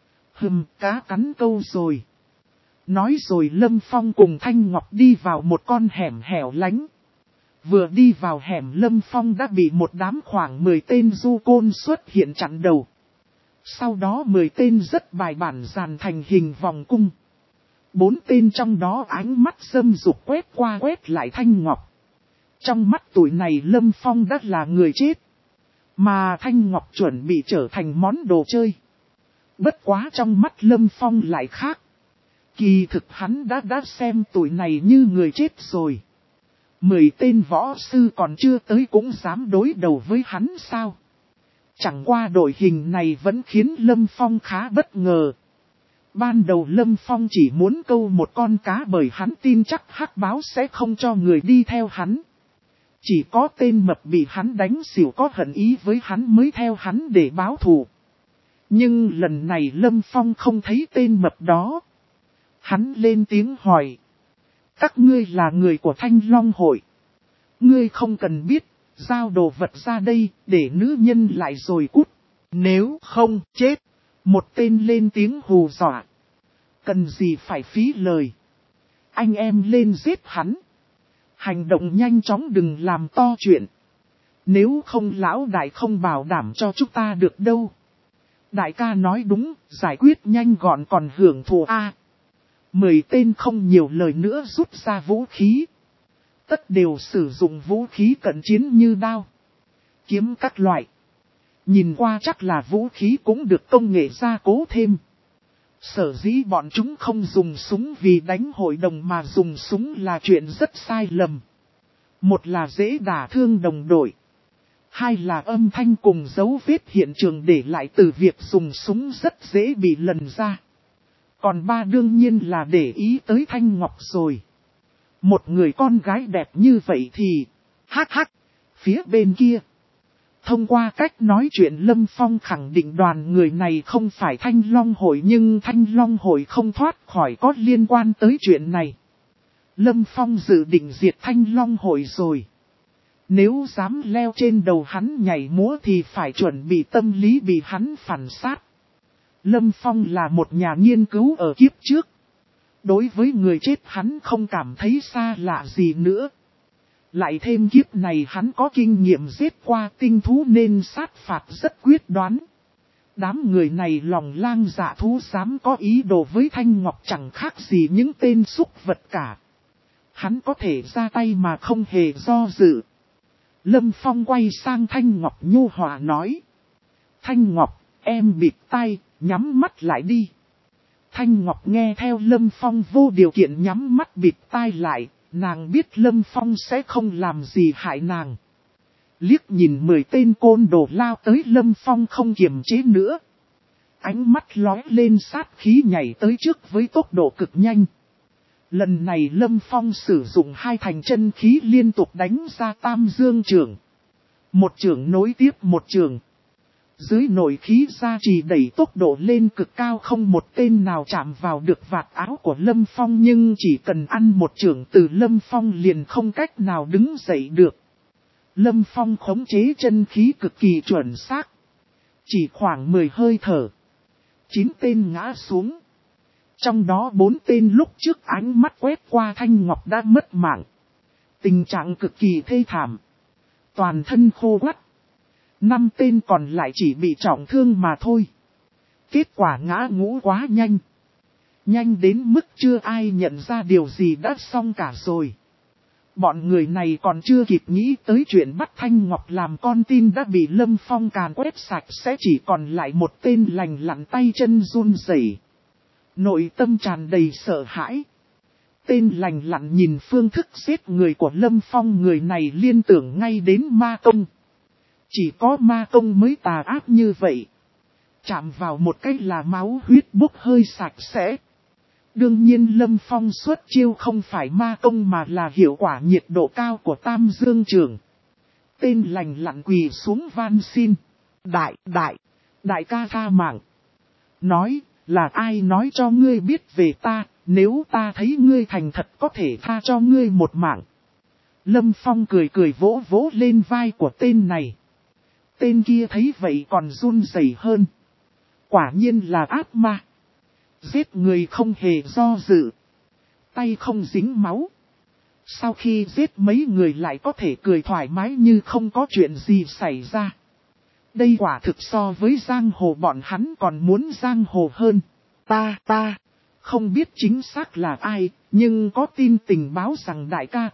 Cá cắn câu rồi. Nói rồi Lâm Phong cùng Thanh Ngọc đi vào một con hẻm hẻo lánh. Vừa đi vào hẻm Lâm Phong đã bị một đám khoảng 10 tên du côn xuất hiện chặn đầu. Sau đó 10 tên rất bài bản dàn thành hình vòng cung. 4 tên trong đó ánh mắt dâm dục quét qua quét lại Thanh Ngọc. Trong mắt tụi này Lâm Phong đã là người chết. Mà Thanh Ngọc chuẩn bị trở thành món đồ chơi. Bất quá trong mắt Lâm Phong lại khác. Kỳ thực hắn đã xem tụi này như người chết rồi. 10 tên võ sư còn chưa tới cũng dám đối đầu với hắn sao? Chẳng qua đội hình này vẫn khiến Lâm Phong khá bất ngờ. Ban đầu Lâm Phong chỉ muốn câu một con cá bởi hắn tin chắc hắc báo sẽ không cho người đi theo hắn. Chỉ có tên mập bị hắn đánh xỉu có hận ý với hắn mới theo hắn để báo thù. Nhưng lần này Lâm Phong không thấy tên mập đó. Hắn lên tiếng hỏi. Các ngươi là người của Thanh Long hội. Ngươi không cần biết, giao đồ vật ra đây để nữ nhân lại rồi cút. Nếu không chết. Một tên lên tiếng hù dọa. Cần gì phải phí lời. Anh em lên giết hắn. Hành động nhanh chóng đừng làm to chuyện. Nếu không lão đại không bảo đảm cho chúng ta được đâu. Đại ca nói đúng, giải quyết nhanh gọn còn hưởng thù A. 10 tên không nhiều lời nữa rút ra vũ khí. Tất đều sử dụng vũ khí cận chiến như đao, kiếm các loại. Nhìn qua chắc là vũ khí cũng được công nghệ gia cố thêm. Sở dĩ bọn chúng không dùng súng vì đánh hội đồng mà dùng súng là chuyện rất sai lầm. Một là dễ đả thương đồng đội. Hai là âm thanh cùng dấu vết hiện trường để lại từ việc dùng súng rất dễ bị lần ra. Còn ba đương nhiên là để ý tới Thanh Ngọc rồi. Một người con gái đẹp như vậy thì. Hắc hắc. Phía bên kia. Thông qua cách nói chuyện Lâm Phong khẳng định đoàn người này không phải Thanh Long hội nhưng Thanh Long hội không thoát khỏi có liên quan tới chuyện này. Lâm Phong dự định diệt Thanh Long hội rồi. Nếu dám leo trên đầu hắn nhảy múa thì phải chuẩn bị tâm lý bị hắn phản sát. Lâm Phong là một nhà nghiên cứu ở kiếp trước. Đối với người chết hắn không cảm thấy xa lạ gì nữa. Lại thêm kiếp này hắn có kinh nghiệm giết qua tinh thú nên sát phạt rất quyết đoán. Đám người này lòng lang dạ thú dám có ý đồ với Thanh Ngọc chẳng khác gì những tên súc vật cả. Hắn có thể ra tay mà không hề do dự. Lâm Phong quay sang Thanh Ngọc nhu hòa nói. Thanh Ngọc, em bịt tai, nhắm mắt lại đi. Thanh Ngọc nghe theo Lâm Phong vô điều kiện nhắm mắt bịt tai lại, nàng biết Lâm Phong sẽ không làm gì hại nàng. Liếc nhìn 10 tên côn đồ lao tới Lâm Phong không kiềm chế nữa. Ánh mắt lóe lên sát khí nhảy tới trước với tốc độ cực nhanh. Lần này Lâm Phong sử dụng 2 thành chân khí liên tục đánh ra tam dương chưởng. Một chưởng nối tiếp một chưởng. Dưới nội khí ra chỉ đẩy tốc độ lên cực cao không một tên nào chạm vào được vạt áo của Lâm Phong nhưng chỉ cần ăn một chưởng từ Lâm Phong liền không cách nào đứng dậy được. Lâm Phong khống chế chân khí cực kỳ chuẩn xác. Chỉ khoảng 10 hơi thở. 9 tên ngã xuống. Trong đó 4 tên lúc trước ánh mắt quét qua Thanh Ngọc đã mất mạng. Tình trạng cực kỳ thê thảm. Toàn thân khô quắt. 5 tên còn lại chỉ bị trọng thương mà thôi. Kết quả ngã ngũ quá nhanh. Nhanh đến mức chưa ai nhận ra điều gì đã xong cả rồi. Bọn người này còn chưa kịp nghĩ tới chuyện bắt Thanh Ngọc làm con tin đã bị Lâm Phong càn quét sạch sẽ chỉ còn lại một tên lành lặn tay chân run rẩy. Nội tâm tràn đầy sợ hãi. Tên lành lặn nhìn phương thức giết người của Lâm Phong người này liên tưởng ngay đến ma công. Chỉ có ma công mới tà ác như vậy. Chạm vào một cái là máu huyết bốc hơi sạch sẽ. Đương nhiên Lâm Phong xuất chiêu không phải ma công mà là hiệu quả nhiệt độ cao của Tam Dương Trưởng. Tên lành lặn quỳ xuống van xin. Đại ca tha mạng. Nói, là ai nói cho ngươi biết về ta, nếu ta thấy ngươi thành thật có thể tha cho ngươi một mạng. Lâm Phong cười cười vỗ vỗ lên vai của tên này. Tên kia thấy vậy còn run rẩy hơn. Quả nhiên là ác ma. Giết người không hề do dự. Tay không dính máu. Sau khi giết mấy người lại có thể cười thoải mái như không có chuyện gì xảy ra. Đây quả thực so với giang hồ bọn hắn còn muốn giang hồ hơn. Ta, không biết chính xác là ai, nhưng có tin tình báo rằng đại ca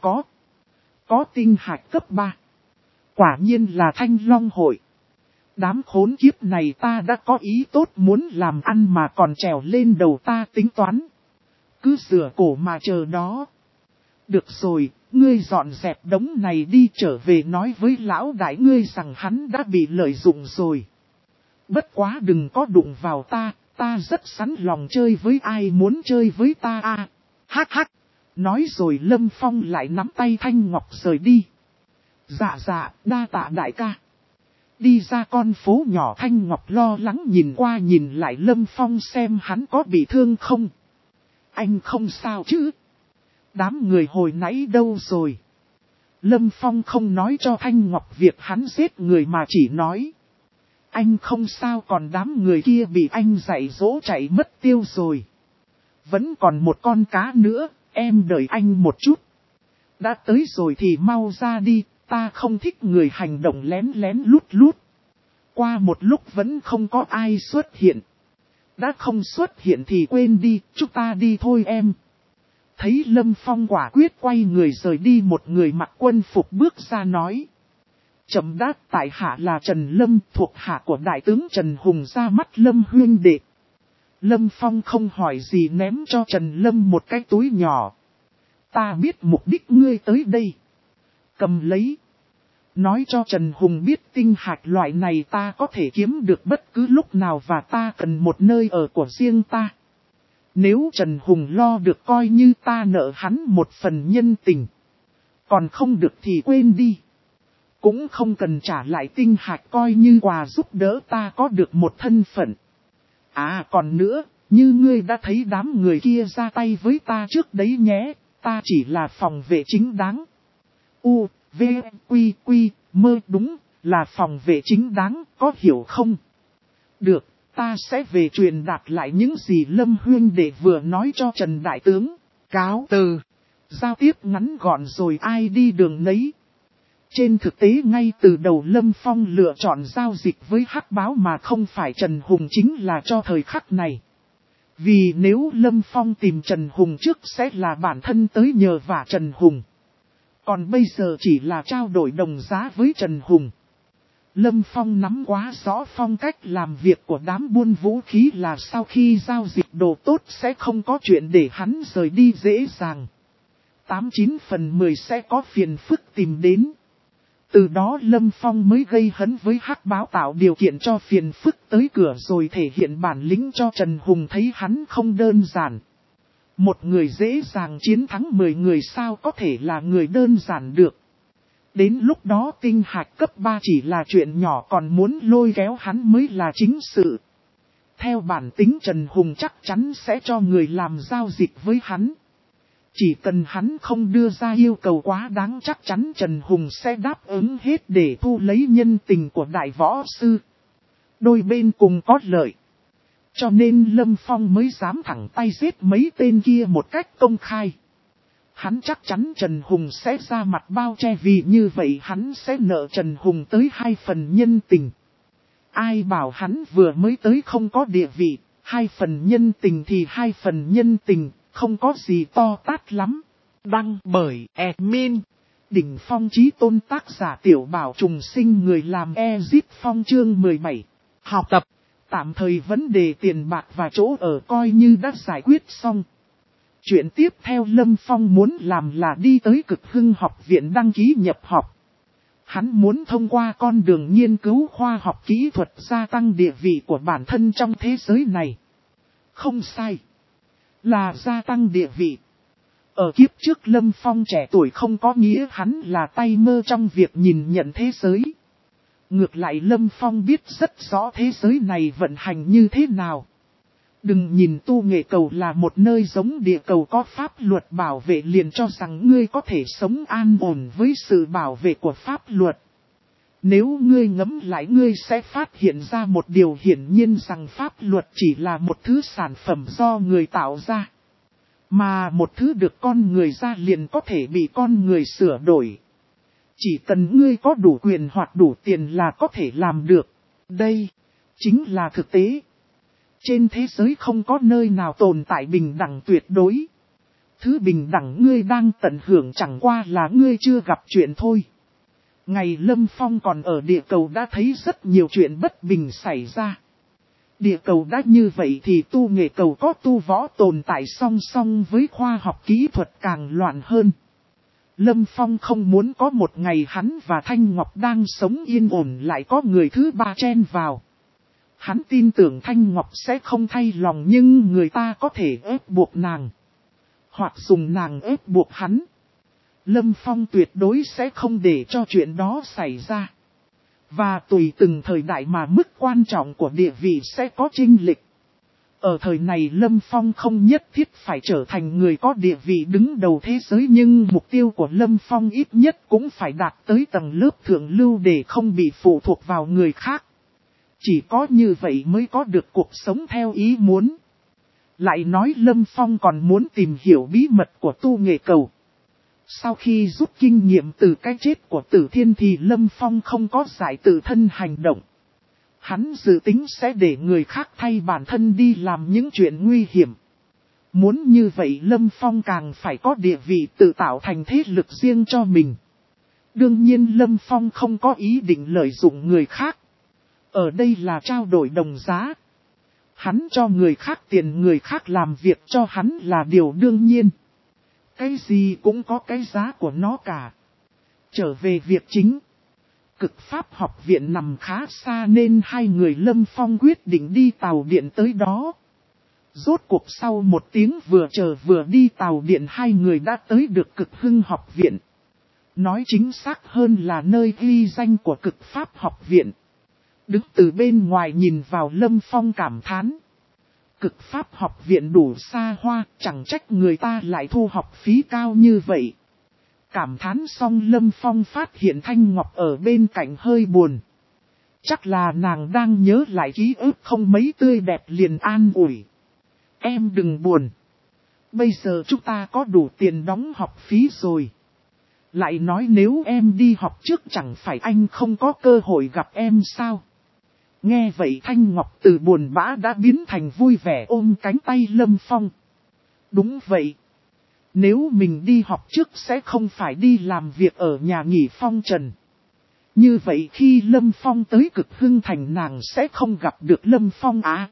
có tinh hạch cấp 3. Quả nhiên là Thanh Long hội. Đám khốn kiếp này ta đã có ý tốt muốn làm ăn mà còn trèo lên đầu ta tính toán. Cứ rửa cổ mà chờ đó. Được rồi, ngươi dọn dẹp đống này đi trở về nói với lão đại ngươi rằng hắn đã bị lợi dụng rồi. Bất quá đừng có đụng vào ta rất sẵn lòng chơi với ai muốn chơi với ta à. Hắc. Nói rồi Lâm Phong lại nắm tay Thanh Ngọc rời đi. Dạ, đa tạ đại ca. Đi ra con phố nhỏ Thanh Ngọc lo lắng nhìn qua nhìn lại Lâm Phong xem hắn có bị thương không. Anh không sao chứ? Đám người hồi nãy đâu rồi? Lâm Phong không nói cho Thanh Ngọc việc hắn giết người mà chỉ nói. Anh không sao còn đám người kia bị anh dạy dỗ chạy mất tiêu rồi. Vẫn còn một con cá nữa, em đợi anh một chút. Đã tới rồi thì mau ra đi, ta không thích người hành động lén lén lút. Qua một lúc vẫn không có ai xuất hiện. Đã không xuất hiện thì quên đi, chúng ta đi thôi em. Thấy Lâm Phong quả quyết quay người rời đi một người mặc quân phục bước ra nói. Chậm đát tại hạ là Trần Lâm thuộc hạ của đại tướng Trần Hùng ra mắt Lâm huynh đệ. Lâm Phong không hỏi gì ném cho Trần Lâm một cái túi nhỏ. Ta biết mục đích ngươi tới đây. Cầm lấy. Nói cho Trần Hùng biết tinh hạch loại này ta có thể kiếm được bất cứ lúc nào và ta cần một nơi ở của riêng ta. Nếu Trần Hùng lo được coi như ta nợ hắn một phần nhân tình. Còn không được thì quên đi. Cũng không cần trả lại tinh hạch coi như quà giúp đỡ ta có được một thân phận. À còn nữa, như ngươi đã thấy đám người kia ra tay với ta trước đấy nhé, ta chỉ là phòng vệ chính đáng. U, V, Quy, mơ đúng, là phòng vệ chính đáng, có hiểu không? Được, ta sẽ về truyền đạt lại những gì Lâm huynh đệ vừa nói cho Trần Đại Tướng. Cáo từ. Giao tiếp ngắn gọn rồi ai đi đường nấy. Trên thực tế ngay từ đầu Lâm Phong lựa chọn giao dịch với Hắc Báo mà không phải Trần Hùng chính là cho thời khắc này. Vì nếu Lâm Phong tìm Trần Hùng trước sẽ là bản thân tới nhờ vả Trần Hùng. Còn bây giờ chỉ là trao đổi đồng giá với Trần Hùng. Lâm Phong nắm quá rõ phong cách làm việc của đám buôn vũ khí là sau khi giao dịch đồ tốt sẽ không có chuyện để hắn rời đi dễ dàng. 89 phần 10 sẽ có phiền phức tìm đến. Từ đó Lâm Phong mới gây hấn với Hắc Báo tạo điều kiện cho phiền phức tới cửa rồi thể hiện bản lĩnh cho Trần Hùng thấy hắn không đơn giản. Một người dễ dàng chiến thắng 10 người sao có thể là người đơn giản được. Đến lúc đó tinh hạch cấp 3 chỉ là chuyện nhỏ còn muốn lôi kéo hắn mới là chính sự. Theo bản tính Trần Hùng chắc chắn sẽ cho người làm giao dịch với hắn. Chỉ cần hắn không đưa ra yêu cầu quá đáng chắc chắn Trần Hùng sẽ đáp ứng hết để thu lấy nhân tình của đại võ sư. Đôi bên cùng có lợi. Cho nên Lâm Phong mới dám thẳng tay giết mấy tên kia một cách công khai. Hắn chắc chắn Trần Hùng sẽ ra mặt bao che vì như vậy hắn sẽ nợ Trần Hùng tới 2 phần nhân tình. Ai bảo hắn vừa mới tới không có địa vị, 2 phần nhân tình thì 2 phần nhân tình, không có gì to tát lắm. Đăng bởi admin. Đỉnh Phong Chí Tôn tác giả Tiểu Bảo Trùng Sinh người làm Ezip Phong chương 17. Học tập. Tạm thời vấn đề tiền bạc và chỗ ở coi như đã giải quyết xong. Chuyện tiếp theo Lâm Phong muốn làm là đi tới Cực Hưng học viện đăng ký nhập học. Hắn muốn thông qua con đường nghiên cứu khoa học kỹ thuật gia tăng địa vị của bản thân trong thế giới này. Không sai. là gia tăng địa vị. Ở kiếp trước Lâm Phong trẻ tuổi không có nghĩa hắn là tay mơ trong việc nhìn nhận thế giới. Ngược lại Lâm Phong biết rất rõ thế giới này vận hành như thế nào. Đừng nhìn tu nghệ cầu là một nơi giống địa cầu có pháp luật bảo vệ liền cho rằng ngươi có thể sống an ổn với sự bảo vệ của pháp luật. Nếu ngươi ngẫm lại ngươi sẽ phát hiện ra một điều hiển nhiên rằng pháp luật chỉ là một thứ sản phẩm do người tạo ra. Mà một thứ được con người ra liền có thể bị con người sửa đổi. Chỉ cần ngươi có đủ quyền hoặc đủ tiền là có thể làm được. Đây chính là thực tế. Trên thế giới không có nơi nào tồn tại bình đẳng tuyệt đối. Thứ bình đẳng ngươi đang tận hưởng chẳng qua là ngươi chưa gặp chuyện thôi. Ngày Lâm Phong còn ở địa cầu đã thấy rất nhiều chuyện bất bình xảy ra. Địa cầu đã như vậy thì tu nghệ cầu có tu võ tồn tại song song với khoa học kỹ thuật càng loạn hơn. Lâm Phong không muốn có một ngày hắn và Thanh Ngọc đang sống yên ổn lại có người thứ ba chen vào. Hắn tin tưởng Thanh Ngọc sẽ không thay lòng nhưng người ta có thể ép buộc nàng. Hoặc dùng nàng ép buộc hắn. Lâm Phong tuyệt đối sẽ không để cho chuyện đó xảy ra. Và tùy từng thời đại mà mức quan trọng của địa vị sẽ có chênh lệch. Ở thời này Lâm Phong không nhất thiết phải trở thành người có địa vị đứng đầu thế giới nhưng mục tiêu của Lâm Phong ít nhất cũng phải đạt tới tầng lớp thượng lưu để không bị phụ thuộc vào người khác. Chỉ có như vậy mới có được cuộc sống theo ý muốn. Lại nói Lâm Phong còn muốn tìm hiểu bí mật của tu nghệ cầu. Sau khi rút kinh nghiệm từ cái chết của Tử Thiên thì Lâm Phong không có giải tự thân hành động. Hắn dự tính sẽ để người khác thay bản thân đi làm những chuyện nguy hiểm. Muốn như vậy Lâm Phong càng phải có địa vị tự tạo thành thế lực riêng cho mình. Đương nhiên Lâm Phong không có ý định lợi dụng người khác. Ở đây là trao đổi đồng giá. Hắn cho người khác tiền người khác làm việc cho hắn là điều đương nhiên. Cái gì cũng có cái giá của nó cả. Trở về việc chính. Cực Pháp học viện nằm khá xa nên hai người Lâm Phong quyết định đi tàu điện tới đó. Rốt cuộc sau một tiếng vừa chờ vừa đi tàu điện hai người đã tới được Cực Hưng học viện. Nói chính xác hơn là nơi ghi danh của Cực Pháp học viện. Đứng từ bên ngoài nhìn vào Lâm Phong cảm thán. Cực Pháp học viện đủ xa hoa, chẳng trách người ta lại thu học phí cao như vậy. Cảm thán xong Lâm Phong phát hiện Thanh Ngọc ở bên cạnh hơi buồn. Chắc là nàng đang nhớ lại ký ức không mấy tươi đẹp liền an ủi. Em đừng buồn. Bây giờ chúng ta có đủ tiền đóng học phí rồi. Lại nói nếu em đi học trước chẳng phải anh không có cơ hội gặp em sao? Nghe vậy Thanh Ngọc từ buồn bã đã biến thành vui vẻ ôm cánh tay Lâm Phong. Đúng vậy. Nếu mình đi học trước sẽ không phải đi làm việc ở nhà nghỉ phong trần. Như vậy khi Lâm Phong tới Cực Hưng thành nàng sẽ không gặp được Lâm Phong á.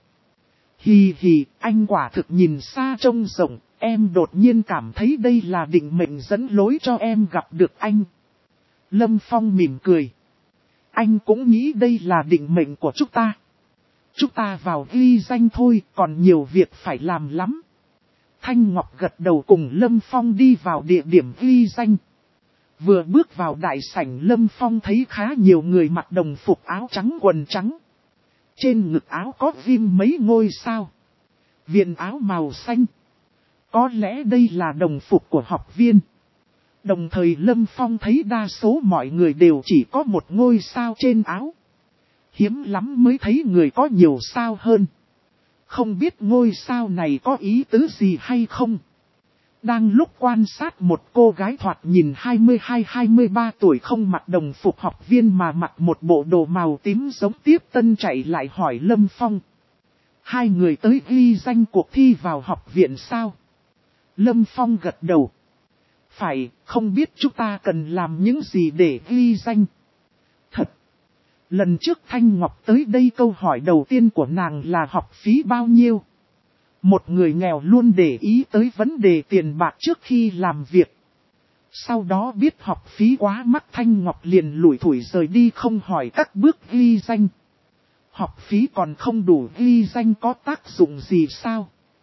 Hì hì, anh quả thực nhìn xa trông rộng, em đột nhiên cảm thấy đây là định mệnh dẫn lối cho em gặp được anh. Lâm Phong mỉm cười. Anh cũng nghĩ đây là định mệnh của chúng ta. Chúng ta vào ghi danh thôi, còn nhiều việc phải làm lắm. Thanh Ngọc gật đầu cùng Lâm Phong đi vào địa điểm ghi danh. Vừa bước vào đại sảnh Lâm Phong thấy khá nhiều người mặc đồng phục áo trắng quần trắng. Trên ngực áo có ghim mấy ngôi sao. Viền áo màu xanh. Có lẽ đây là đồng phục của học viên. Đồng thời Lâm Phong thấy đa số mọi người đều chỉ có một ngôi sao trên áo. Hiếm lắm mới thấy người có nhiều sao hơn. Không biết ngôi sao này có ý tứ gì hay không. Đang lúc quan sát một cô gái thoạt nhìn 22-23 tuổi không mặc đồng phục học viên mà mặc một bộ đồ màu tím giống tiếp tân chạy lại hỏi Lâm Phong. Hai người tới ghi danh cuộc thi vào học viện sao? Lâm Phong gật đầu. Phải, không biết chúng ta cần làm những gì để ghi danh. Thật. Lần trước Thanh Ngọc tới đây câu hỏi đầu tiên của nàng là học phí bao nhiêu? Một người nghèo luôn để ý tới vấn đề tiền bạc trước khi làm việc. Sau đó biết học phí quá mắc Thanh Ngọc liền lủi thủi rời đi không hỏi các bước ghi danh. Học phí còn không đủ ghi danh có tác dụng gì sao?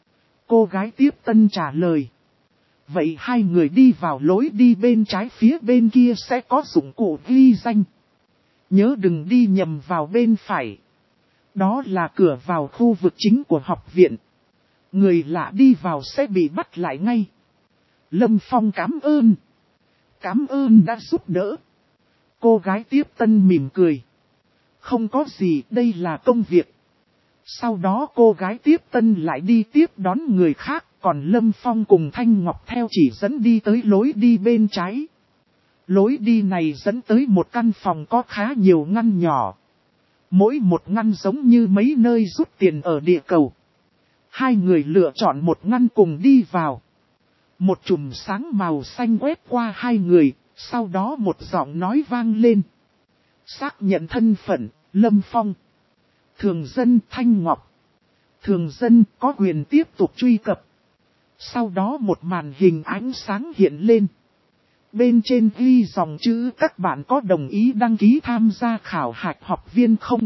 Cô gái tiếp tân trả lời. Vậy hai người đi vào lối đi bên trái, phía bên kia sẽ có dụng cụ ghi danh. Nhớ đừng đi nhầm vào bên phải. Đó là cửa vào khu vực chính của học viện. Người lạ đi vào sẽ bị bắt lại ngay. Lâm Phong cảm ơn. Cảm ơn đã giúp đỡ. Cô gái tiếp tân mỉm cười. Không có gì, đây là công việc. Sau đó cô gái tiếp tân lại đi tiếp đón người khác. Còn Lâm Phong cùng Thanh Ngọc theo chỉ dẫn đi tới lối đi bên trái. Lối đi này dẫn tới một căn phòng có khá nhiều ngăn nhỏ. Mỗi một ngăn giống như mấy nơi rút tiền ở địa cầu. Hai người lựa chọn một ngăn cùng đi vào. Một chùm sáng màu xanh quét qua hai người, sau đó một giọng nói vang lên. Xác nhận thân phận, Lâm Phong. Thường dân Thanh Ngọc. Thường dân có quyền tiếp tục truy cập. Sau đó một màn hình ánh sáng hiện lên. Bên trên ghi dòng chữ các bạn có đồng ý đăng ký tham gia khảo hạch học viên không?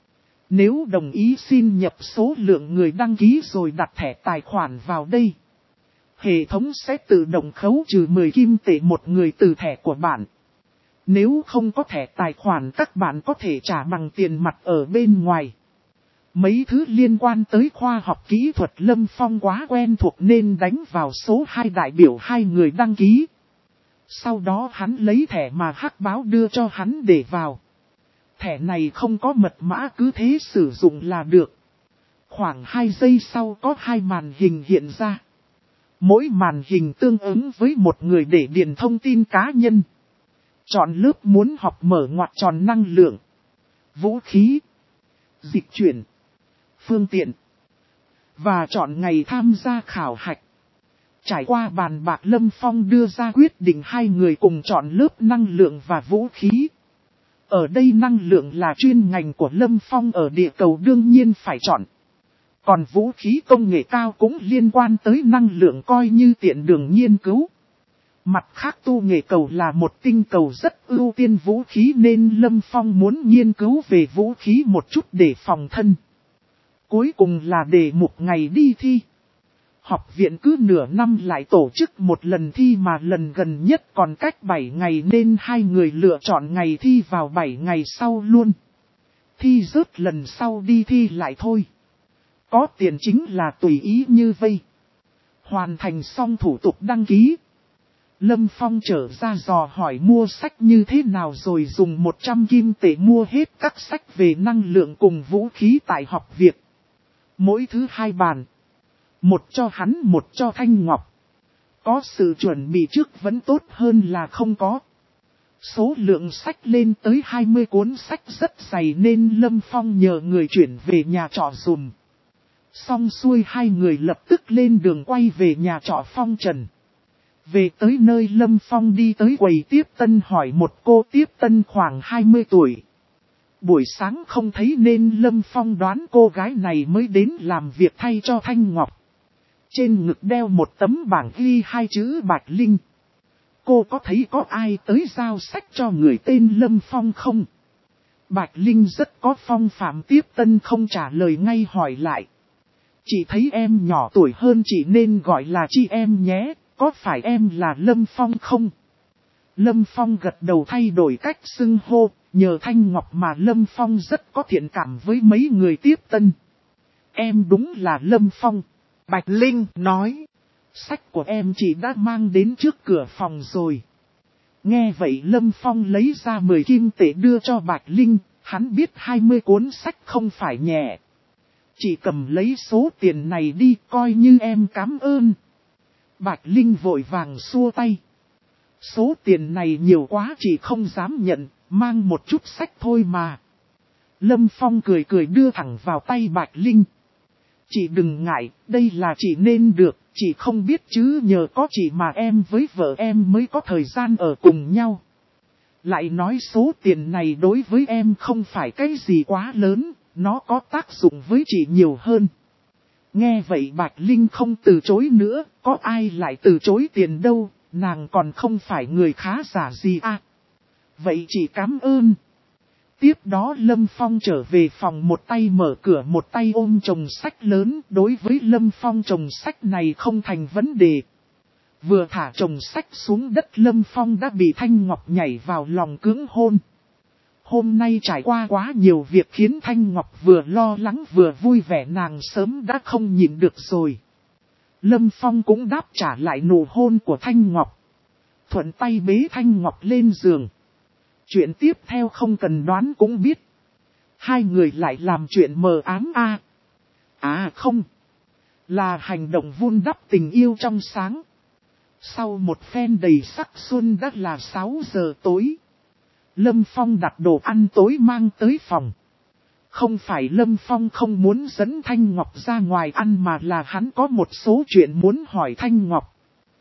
Nếu đồng ý xin nhập số lượng người đăng ký rồi đặt thẻ tài khoản vào đây. Hệ thống sẽ tự động khấu trừ 10 kim tệ một người từ thẻ của bạn. Nếu không có thẻ tài khoản các bạn có thể trả bằng tiền mặt ở bên ngoài. Mấy thứ liên quan tới khoa học kỹ thuật Lâm Phong quá quen thuộc nên đánh vào số 2 đại biểu hai người đăng ký. Sau đó hắn lấy thẻ mà hắc báo đưa cho hắn để vào. Thẻ này không có mật mã, cứ thế sử dụng là được. Khoảng 2 giây sau có 2 màn hình hiện ra. Mỗi màn hình tương ứng với một người để điền thông tin cá nhân. Chọn lớp muốn học mở ngoặc tròn năng lượng. Vũ khí. Dịch chuyển. Phương tiện. Và chọn ngày tham gia khảo hạch. Trải qua bàn bạc Lâm Phong đưa ra quyết định hai người cùng chọn lớp năng lượng và vũ khí. Ở đây năng lượng là chuyên ngành của Lâm Phong ở địa cầu đương nhiên phải chọn. Còn vũ khí công nghệ cao cũng liên quan tới năng lượng coi như tiện đường nghiên cứu. Mặt khác tu nghệ cầu là một tinh cầu rất ưu tiên vũ khí nên Lâm Phong muốn nghiên cứu về vũ khí một chút để phòng thân. Cuối cùng là đề mục ngày đi thi. Học viện cứ nửa năm lại tổ chức một lần thi mà lần gần nhất còn cách 7 ngày nên hai người lựa chọn ngày thi vào 7 ngày sau luôn. Thi rớt lần sau đi thi lại thôi. Có tiền chính là tùy ý như vây. Hoàn thành xong thủ tục đăng ký. Lâm Phong trở ra dò hỏi mua sách như thế nào rồi dùng 100 kim tệ mua hết các sách về năng lượng cùng vũ khí tại học viện. Mỗi thứ 2 bản. Một cho hắn, một cho Thanh Ngọc. Có sự chuẩn bị trước vẫn tốt hơn là không có. Số lượng sách lên tới 20 cuốn sách rất dày nên Lâm Phong nhờ người chuyển về nhà trọ dùm. Xong xuôi hai người lập tức lên đường quay về nhà trọ Phong Trần. Về tới nơi Lâm Phong đi tới quầy tiếp tân hỏi một cô tiếp tân khoảng 20 tuổi. Buổi sáng không thấy nên Lâm Phong đoán cô gái này mới đến làm việc thay cho Thanh Ngọc. Trên ngực đeo một tấm bảng ghi 2 chữ Bạch Linh. Cô có thấy có ai tới giao sách cho người tên Lâm Phong không? Bạch Linh rất có phong phạm tiếp tân không trả lời ngay hỏi lại. Chị thấy em nhỏ tuổi hơn chị nên gọi là chị em nhé, có phải em là Lâm Phong không? Lâm Phong gật đầu thay đổi cách xưng hô, nhờ Thanh Ngọc mà Lâm Phong rất có thiện cảm với mấy người tiếp tân. Em đúng là Lâm Phong. Bạch Linh nói, sách của em chị đã mang đến trước cửa phòng rồi. Nghe vậy Lâm Phong lấy ra 10 kim tệ đưa cho Bạch Linh, hắn biết 20 cuốn sách không phải nhẹ. Chị cầm lấy số tiền này đi coi như em cảm ơn. Bạch Linh vội vàng xua tay. Số tiền này nhiều quá chị không dám nhận, mang một chút sách thôi mà. Lâm Phong cười cười đưa thẳng vào tay Bạch Linh. Chị đừng ngại, đây là chị nên được, chị không biết chứ nhờ có chị mà em với vợ em mới có thời gian ở cùng nhau. Lại nói số tiền này đối với em không phải cái gì quá lớn, nó có tác dụng với chị nhiều hơn. Nghe vậy Bạch Linh không từ chối nữa, có ai lại từ chối tiền đâu, nàng còn không phải người khá giả gì à. Vậy chị cảm ơn. Tiếp đó Lâm Phong trở về phòng, một tay mở cửa một tay ôm chồng sách lớn. Đối với Lâm Phong chồng sách này không thành vấn đề. Vừa thả chồng sách xuống đất, Lâm Phong đã bị Thanh Ngọc nhảy vào lòng cưỡng hôn. Hôm nay trải qua quá nhiều việc khiến Thanh Ngọc vừa lo lắng vừa vui vẻ, nàng sớm đã không nhịn được rồi. Lâm Phong cũng đáp trả lại nụ hôn của Thanh Ngọc. Thuận tay bế Thanh Ngọc lên giường. Chuyện tiếp theo không cần đoán cũng biết. Hai người lại làm chuyện mờ ám a. À không. Là hành động vun đắp tình yêu trong sáng. Sau một phen đầy sắc xuân đã là 6 giờ tối. Lâm Phong đặt đồ ăn tối mang tới phòng. Không phải Lâm Phong không muốn dẫn Thanh Ngọc ra ngoài ăn mà là hắn có một số chuyện muốn hỏi Thanh Ngọc.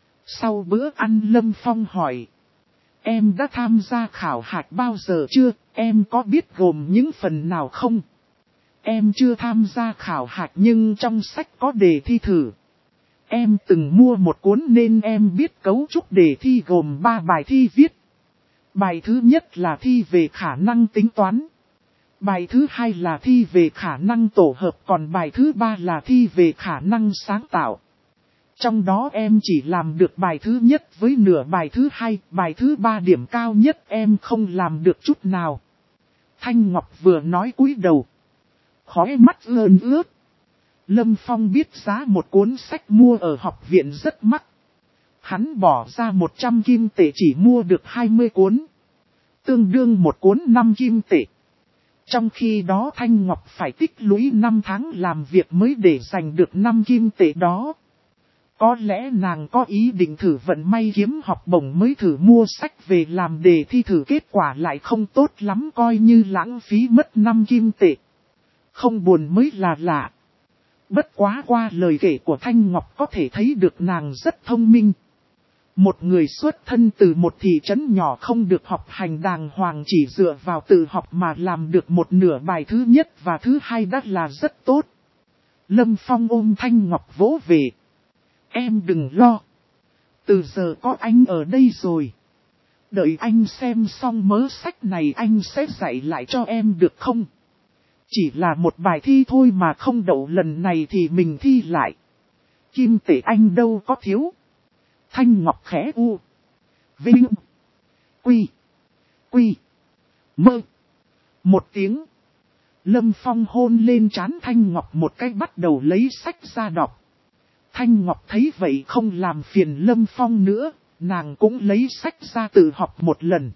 Sau bữa ăn Lâm Phong hỏi. Em đã tham gia khảo hạch bao giờ chưa? Em có biết gồm những phần nào không? Em chưa tham gia khảo hạch nhưng trong sách có đề thi thử. Em từng mua một cuốn nên em biết cấu trúc đề thi gồm 3 bài thi viết. Bài thứ nhất là thi về khả năng tính toán. Bài thứ hai là thi về khả năng tổ hợp, còn bài thứ ba là thi về khả năng sáng tạo. Trong đó em chỉ làm được bài thứ nhất với nửa bài thứ hai, bài thứ ba điểm cao nhất em không làm được chút nào. Thanh Ngọc vừa nói cúi đầu. Khóe mắt ươn ướt. Lâm Phong biết giá một cuốn sách mua ở học viện rất mắc. Hắn bỏ ra 100 kim tệ chỉ mua được 20 cuốn. Tương đương một cuốn 5 kim tệ. Trong khi đó Thanh Ngọc phải tích lũy 5 tháng làm việc mới để giành được 5 kim tệ đó. Có lẽ nàng có ý định thử vận may kiếm học bổng mới thử mua sách về làm đề thi thử, kết quả lại không tốt lắm, coi như lãng phí mất 5 kim tệ. Không buồn mới là lạ. Bất quá qua lời kể của Thanh Ngọc có thể thấy được nàng rất thông minh. Một người xuất thân từ một thị trấn nhỏ không được học hành đàng hoàng, chỉ dựa vào tự học mà làm được một nửa bài thứ nhất và thứ hai đã là rất tốt. Lâm Phong ôm Thanh Ngọc vỗ về. Em đừng lo. Từ giờ có anh ở đây rồi. Đợi anh xem xong mớ sách này anh sẽ dạy lại cho em được không? Chỉ là một bài thi thôi mà không đậu lần này thì mình thi lại. Kim tệ anh đâu có thiếu. Thanh Ngọc khẽ u. Vinh. Quy. Quy. Mơ. Một tiếng. Lâm Phong hôn lên trán Thanh Ngọc một cái, bắt đầu lấy sách ra đọc. Thanh Ngọc thấy vậy không làm phiền Lâm Phong nữa, nàng cũng lấy sách ra tự học một lần.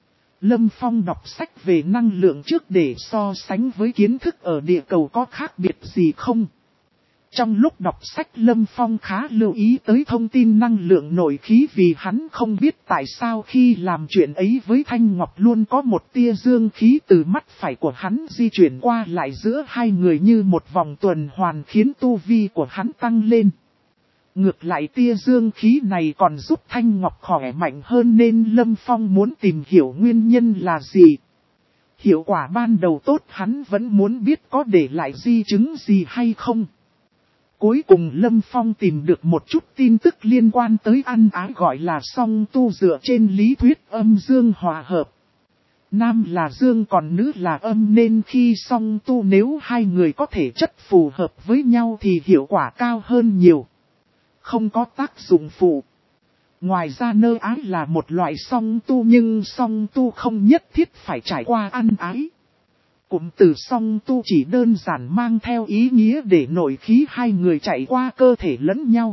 Lâm Phong đọc sách về năng lượng trước để so sánh với kiến thức ở địa cầu có khác biệt gì không. Trong lúc đọc sách Lâm Phong khá lưu ý tới thông tin năng lượng nội khí, vì hắn không biết tại sao khi làm chuyện ấy với Thanh Ngọc luôn có một tia dương khí từ mắt phải của hắn di chuyển qua lại giữa hai người như một vòng tuần hoàn, khiến tu vi của hắn tăng lên. Ngược lại tia dương khí này còn giúp Thanh Ngọc khỏe mạnh hơn, nên Lâm Phong muốn tìm hiểu nguyên nhân là gì. Hiệu quả ban đầu tốt, hắn vẫn muốn biết có để lại di chứng gì hay không. Cuối cùng Lâm Phong tìm được một chút tin tức liên quan tới ăn ái, gọi là song tu, dựa trên lý thuyết âm dương hòa hợp. Nam là dương còn nữ là âm, nên khi song tu nếu hai người có thể chất phù hợp với nhau thì hiệu quả cao hơn nhiều. Không có tác dụng phụ. Ngoài ra nơ ái là một loại song tu, nhưng song tu không nhất thiết phải trải qua ăn ái. Cụm từ song tu chỉ đơn giản mang theo ý nghĩa để nội khí hai người chạy qua cơ thể lẫn nhau.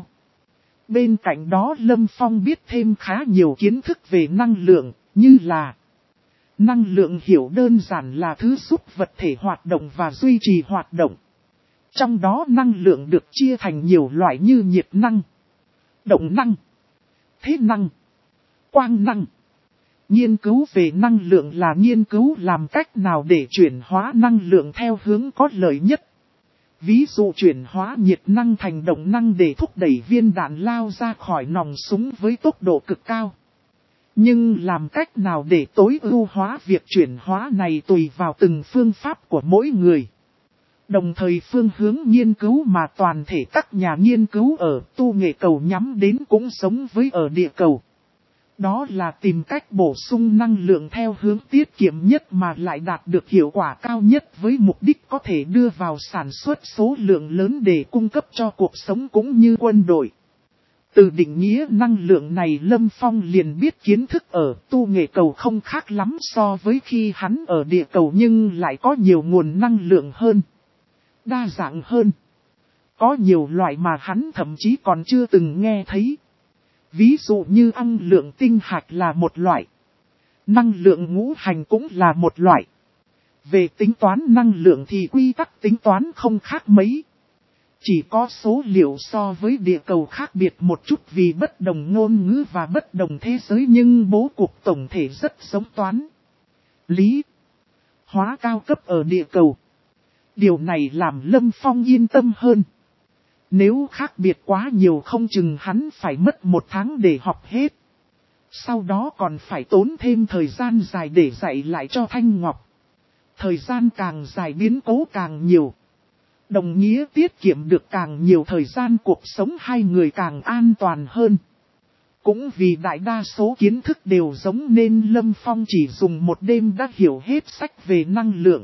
Bên cạnh đó Lâm Phong biết thêm khá nhiều kiến thức về năng lượng, như là năng lượng hiểu đơn giản là thứ giúp vật thể hoạt động và duy trì hoạt động. Trong đó năng lượng được chia thành nhiều loại như nhiệt năng, động năng, thế năng, quang năng. Nghiên cứu về năng lượng là nghiên cứu làm cách nào để chuyển hóa năng lượng theo hướng có lợi nhất. Ví dụ chuyển hóa nhiệt năng thành động năng để thúc đẩy viên đạn lao ra khỏi nòng súng với tốc độ cực cao. Nhưng làm cách nào để tối ưu hóa việc chuyển hóa này tùy vào từng phương pháp của mỗi người. Đồng thời phương hướng nghiên cứu mà toàn thể các nhà nghiên cứu ở tu nghệ cầu nhắm đến cũng giống với ở địa cầu. Đó là tìm cách bổ sung năng lượng theo hướng tiết kiệm nhất mà lại đạt được hiệu quả cao nhất với mục đích có thể đưa vào sản xuất số lượng lớn để cung cấp cho cuộc sống cũng như quân đội. Từ định nghĩa năng lượng này Lâm Phong liền biết kiến thức ở tu nghệ cầu không khác lắm so với khi hắn ở địa cầu nhưng lại có nhiều nguồn năng lượng hơn, đa dạng hơn. Có nhiều loại mà hắn thậm chí còn chưa từng nghe thấy. Ví dụ như năng lượng tinh hạch là một loại, năng lượng ngũ hành cũng là một loại. Về tính toán năng lượng thì quy tắc tính toán không khác mấy. Chỉ có số liệu so với địa cầu khác biệt một chút vì bất đồng ngôn ngữ và bất đồng thế giới nhưng bố cục tổng thể rất giống toán lý hóa cao cấp ở địa cầu. Điều này làm Lâm Phong yên tâm hơn. Nếu khác biệt quá nhiều không chừng hắn phải mất 1 tháng để học hết. Sau đó còn phải tốn thêm thời gian dài để dạy lại cho Thanh Ngọc. Thời gian càng dài biến cố càng nhiều. Đồng nghĩa tiết kiệm được càng nhiều thời gian, cuộc sống hai người càng an toàn hơn. Cũng vì đại đa số kiến thức đều giống nên Lâm Phong chỉ dùng 1 đêm đã hiểu hết sách về năng lượng.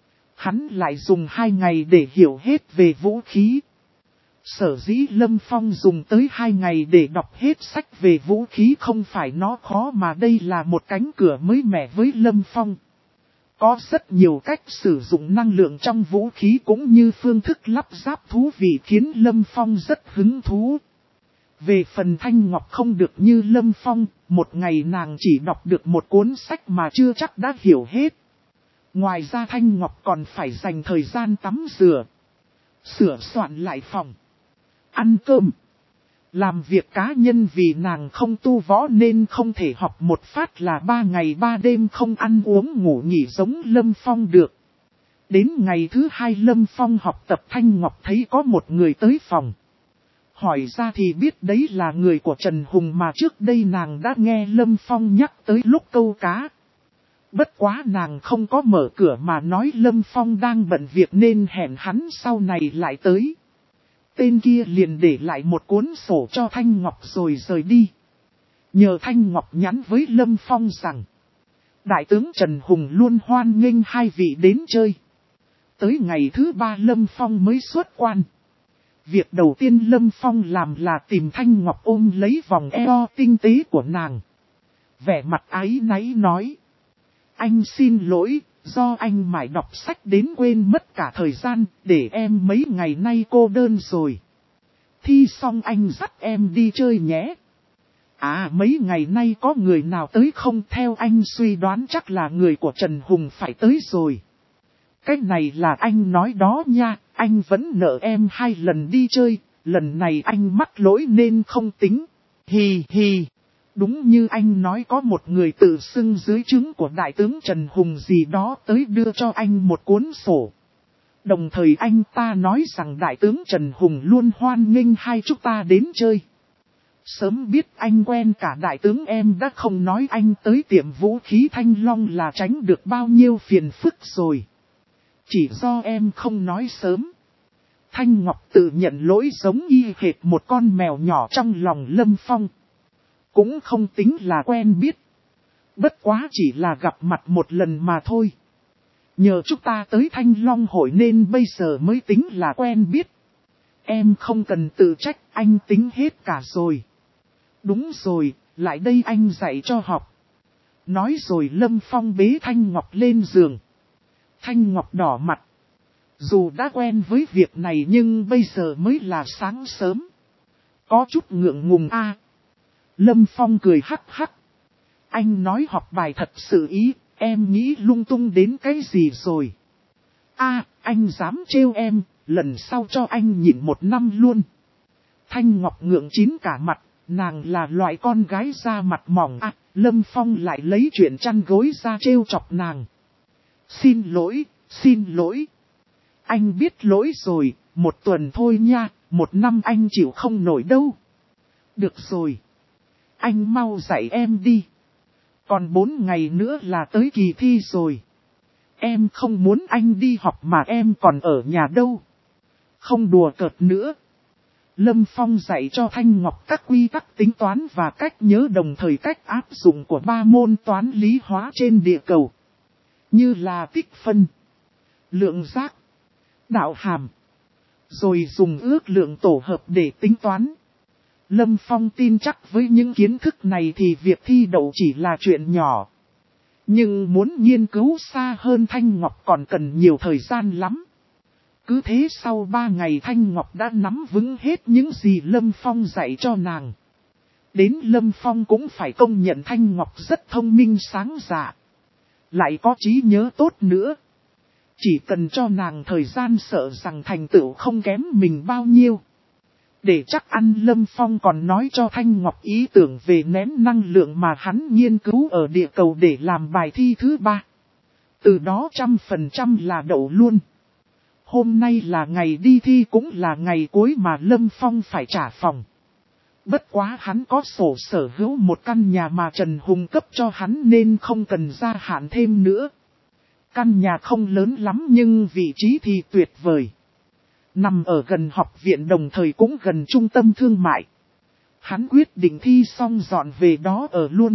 Hắn lại dùng 2 ngày để hiểu hết về vũ khí. Sở dĩ Lâm Phong dùng tới 2 ngày để đọc hết sách về vũ khí không phải nó khó mà đây là một cánh cửa mới mẻ với Lâm Phong. Có rất nhiều cách sử dụng năng lượng trong vũ khí cũng như phương thức lắp ráp thú vị khiến Lâm Phong rất hứng thú. Về phần Thanh Ngọc không được như Lâm Phong, 1 ngày nàng chỉ đọc được 1 cuốn sách mà chưa chắc đã hiểu hết. Ngoài ra Thanh Ngọc còn phải dành thời gian tắm rửa, sửa soạn lại phòng, ăn cơm, làm việc cá nhân vì nàng không tu võ nên không thể học một phát là 3 ngày 3 đêm không ăn uống ngủ nghỉ giống Lâm Phong được. Đến ngày thứ 2 Lâm Phong học tập Thanh Ngọc thấy có một người tới phòng. Hỏi ra thì biết đấy là người của Trần Hùng mà trước đây nàng đã nghe Lâm Phong nhắc tới lúc câu cá. Bất quá nàng không có mở cửa mà nói Lâm Phong đang bận việc nên hẹn hắn sau này lại tới. Tên kia liền để lại một cuốn sổ cho Thanh Ngọc rồi rời đi. Nhờ Thanh Ngọc nhắn với Lâm Phong rằng Đại tướng Trần Hùng luôn hoan nghênh 2 vị đến chơi. Tới ngày thứ 3 Lâm Phong mới xuất quan. Việc đầu tiên Lâm Phong làm là tìm Thanh Ngọc ôm lấy vòng eo tinh tế của nàng. Vẻ mặt áy náy nói. Anh xin lỗi, do anh mải đọc sách đến quên mất cả thời gian, để em mấy ngày nay cô đơn rồi. Thi xong anh dắt em đi chơi nhé. À mấy ngày nay có người nào tới không? Theo anh suy đoán chắc là người của Trần Hùng phải tới rồi. Cái này là anh nói đó nha, anh vẫn nợ em 2 lần đi chơi, lần này anh mắc lỗi nên không tính. Hì hì. Đúng như anh nói có một người tự xưng dưới trướng của Đại tướng Trần Hùng gì đó tới đưa cho anh một cuốn sổ. Đồng thời anh ta nói rằng Đại tướng Trần Hùng luôn hoan nghênh hai chúng ta đến chơi. Sớm biết anh quen cả Đại tướng em đã không nói anh tới tiệm vũ khí Thanh Long là tránh được bao nhiêu phiền phức rồi. Chỉ do em không nói sớm. Thanh Ngọc tự nhận lỗi giống y hệt một con mèo nhỏ trong lòng Lâm Phong. Cũng không tính là quen biết. Bất quá chỉ là gặp mặt một lần mà thôi. Nhờ chúng ta tới Thanh Long hội nên bây giờ mới tính là quen biết. Em không cần tự trách, anh tính hết cả rồi. Đúng rồi, lại đây anh dạy cho học. Nói rồi Lâm Phong bế Thanh Ngọc lên giường. Thanh Ngọc đỏ mặt. Dù đã quen với việc này nhưng bây giờ mới là sáng sớm. Có chút ngượng ngùng a. Lâm Phong cười hắc hắc. Anh nói học bài thật sự ý, em nghĩ lung tung đến cái gì rồi. A, anh dám trêu em, lần sau cho anh nhịn 1 năm luôn. Thanh Ngọc ngượng chín cả mặt, nàng là loại con gái da mặt mỏng à, Lâm Phong lại lấy chuyện chăn gối ra trêu chọc nàng. Xin lỗi, xin lỗi. Anh biết lỗi rồi, 1 tuần thôi nha, 1 năm anh chịu không nổi đâu. Được rồi. Anh mau dạy em đi. Còn 4 ngày nữa là tới kỳ thi rồi. Em không muốn anh đi học mà em còn ở nhà đâu. Không đùa cợt nữa. Lâm Phong dạy cho Thanh Ngọc các quy tắc tính toán và cách nhớ, đồng thời cách áp dụng của 3 môn toán lý hóa trên địa cầu. Như là tích phân, lượng giác, đạo hàm. Rồi dùng ước lượng tổ hợp để tính toán. Lâm Phong tin chắc với những kiến thức này thì việc thi đậu chỉ là chuyện nhỏ. Nhưng muốn nghiên cứu xa hơn Thanh Ngọc còn cần nhiều thời gian lắm. Cứ thế sau 3 ngày Thanh Ngọc đã nắm vững hết những gì Lâm Phong dạy cho nàng. Đến Lâm Phong cũng phải công nhận Thanh Ngọc rất thông minh sáng dạ. Lại có trí nhớ tốt nữa. Chỉ cần cho nàng thời gian sợ rằng thành tựu không kém mình bao nhiêu. Để chắc ăn, Lâm Phong còn nói cho Thanh Ngọc ý tưởng về nén năng lượng mà hắn nghiên cứu ở địa cầu để làm bài thi thứ 3. Từ đó 100% là đậu luôn. Hôm nay là ngày đi thi cũng là ngày cuối mà Lâm Phong phải trả phòng. Bất quá hắn có sổ sở hữu một căn nhà mà Trần Hùng cấp cho hắn nên không cần gia hạn thêm nữa. Căn nhà không lớn lắm nhưng vị trí thì tuyệt vời. Nằm ở gần học viện đồng thời cũng gần trung tâm thương mại. Hắn quyết định thi xong dọn về đó ở luôn.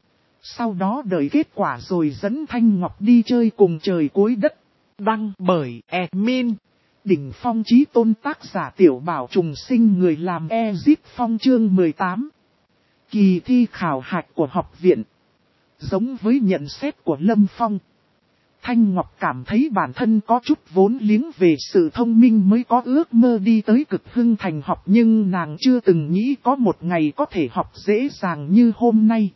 Sau đó đợi kết quả rồi dẫn Thanh Ngọc đi chơi cùng trời cuối đất. Đăng bởi admin. Đỉnh Phong Chí Tôn, tác giả Tiểu Bảo Trùng Sinh, người làm Ezip Phong, chương 18. Kỳ thi khảo hạch của học viện. Giống với nhận xét của Lâm Phong, Thanh Ngọc cảm thấy bản thân có chút vốn liếng về sự thông minh mới có ước mơ đi tới Cực Hưng Thành học, nhưng nàng chưa từng nghĩ có một ngày có thể học dễ dàng như hôm nay.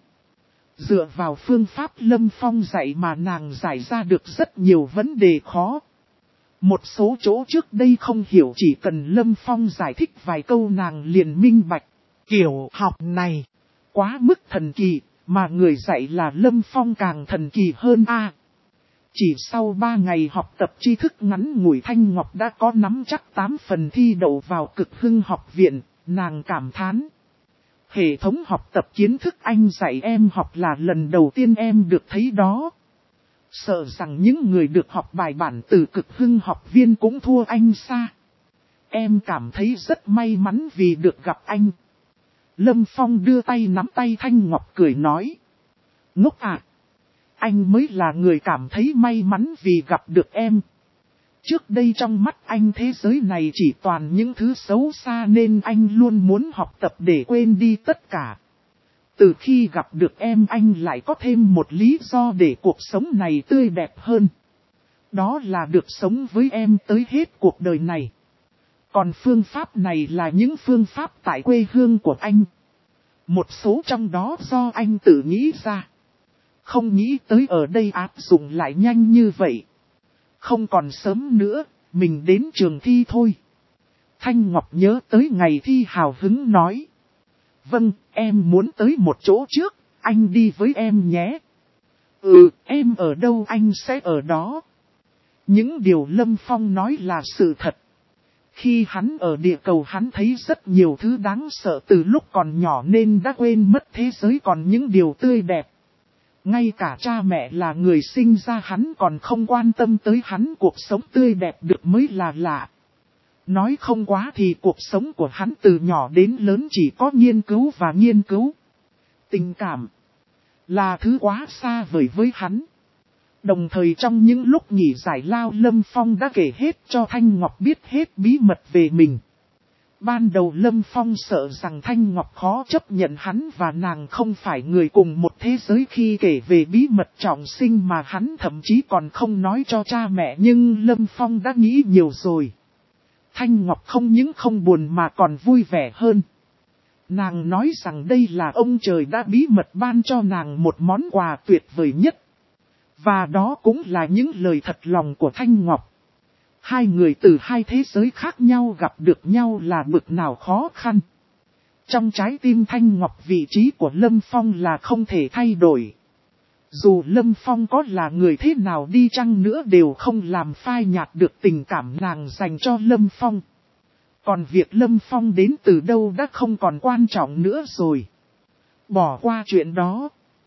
Dựa vào phương pháp Lâm Phong dạy mà nàng giải ra được rất nhiều vấn đề khó. Một số chỗ trước đây không hiểu, chỉ cần Lâm Phong giải thích vài câu nàng liền minh bạch. Kiểu học này quá mức thần kỳ, mà người dạy là Lâm Phong càng thần kỳ hơn a. Chỉ sau 3 ngày học tập tri thức ngắn ngủi, Thanh Ngọc đã có nắm chắc 8 phần thi đậu vào Cực Hưng học viện, nàng cảm thán. Hệ thống học tập kiến thức anh dạy em học là lần đầu tiên em được thấy đó. Sợ rằng những người được học bài bản từ Cực Hưng học viên cũng thua anh xa. Em cảm thấy rất may mắn vì được gặp anh. Lâm Phong đưa tay nắm tay Thanh Ngọc cười nói. Ngốc à! Anh mới là người cảm thấy may mắn vì gặp được em. Trước đây trong mắt anh thế giới này chỉ toàn những thứ xấu xa nên anh luôn muốn học tập để quên đi tất cả. Từ khi gặp được em anh lại có thêm một lý do để cuộc sống này tươi đẹp hơn. Đó là được sống với em tới hết cuộc đời này. Còn phương pháp này là những phương pháp tại quê hương của anh. Một số trong đó do anh tự nghĩ ra. Không nghĩ tới ở đây áp dụng lại nhanh như vậy. Không còn sớm nữa, mình đến trường thi thôi. Thanh Ngọc nhớ tới ngày thi hào hứng nói. Vâng, em muốn tới một chỗ trước, anh đi với em nhé. Ừ, em ở đâu anh sẽ ở đó. Những điều Lâm Phong nói là sự thật. Khi hắn ở địa cầu hắn thấy rất nhiều thứ đáng sợ từ lúc còn nhỏ nên đã quên mất thế giới còn những điều tươi đẹp. Ngay cả cha mẹ là người sinh ra hắn còn không quan tâm tới hắn, cuộc sống tươi đẹp được mới là lạ. Nói không quá thì cuộc sống của hắn từ nhỏ đến lớn chỉ có nghiên cứu và nghiên cứu. Tình cảm là thứ quá xa vời với hắn. Đồng thời trong những lúc nghỉ giải lao, Lâm Phong đã kể hết cho Thanh Ngọc biết hết bí mật về mình. Ban đầu Lâm Phong sợ rằng Thanh Ngọc khó chấp nhận hắn và nàng không phải người cùng một thế giới khi kể về bí mật trọng sinh mà hắn thậm chí còn không nói cho cha mẹ, nhưng Lâm Phong đã nghĩ nhiều rồi. Thanh Ngọc không những không buồn mà còn vui vẻ hơn. Nàng nói rằng đây là ông trời đã bí mật ban cho nàng một món quà tuyệt vời nhất. Và đó cũng là những lời thật lòng của Thanh Ngọc. Hai người từ hai thế giới khác nhau gặp được nhau là bực nào khó khăn. Trong trái tim Thanh Ngọc vị trí của Lâm Phong là không thể thay đổi. Dù Lâm Phong có là người thế nào đi chăng nữa đều không làm phai nhạt được tình cảm nàng dành cho Lâm Phong. Còn việc Lâm Phong đến từ đâu đã không còn quan trọng nữa rồi. Bỏ qua chuyện đó.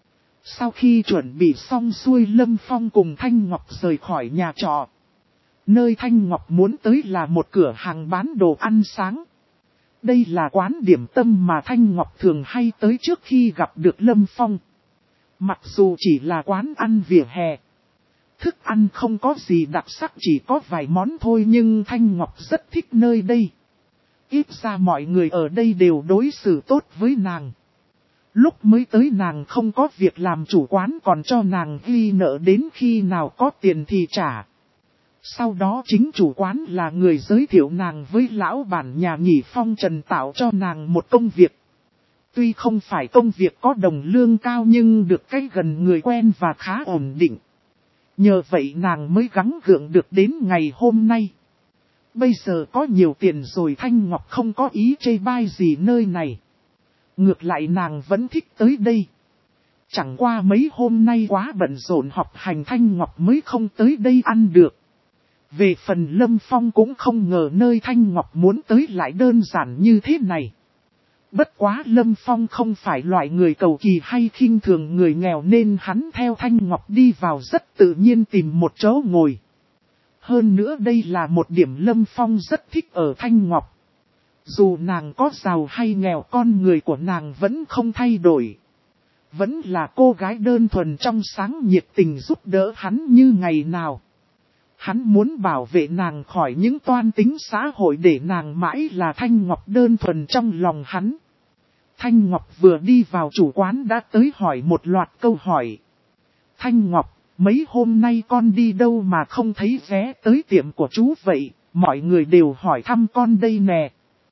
Sau khi chuẩn bị xong xuôi, Lâm Phong cùng Thanh Ngọc rời khỏi nhà trọ. Nơi Thanh Ngọc muốn tới là một cửa hàng bán đồ ăn sáng. Đây là quán điểm tâm mà Thanh Ngọc thường hay tới trước khi gặp được Lâm Phong. Mặc dù chỉ là quán ăn vỉa hè, thức ăn không có gì đặc sắc, chỉ có vài món thôi, nhưng Thanh Ngọc rất thích nơi đây. Ít ra mọi người ở đây đều đối xử tốt với nàng. Lúc mới tới nàng không có việc làm, chủ quán còn cho nàng ghi nợ đến khi nào có tiền thì trả. Sau đó chính chủ quán là người giới thiệu nàng với lão bản nhà nghỉ Phong Trần, tạo cho nàng một công việc. Tuy không phải công việc có đồng lương cao nhưng được cái gần người quen và khá ổn định. Nhờ vậy nàng mới gắng gượng được đến ngày hôm nay. Bây giờ có nhiều tiền rồi, Thanh Ngọc không có ý chê bai gì nơi này. Ngược lại nàng vẫn thích tới đây. Chẳng qua mấy hôm nay quá bận rộn học hành, Thanh Ngọc mới không tới đây ăn được. Về phần Lâm Phong cũng không ngờ nơi Thanh Ngọc muốn tới lại đơn giản như thế này. Bất quá Lâm Phong không phải loại người cầu kỳ hay khinh thường người nghèo nên hắn theo Thanh Ngọc đi vào rất tự nhiên tìm một chỗ ngồi. Hơn nữa đây là một điểm Lâm Phong rất thích ở Thanh Ngọc. Dù nàng có giàu hay nghèo, con người của nàng vẫn không thay đổi. Vẫn là cô gái đơn thuần trong sáng, nhiệt tình giúp đỡ hắn như ngày nào. Hắn muốn bảo vệ nàng khỏi những toan tính xã hội để nàng mãi là Thanh Ngọc đơn thuần trong lòng hắn. Thanh Ngọc vừa đi vào, chủ quán đã tới hỏi một loạt câu hỏi. Thanh Ngọc, mấy hôm nay con đi đâu mà không thấy vé tới tiệm của chú vậy, mọi người đều hỏi thăm con đây nè.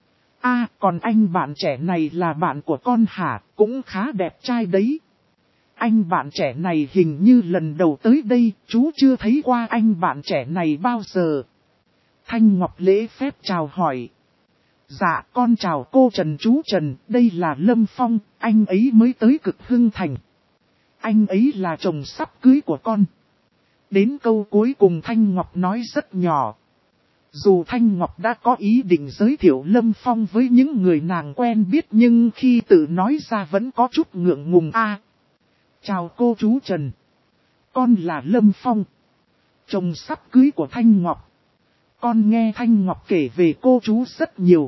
Còn anh bạn trẻ này là bạn của con hả, cũng khá đẹp trai đấy. Anh bạn trẻ này hình như lần đầu tới đây, chú chưa thấy qua anh bạn trẻ này bao giờ. Thanh Ngọc lễ phép chào hỏi. Dạ con chào cô Trần, chú Trần, đây là Lâm Phong, anh ấy mới tới Cực Hưng Thành. Anh ấy là chồng sắp cưới của con. Đến câu cuối cùng Thanh Ngọc nói rất nhỏ. Dù Thanh Ngọc đã có ý định giới thiệu Lâm Phong với những người nàng quen biết nhưng khi tự nói ra vẫn có chút ngượng ngùng. Chào cô chú Trần. Con là Lâm Phong, chồng sắp cưới của Thanh Ngọc. Con nghe Thanh Ngọc kể về cô chú rất nhiều.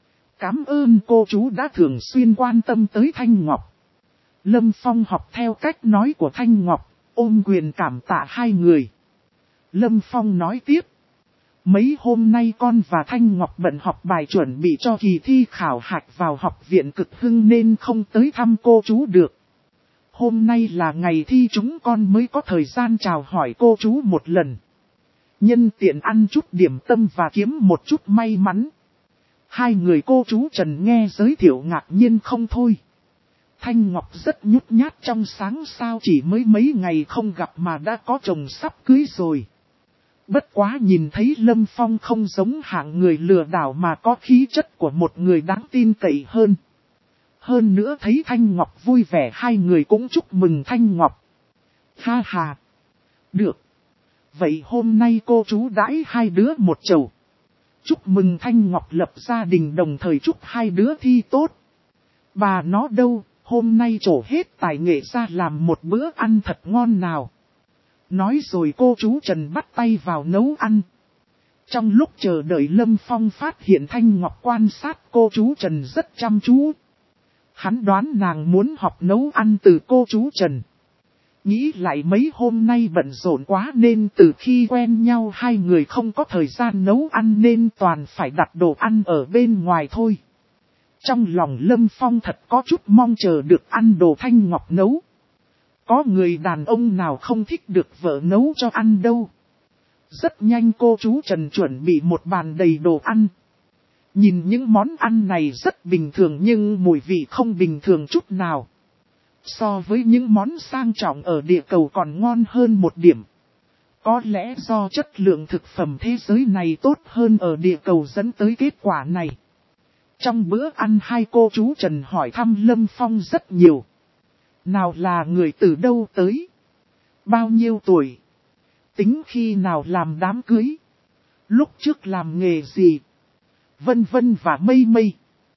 Cảm ơn cô chú đã thường xuyên quan tâm tới Thanh Ngọc. Lâm Phong học theo cách nói của Thanh Ngọc, ôm quyền cảm tạ hai người. Lâm Phong nói tiếp. Mấy hôm nay con và Thanh Ngọc bận học bài chuẩn bị cho kỳ thi khảo hạch vào học viện Cực Hưng nên không tới thăm cô chú được. Hôm nay là ngày thi, chúng con mới có thời gian chào hỏi cô chú một lần. Nhân tiện ăn chút điểm tâm và kiếm một chút may mắn. Hai người cô chú Trần nghe giới thiệu ngạc nhiên không thôi. Thanh Ngọc rất nhút nhát trong sáng, sao chỉ mới mấy ngày không gặp mà đã có chồng sắp cưới rồi. Bất quá nhìn thấy Lâm Phong không giống hạng người lừa đảo mà có khí chất của một người đáng tin cậy hơn. Hơn nữa thấy Thanh Ngọc vui vẻ, hai người cũng chúc mừng Thanh Ngọc. Ha ha. Được. Vậy hôm nay cô chú đãi hai đứa một chầu. Chúc mừng Thanh Ngọc lập gia đình, đồng thời chúc hai đứa thi tốt. Bà nó đâu, hôm nay trổ hết tài nghệ ra làm một bữa ăn thật ngon nào. Nói rồi cô chú Trần bắt tay vào nấu ăn. Trong lúc chờ đợi Lâm Phong phát hiện Thanh Ngọc quan sát cô chú Trần rất chăm chú. Hắn đoán nàng muốn học nấu ăn từ cô chú Trần. Nghĩ lại mấy hôm nay bận rộn quá nên từ khi quen nhau hai người không có thời gian nấu ăn nên toàn phải đặt đồ ăn ở bên ngoài thôi. Trong lòng Lâm Phong thật có chút mong chờ được ăn đồ Thanh Ngọc nấu. Có người đàn ông nào không thích được vợ nấu cho ăn đâu. Rất nhanh cô chú Trần chuẩn bị một bàn đầy đồ ăn. Nhìn những món ăn này rất bình thường nhưng mùi vị không bình thường chút nào. So với những món sang trọng ở địa cầu còn ngon hơn một điểm. Có lẽ do chất lượng thực phẩm thế giới này tốt hơn ở địa cầu dẫn tới kết quả này. Trong bữa ăn hai cô chú Trần hỏi thăm Lâm Phong rất nhiều. Nào là người từ đâu tới? Bao nhiêu tuổi? Tính khi nào làm đám cưới? Lúc trước làm nghề gì? Vân vân và mây mây.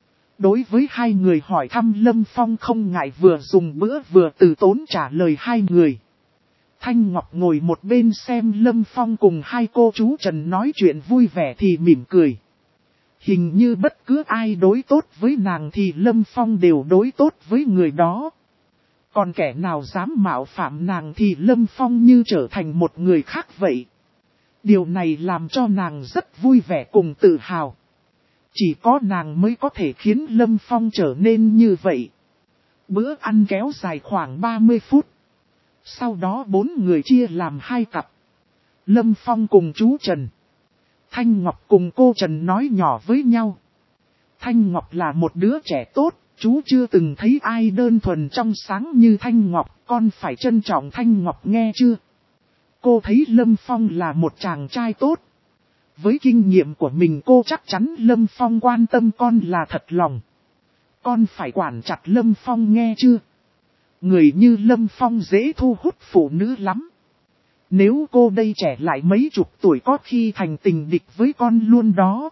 Đối với hai người hỏi thăm Lâm Phong không ngại vừa dùng bữa vừa từ tốn trả lời hai người. Thanh Ngọc ngồi một bên xem Lâm Phong cùng hai cô chú Trần nói chuyện vui vẻ thì mỉm cười. Hình như bất cứ ai đối tốt với nàng thì Lâm Phong đều đối tốt với người đó. Còn kẻ nào dám mạo phạm nàng thì Lâm Phong như trở thành một người khác vậy. Điều này làm cho nàng rất vui vẻ cùng tự hào. Chỉ có nàng mới có thể khiến Lâm Phong trở nên như vậy. Bữa ăn kéo dài khoảng 30 phút. Sau đó 4 người chia làm 2 cặp. Lâm Phong cùng chú Trần. Thanh Ngọc cùng cô Trần nói nhỏ với nhau. Thanh Ngọc là một đứa trẻ tốt, chú chưa từng thấy ai đơn thuần trong sáng như Thanh Ngọc, con phải trân trọng Thanh Ngọc nghe chưa? Cô thấy Lâm Phong là một chàng trai tốt. Với kinh nghiệm của mình cô chắc chắn Lâm Phong quan tâm con là thật lòng. Con phải quản chặt Lâm Phong nghe chưa? Người như Lâm Phong dễ thu hút phụ nữ lắm. Nếu cô đây trẻ lại mấy chục tuổi có khi thành tình địch với con luôn đó.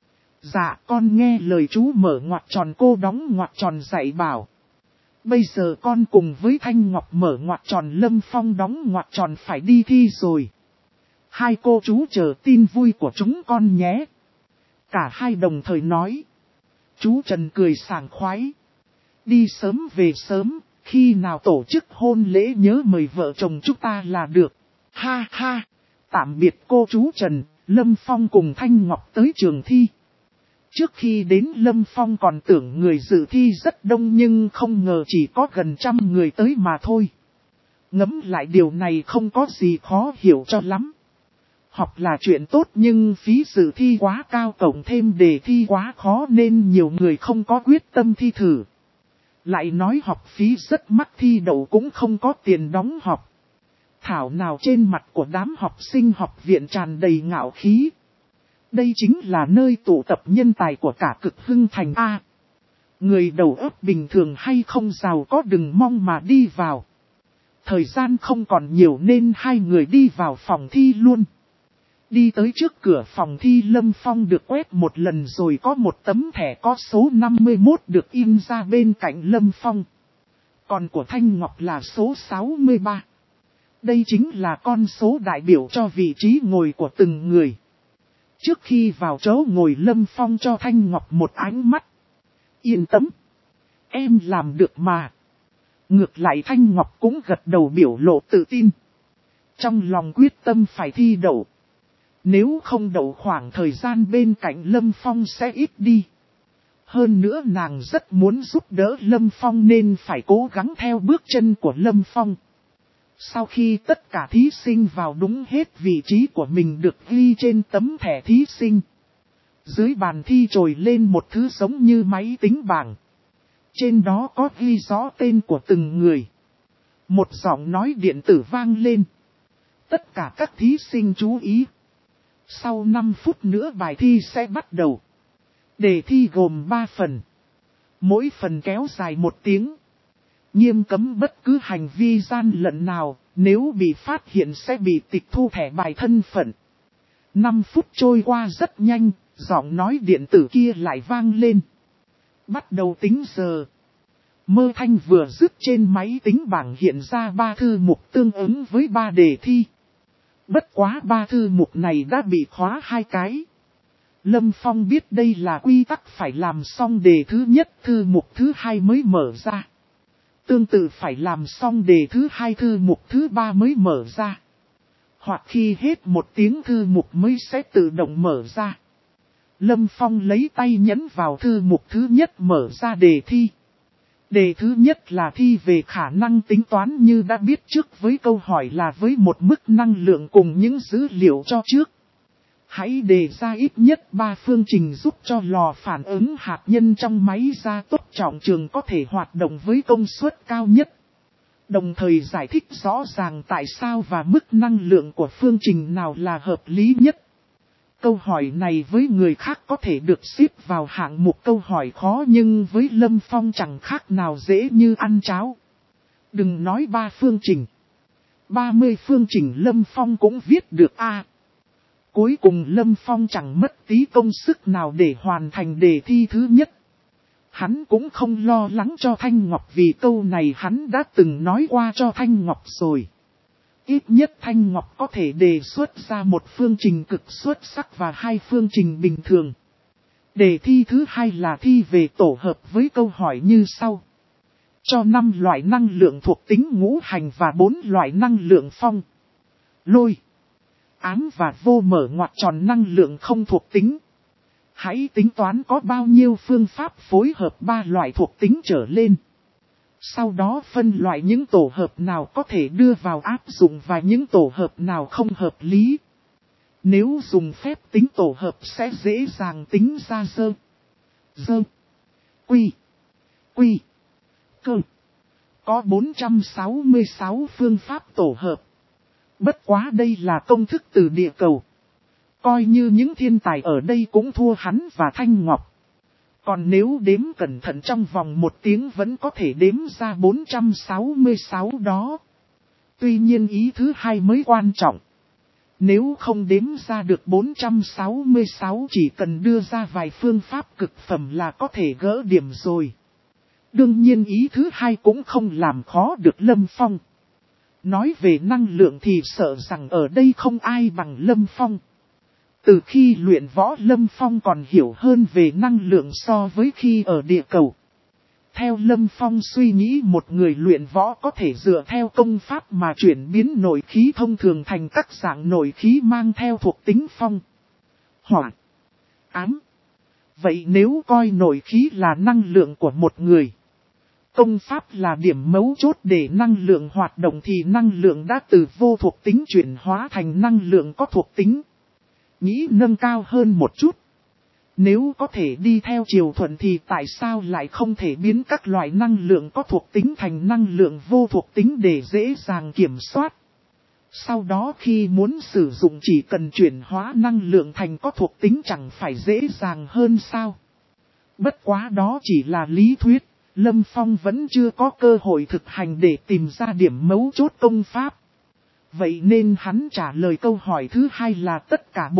Dạ con nghe lời chú mở ngoặc tròn cô đóng ngoặc tròn dạy bảo. Bây giờ con cùng với Thanh Ngọc mở ngoặc tròn Lâm Phong đóng ngoặc tròn phải đi thi rồi. Hai cô chú chờ tin vui của chúng con nhé. Cả hai đồng thời nói. Chú Trần cười sảng khoái. Đi sớm về sớm, khi nào tổ chức hôn lễ nhớ mời vợ chồng chúng ta là được. Ha ha, tạm biệt cô chú Trần, Lâm Phong cùng Thanh Ngọc tới trường thi. Trước khi đến Lâm Phong còn tưởng người dự thi rất đông nhưng không ngờ chỉ có gần 100 người tới mà thôi. Ngẫm lại điều này không có gì khó hiểu cho lắm. Học là chuyện tốt nhưng phí dự thi quá cao cộng thêm đề thi quá khó nên nhiều người không có quyết tâm thi thử. Lại nói học phí rất mắc thi đậu cũng không có tiền đóng học. Thảo nào trên mặt của đám học sinh học viện tràn đầy ngạo khí. Đây chính là nơi tụ tập nhân tài của cả cực hưng thành A. Người đầu óc bình thường hay không giàu có đừng mong mà đi vào. Thời gian không còn nhiều nên hai người đi vào phòng thi luôn. Đi tới trước cửa phòng thi Lâm Phong được quét một lần rồi có một tấm thẻ có số 51 được in ra bên cạnh Lâm Phong. Còn của Thanh Ngọc là số 63. Đây chính là con số đại biểu cho vị trí ngồi của từng người. Trước khi vào chỗ ngồi Lâm Phong cho Thanh Ngọc một ánh mắt. Yên tâm. Em làm được mà. Ngược lại Thanh Ngọc cũng gật đầu biểu lộ tự tin. Trong lòng quyết tâm phải thi đậu. Nếu không đậu khoảng thời gian bên cạnh Lâm Phong sẽ ít đi. Hơn nữa nàng rất muốn giúp đỡ Lâm Phong nên phải cố gắng theo bước chân của Lâm Phong. Sau khi tất cả thí sinh vào đúng hết vị trí của mình được ghi trên tấm thẻ thí sinh. Dưới bàn thi trồi lên một thứ giống như máy tính bảng. Trên đó có ghi rõ tên của từng người. Một giọng nói điện tử vang lên. Tất cả các thí sinh chú ý. Sau 5 phút nữa bài thi sẽ bắt đầu. Đề thi gồm 3 phần. Mỗi phần kéo dài 1 tiếng. Nghiêm cấm bất cứ hành vi gian lận nào, nếu bị phát hiện sẽ bị tịch thu thẻ bài thân phận. 5 phút trôi qua rất nhanh, giọng nói điện tử kia lại vang lên. Bắt đầu tính giờ. Mơ thanh vừa dứt trên máy tính bảng hiện ra 3 thư mục tương ứng với 3 đề thi. Bất quá 3 thư mục này đã bị khóa 2 cái. Lâm Phong biết đây là quy tắc phải làm xong đề thứ nhất thư mục thứ 2 mới mở ra. Tương tự phải làm xong đề thứ 2 thư mục thứ 3 mới mở ra. Hoặc khi hết 1 tiếng thư mục mới sẽ tự động mở ra. Lâm Phong lấy tay nhấn vào thư mục thứ nhất mở ra đề thi. Đề thứ nhất là thi về khả năng tính toán như đã biết trước với câu hỏi là với một mức năng lượng cùng những dữ liệu cho trước. Hãy đề ra ít nhất 3 phương trình giúp cho lò phản ứng hạt nhân trong máy gia tốc trọng trường có thể hoạt động với công suất cao nhất. Đồng thời giải thích rõ ràng tại sao và mức năng lượng của phương trình nào là hợp lý nhất. Câu hỏi này với người khác có thể được xếp vào hạng mục câu hỏi khó nhưng với Lâm Phong chẳng khác nào dễ như ăn cháo. Đừng nói 3 phương trình. 30 phương trình Lâm Phong cũng viết được a. Cuối cùng Lâm Phong chẳng mất tí công sức nào để hoàn thành đề thi thứ nhất. Hắn cũng không lo lắng cho Thanh Ngọc vì câu này hắn đã từng nói qua cho Thanh Ngọc rồi. Ít nhất Thanh Ngọc có thể đề xuất ra một phương trình cực xuất sắc và 2 phương trình bình thường. Đề thi thứ hai là thi về tổ hợp với câu hỏi như sau. Cho 5 loại năng lượng thuộc tính ngũ hành và 4 loại năng lượng phong, lôi, ám và vô mở ngoặc tròn năng lượng không thuộc tính. Hãy tính toán có bao nhiêu phương pháp phối hợp 3 loại thuộc tính trở lên. Sau đó phân loại những tổ hợp nào có thể đưa vào áp dụng và những tổ hợp nào không hợp lý. Nếu dùng phép tính tổ hợp sẽ dễ dàng tính ra quy, cơ. Có 466 phương pháp tổ hợp. Bất quá đây là công thức từ địa cầu. Coi như những thiên tài ở đây cũng thua hắn và Thanh Ngọc. Còn nếu đếm cẩn thận trong vòng 1 tiếng vẫn có thể đếm ra 466 đó. Tuy nhiên ý thứ hai mới quan trọng. Nếu không đếm ra được 466 chỉ cần đưa ra vài phương pháp cực phẩm là có thể gỡ điểm rồi. Đương nhiên ý thứ hai cũng không làm khó được Lâm Phong. Nói về năng lượng thì sợ rằng ở đây không ai bằng Lâm Phong. Từ khi luyện võ Lâm Phong còn hiểu hơn về năng lượng so với khi ở địa cầu. Theo Lâm Phong suy nghĩ một người luyện võ có thể dựa theo công pháp mà chuyển biến nội khí thông thường thành các dạng nội khí mang theo thuộc tính phong, hỏa, ám. Vậy nếu coi nội khí là năng lượng của một người, công pháp là điểm mấu chốt để năng lượng hoạt động thì năng lượng đã từ vô thuộc tính chuyển hóa thành năng lượng có thuộc tính. Nghĩ nâng cao hơn một chút. Nếu có thể đi theo chiều thuận thì tại sao lại không thể biến các loại năng lượng có thuộc tính thành năng lượng vô thuộc tính để dễ dàng kiểm soát. Sau đó khi muốn sử dụng chỉ cần chuyển hóa năng lượng thành có thuộc tính chẳng phải dễ dàng hơn sao. Bất quá đó chỉ là lý thuyết, Lâm Phong vẫn chưa có cơ hội thực hành để tìm ra điểm mấu chốt công pháp. Vậy nên hắn trả lời câu hỏi thứ hai là tất cả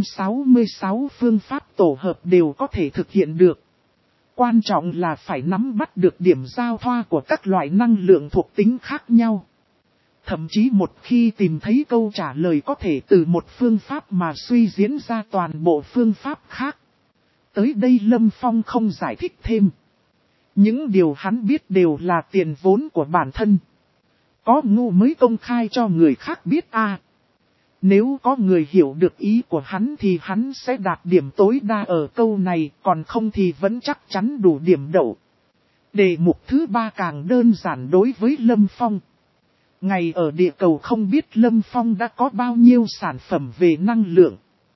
466 phương pháp tổ hợp đều có thể thực hiện được. Quan trọng là phải nắm bắt được điểm giao thoa của các loại năng lượng thuộc tính khác nhau. Thậm chí một khi tìm thấy câu trả lời có thể từ một phương pháp mà suy diễn ra toàn bộ phương pháp khác. Tới đây Lâm Phong không giải thích thêm. Những điều hắn biết đều là tiền vốn của bản thân. Có ngu mới công khai cho người khác biết à. Nếu có người hiểu được ý của hắn thì hắn sẽ đạt điểm tối đa ở câu này, còn không thì vẫn chắc chắn đủ điểm đậu. Đề mục thứ 3 càng đơn giản đối với Lâm Phong. Ngày ở địa cầu không biết Lâm Phong đã có bao nhiêu sản phẩm về năng lượng.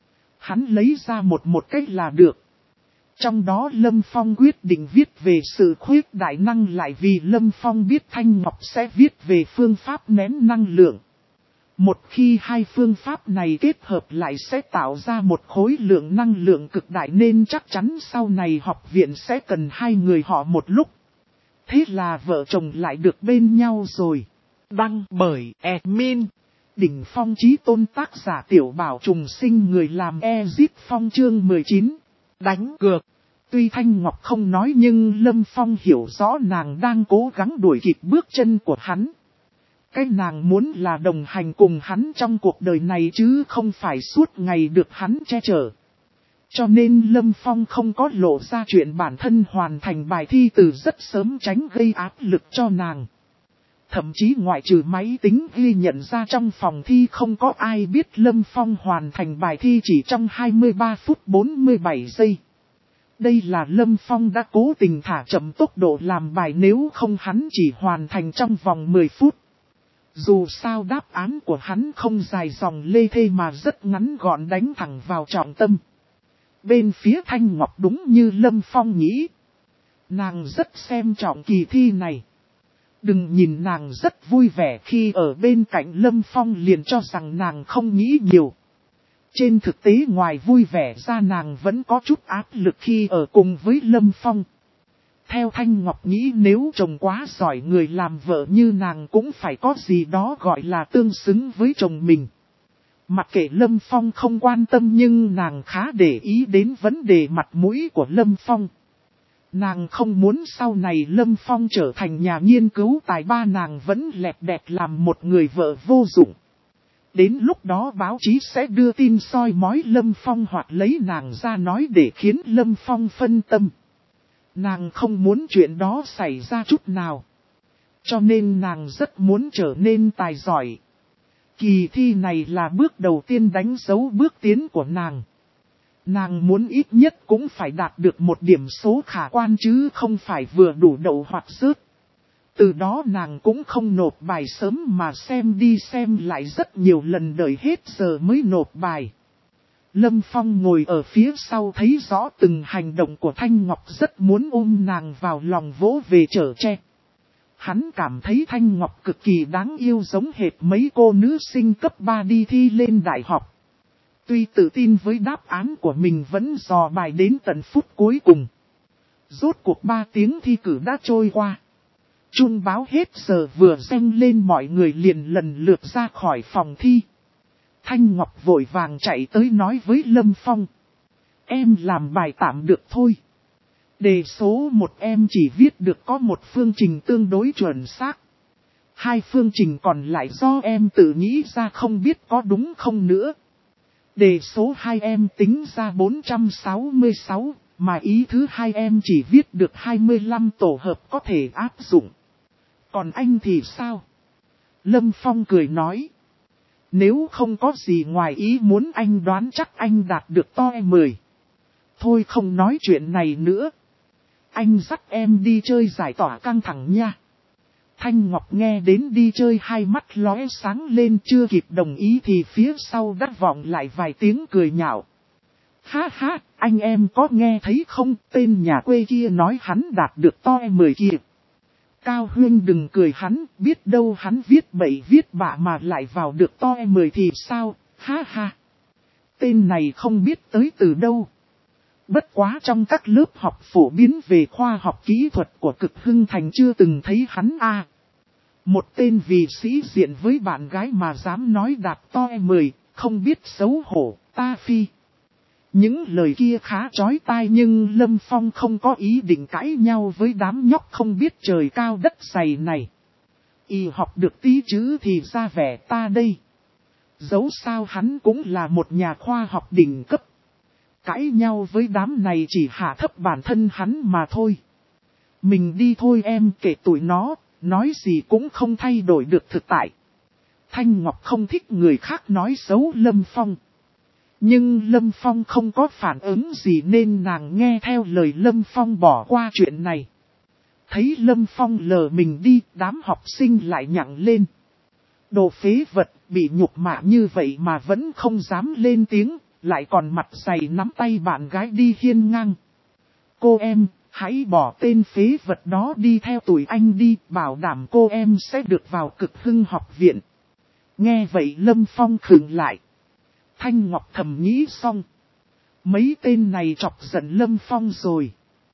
Hắn lấy ra một cách là được. Trong đó Lâm Phong quyết định viết về sự khuyết đại năng lại vì Lâm Phong biết Thanh Ngọc sẽ viết về phương pháp nén năng lượng. Một khi hai phương pháp này kết hợp lại sẽ tạo ra một khối lượng năng lượng cực đại nên chắc chắn sau này học viện sẽ cần hai người họ một lúc. Thế là vợ chồng lại được bên nhau rồi. Đăng bởi admin. Đỉnh Phong Chí Tôn tác giả Tiểu Bảo Trùng Sinh người làm Ezit Phong chương 19. Đánh cược. Tuy Thanh Ngọc không nói nhưng Lâm Phong hiểu rõ nàng đang cố gắng đuổi kịp bước chân của hắn. Cái nàng muốn là đồng hành cùng hắn trong cuộc đời này chứ không phải suốt ngày được hắn che chở. Cho nên Lâm Phong không có lộ ra chuyện bản thân hoàn thành bài thi từ rất sớm tránh gây áp lực cho nàng. Thậm chí ngoại trừ máy tính ghi nhận ra trong phòng thi không có ai biết Lâm Phong hoàn thành bài thi chỉ trong 23 phút 47 giây. Đây là Lâm Phong đã cố tình thả chậm tốc độ làm bài nếu không hắn chỉ hoàn thành trong vòng 10 phút. Dù sao đáp án của hắn không dài dòng lê thê mà rất ngắn gọn đánh thẳng vào trọng tâm. Bên phía Thanh Ngọc đúng như Lâm Phong nghĩ. Nàng rất xem trọng kỳ thi này. Đừng nhìn nàng rất vui vẻ khi ở bên cạnh Lâm Phong liền cho rằng nàng không nghĩ nhiều. Trên thực tế ngoài vui vẻ ra nàng vẫn có chút áp lực khi ở cùng với Lâm Phong. Theo Thanh Ngọc nghĩ nếu chồng quá giỏi người làm vợ như nàng cũng phải có gì đó gọi là tương xứng với chồng mình. Mặc kệ Lâm Phong không quan tâm nhưng nàng khá để ý đến vấn đề mặt mũi của Lâm Phong. Nàng không muốn sau này Lâm Phong trở thành nhà nghiên cứu tài ba nàng vẫn lẹt đẹt làm một người vợ vô dụng. Đến lúc đó báo chí sẽ đưa tin soi mói Lâm Phong hoặc lấy nàng ra nói để khiến Lâm Phong phân tâm. Nàng không muốn chuyện đó xảy ra chút nào. Cho nên nàng rất muốn trở nên tài giỏi. Kỳ thi này là bước đầu tiên đánh dấu bước tiến của nàng. Nàng muốn ít nhất cũng phải đạt được một điểm số khả quan chứ không phải vừa đủ đậu hoặc rớt. Từ đó nàng cũng không nộp bài sớm mà xem đi xem lại rất nhiều lần đợi hết giờ mới nộp bài. Lâm Phong ngồi ở phía sau thấy rõ từng hành động của Thanh Ngọc rất muốn ôm nàng vào lòng vỗ về chở che. Hắn cảm thấy Thanh Ngọc cực kỳ đáng yêu giống hệt mấy cô nữ sinh cấp 3 đi thi lên đại học. Tuy tự tin với đáp án của mình vẫn dò bài đến tận phút cuối cùng. Rốt cuộc 3 tiếng thi cử đã trôi qua. Chuông báo hết giờ vừa reng lên mọi người liền lần lượt ra khỏi phòng thi. Thanh Ngọc vội vàng chạy tới nói với Lâm Phong. Em làm bài tạm được thôi. Đề số 1 em chỉ viết được có một phương trình tương đối chuẩn xác. 2 phương trình còn lại do em tự nghĩ ra không biết có đúng không nữa. Đề số 2 em tính ra 466, mà ý thứ 2 em chỉ viết được 25 tổ hợp có thể áp dụng. Còn anh thì sao? Lâm Phong cười nói. Nếu không có gì ngoài ý muốn anh đoán chắc anh đạt được toe 10. Thôi không nói chuyện này nữa. Anh dắt em đi chơi giải tỏa căng thẳng nha. Thanh Ngọc nghe đến đi chơi hai mắt lóe sáng lên chưa kịp đồng ý thì phía sau đã vọng lại vài tiếng cười nhạo. Ha ha, anh em có nghe thấy không, tên nhà quê kia nói hắn đạt được toe 10 kia. Cao Huyên đừng cười hắn, biết đâu hắn viết bậy viết bạ mà lại vào được toe 10 thì sao, ha ha. Tên này không biết tới từ đâu. Bất quá trong các lớp học phổ biến về khoa học kỹ thuật của Cực Hưng Thành chưa từng thấy hắn a. Một tên vì sĩ diện với bạn gái mà dám nói đạt toe 10, không biết xấu hổ, ta phi. Những lời kia khá chói tai nhưng Lâm Phong không có ý định cãi nhau với đám nhóc không biết trời cao đất dày này. Y học được tí chữ thì ra vẻ ta đây. Dẫu sao hắn cũng là một nhà khoa học đỉnh cấp. Cãi nhau với đám này chỉ hạ thấp bản thân hắn mà thôi. Mình đi thôi em kể tụi nó, nói gì cũng không thay đổi được thực tại. Thanh Ngọc không thích người khác nói xấu Lâm Phong. Nhưng Lâm Phong không có phản ứng gì nên nàng nghe theo lời Lâm Phong bỏ qua chuyện này. Thấy Lâm Phong lờ mình đi, đám học sinh lại nhặng lên. Đồ phế vật, bị nhục mạ như vậy mà vẫn không dám lên tiếng, lại còn mặt dày nắm tay bạn gái đi hiên ngang. Cô em, hãy bỏ tên phế vật đó đi theo tụi anh đi, bảo đảm cô em sẽ được vào Cực Hưng học viện. Nghe vậy Lâm Phong khựng lại. Thanh Ngọc thầm nghĩ xong. Mấy tên này chọc giận Lâm Phong rồi.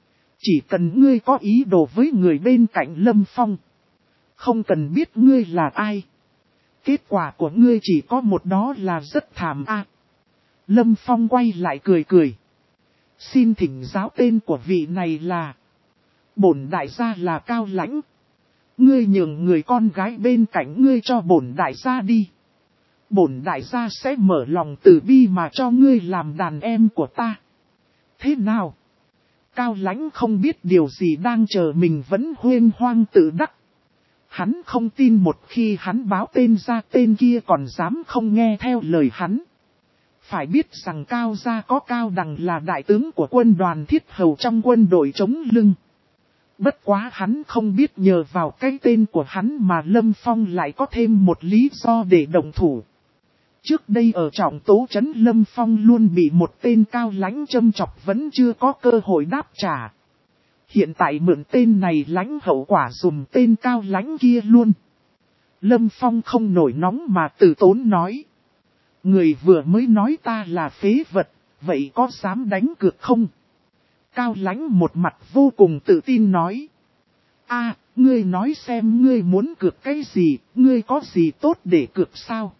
Chỉ cần ngươi có ý đồ với người bên cạnh Lâm Phong. Không cần biết ngươi là ai. Kết quả của ngươi chỉ có một đó là rất thảm a. Lâm Phong quay lại cười cười. Xin thỉnh giáo tên của vị này là. Bổn đại gia là Cao Lãnh. Ngươi nhường người con gái bên cạnh ngươi cho bổn đại gia đi. Bổn đại gia sẽ mở lòng từ bi mà cho ngươi làm đàn em của ta. Thế nào? Cao Lãnh không biết điều gì đang chờ mình vẫn huyên hoang tự đắc. Hắn không tin một khi hắn báo tên ra tên kia còn dám không nghe theo lời hắn. Phải biết rằng Cao gia có Cao Đằng là đại tướng của quân đoàn Thiết Hầu trong quân đội chống lưng. Bất quá hắn không biết nhờ vào cái tên của hắn mà Lâm Phong lại có thêm một lý do để đồng thủ. Trước đây ở Trọng Tố trấn Lâm Phong luôn bị một tên Cao Lãnh châm chọc vẫn chưa có cơ hội đáp trả. Hiện tại mượn tên này lãnh hậu quả dùm tên Cao Lãnh kia luôn. Lâm Phong không nổi nóng mà từ tốn nói. Người vừa mới nói ta là phế vật, vậy có dám đánh cược không? Cao Lãnh một mặt vô cùng tự tin nói. Ngươi nói xem ngươi muốn cược cái gì, ngươi có gì tốt để cược sao?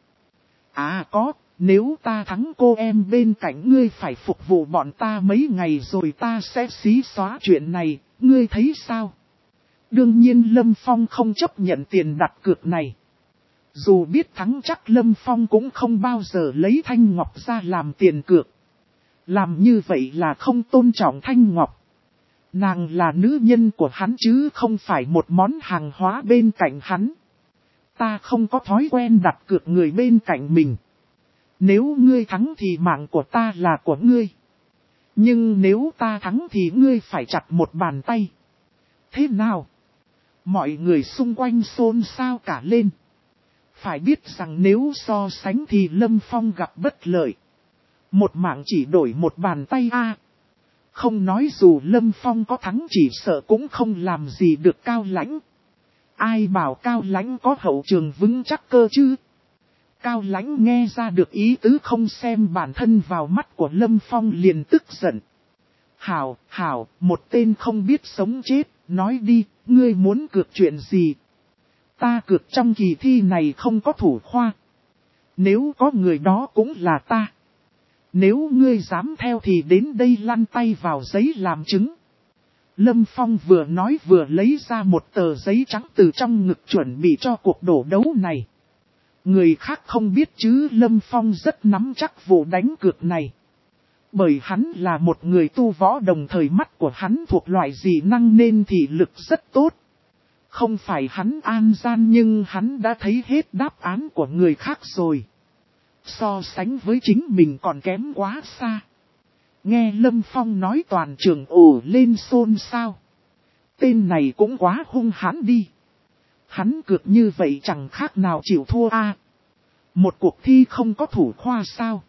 Có, nếu ta thắng cô em bên cạnh ngươi phải phục vụ bọn ta mấy ngày rồi ta sẽ xí xóa chuyện này, ngươi thấy sao? Đương nhiên Lâm Phong không chấp nhận tiền đặt cược này. Dù biết thắng chắc Lâm Phong cũng không bao giờ lấy Thanh Ngọc ra làm tiền cược. Làm như vậy là không tôn trọng Thanh Ngọc. Nàng là nữ nhân của hắn chứ không phải một món hàng hóa bên cạnh hắn. Ta không có thói quen đặt cược người bên cạnh mình. Nếu ngươi thắng thì mạng của ta là của ngươi. Nhưng nếu ta thắng thì ngươi phải chặt một bàn tay. Thế nào? Mọi người xung quanh xôn xao cả lên. Phải biết rằng nếu so sánh thì Lâm Phong gặp bất lợi. Một mạng chỉ đổi một bàn tay a. Không nói dù Lâm Phong có thắng chỉ sợ cũng không làm gì được Cao Lãnh. Ai bảo Cao Lãnh có hậu trường vững chắc cơ chứ? Cao Lãnh nghe ra được ý tứ không xem bản thân vào mắt của Lâm Phong liền tức giận. Hảo, một tên không biết sống chết, nói đi, ngươi muốn cược chuyện gì? Ta cược trong kỳ thi này không có thủ khoa. Nếu có người đó cũng là ta. Nếu ngươi dám theo thì đến đây lăn tay vào giấy làm chứng. Lâm Phong vừa nói vừa lấy ra một tờ giấy trắng từ trong ngực chuẩn bị cho cuộc đổ đấu này. Người khác không biết chứ Lâm Phong rất nắm chắc vụ đánh cược này. Bởi hắn là một người tu võ đồng thời mắt của hắn thuộc loại dị năng nên thị lực rất tốt. Không phải hắn an gian nhưng hắn đã thấy hết đáp án của người khác rồi. So sánh với chính mình còn kém quá xa. Nghe Lâm Phong nói toàn trường ồ lên xôn xao. Tên này cũng quá hung hãn đi. Hắn cược như vậy chẳng khác nào chịu thua a. Một cuộc thi không có thủ khoa sao?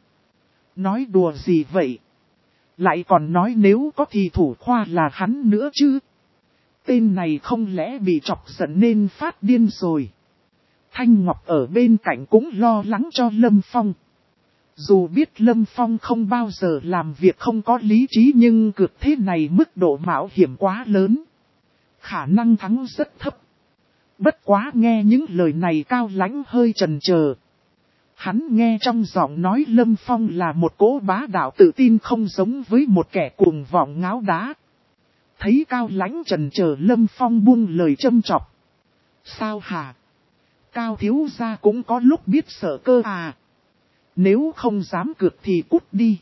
Nói đùa gì vậy? Lại còn nói nếu có thì thủ khoa là hắn nữa chứ? Tên này không lẽ bị chọc giận nên phát điên rồi? Thanh Ngọc ở bên cạnh cũng lo lắng cho Lâm Phong. Dù biết Lâm Phong không bao giờ làm việc không có lý trí nhưng cược thế này mức độ mạo hiểm quá lớn. Khả năng thắng rất thấp. Bất quá nghe những lời này Cao Lãnh hơi chần chờ. Hắn nghe trong giọng nói Lâm Phong là một cỗ bá đạo tự tin không giống với một kẻ cuồng vọng ngáo đá. Thấy Cao Lãnh chần chờ Lâm Phong buông lời châm chọc. Sao hả? Cao thiếu gia cũng có lúc biết sợ cơ à? Nếu không dám cược thì cút đi.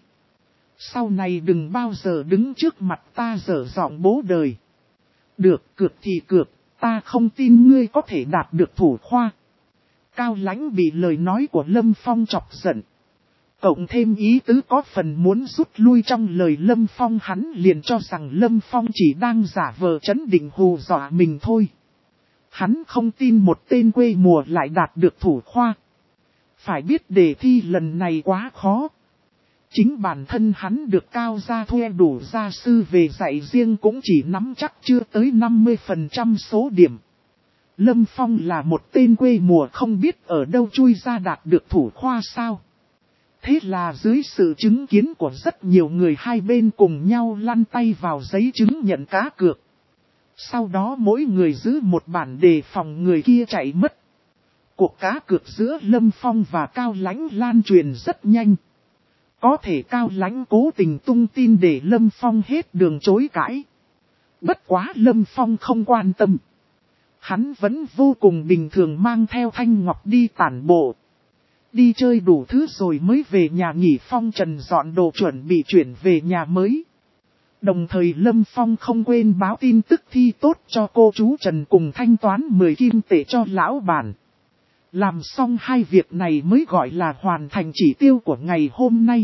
Sau này đừng bao giờ đứng trước mặt ta dở giọng bố đời. Được, cược thì cược, ta không tin ngươi có thể đạt được thủ khoa. Cao Lãnh bị lời nói của Lâm Phong chọc giận. Cộng thêm ý tứ có phần muốn rút lui trong lời Lâm Phong hắn liền cho rằng Lâm Phong chỉ đang giả vờ trấn định hù dọa mình thôi. Hắn không tin một tên quê mùa lại đạt được thủ khoa. Phải biết đề thi lần này quá khó. Chính bản thân hắn được Cao gia thuê đủ gia sư về dạy riêng cũng chỉ nắm chắc chưa tới 50% số điểm. Lâm Phong là một tên quê mùa không biết ở đâu chui ra đạt được thủ khoa sao. Thế là dưới sự chứng kiến của rất nhiều người hai bên cùng nhau lăn tay vào giấy chứng nhận cá cược. Sau đó mỗi người giữ một bản đề phòng người kia chạy mất. Cuộc cá cược giữa Lâm Phong và Cao Lãnh lan truyền rất nhanh. Có thể Cao Lãnh cố tình tung tin để Lâm Phong hết đường chối cãi. Bất quá Lâm Phong không quan tâm. Hắn vẫn vô cùng bình thường mang theo Thanh Ngọc đi tản bộ. Đi chơi đủ thứ rồi mới về nhà nghỉ phong trần dọn đồ chuẩn bị chuyển về nhà mới. Đồng thời Lâm Phong không quên báo tin tức thi tốt cho cô chú Trần cùng thanh toán 10 kim tệ cho lão bản. Làm xong hai việc này mới gọi là hoàn thành chỉ tiêu của ngày hôm nay.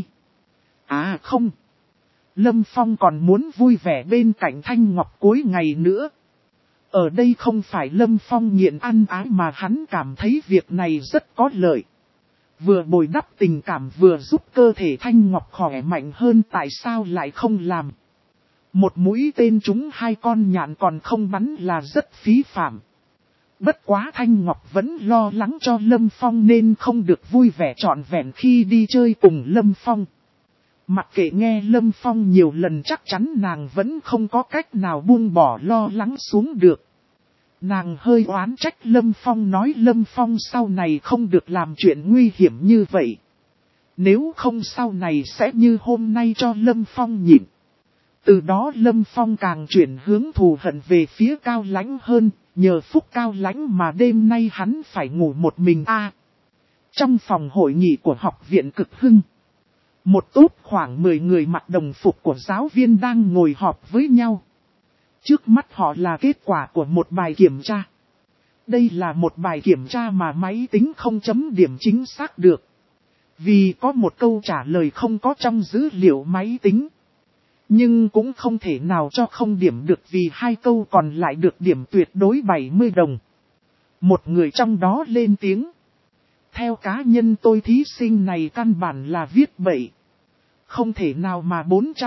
À không. Lâm Phong còn muốn vui vẻ bên cạnh Thanh Ngọc cuối ngày nữa. Ở đây không phải Lâm Phong nghiện ăn ái mà hắn cảm thấy việc này rất có lợi. Vừa bồi đắp tình cảm vừa giúp cơ thể Thanh Ngọc khỏe mạnh hơn tại sao lại không làm. Một mũi tên trúng hai con nhạn còn không bắn là rất phí phạm. Bất quá Thanh Ngọc vẫn lo lắng cho Lâm Phong nên không được vui vẻ trọn vẹn khi đi chơi cùng Lâm Phong. Mặc kệ nghe Lâm Phong nhiều lần chắc chắn nàng vẫn không có cách nào buông bỏ lo lắng xuống được. Nàng hơi oán trách Lâm Phong nói Lâm Phong sau này không được làm chuyện nguy hiểm như vậy. Nếu không sau này sẽ như hôm nay cho Lâm Phong nhịn. Từ đó Lâm Phong càng chuyển hướng thù hận về phía Cao Lãnh hơn, nhờ phúc Cao Lãnh mà đêm nay hắn phải ngủ một mình Trong phòng hội nghị của học viện Cực Hưng, một tốp khoảng 10 người mặc đồng phục của giáo viên đang ngồi họp với nhau. Trước mắt họ là kết quả của một bài kiểm tra. Đây là một bài kiểm tra mà máy tính không chấm điểm chính xác được. Vì có một câu trả lời không có trong dữ liệu máy tính. Nhưng cũng không thể nào cho không điểm được vì 2 câu còn lại được điểm tuyệt đối 70 đồng. Một người trong đó lên tiếng. Theo cá nhân tôi thí sinh này căn bản là viết bậy. Không thể nào mà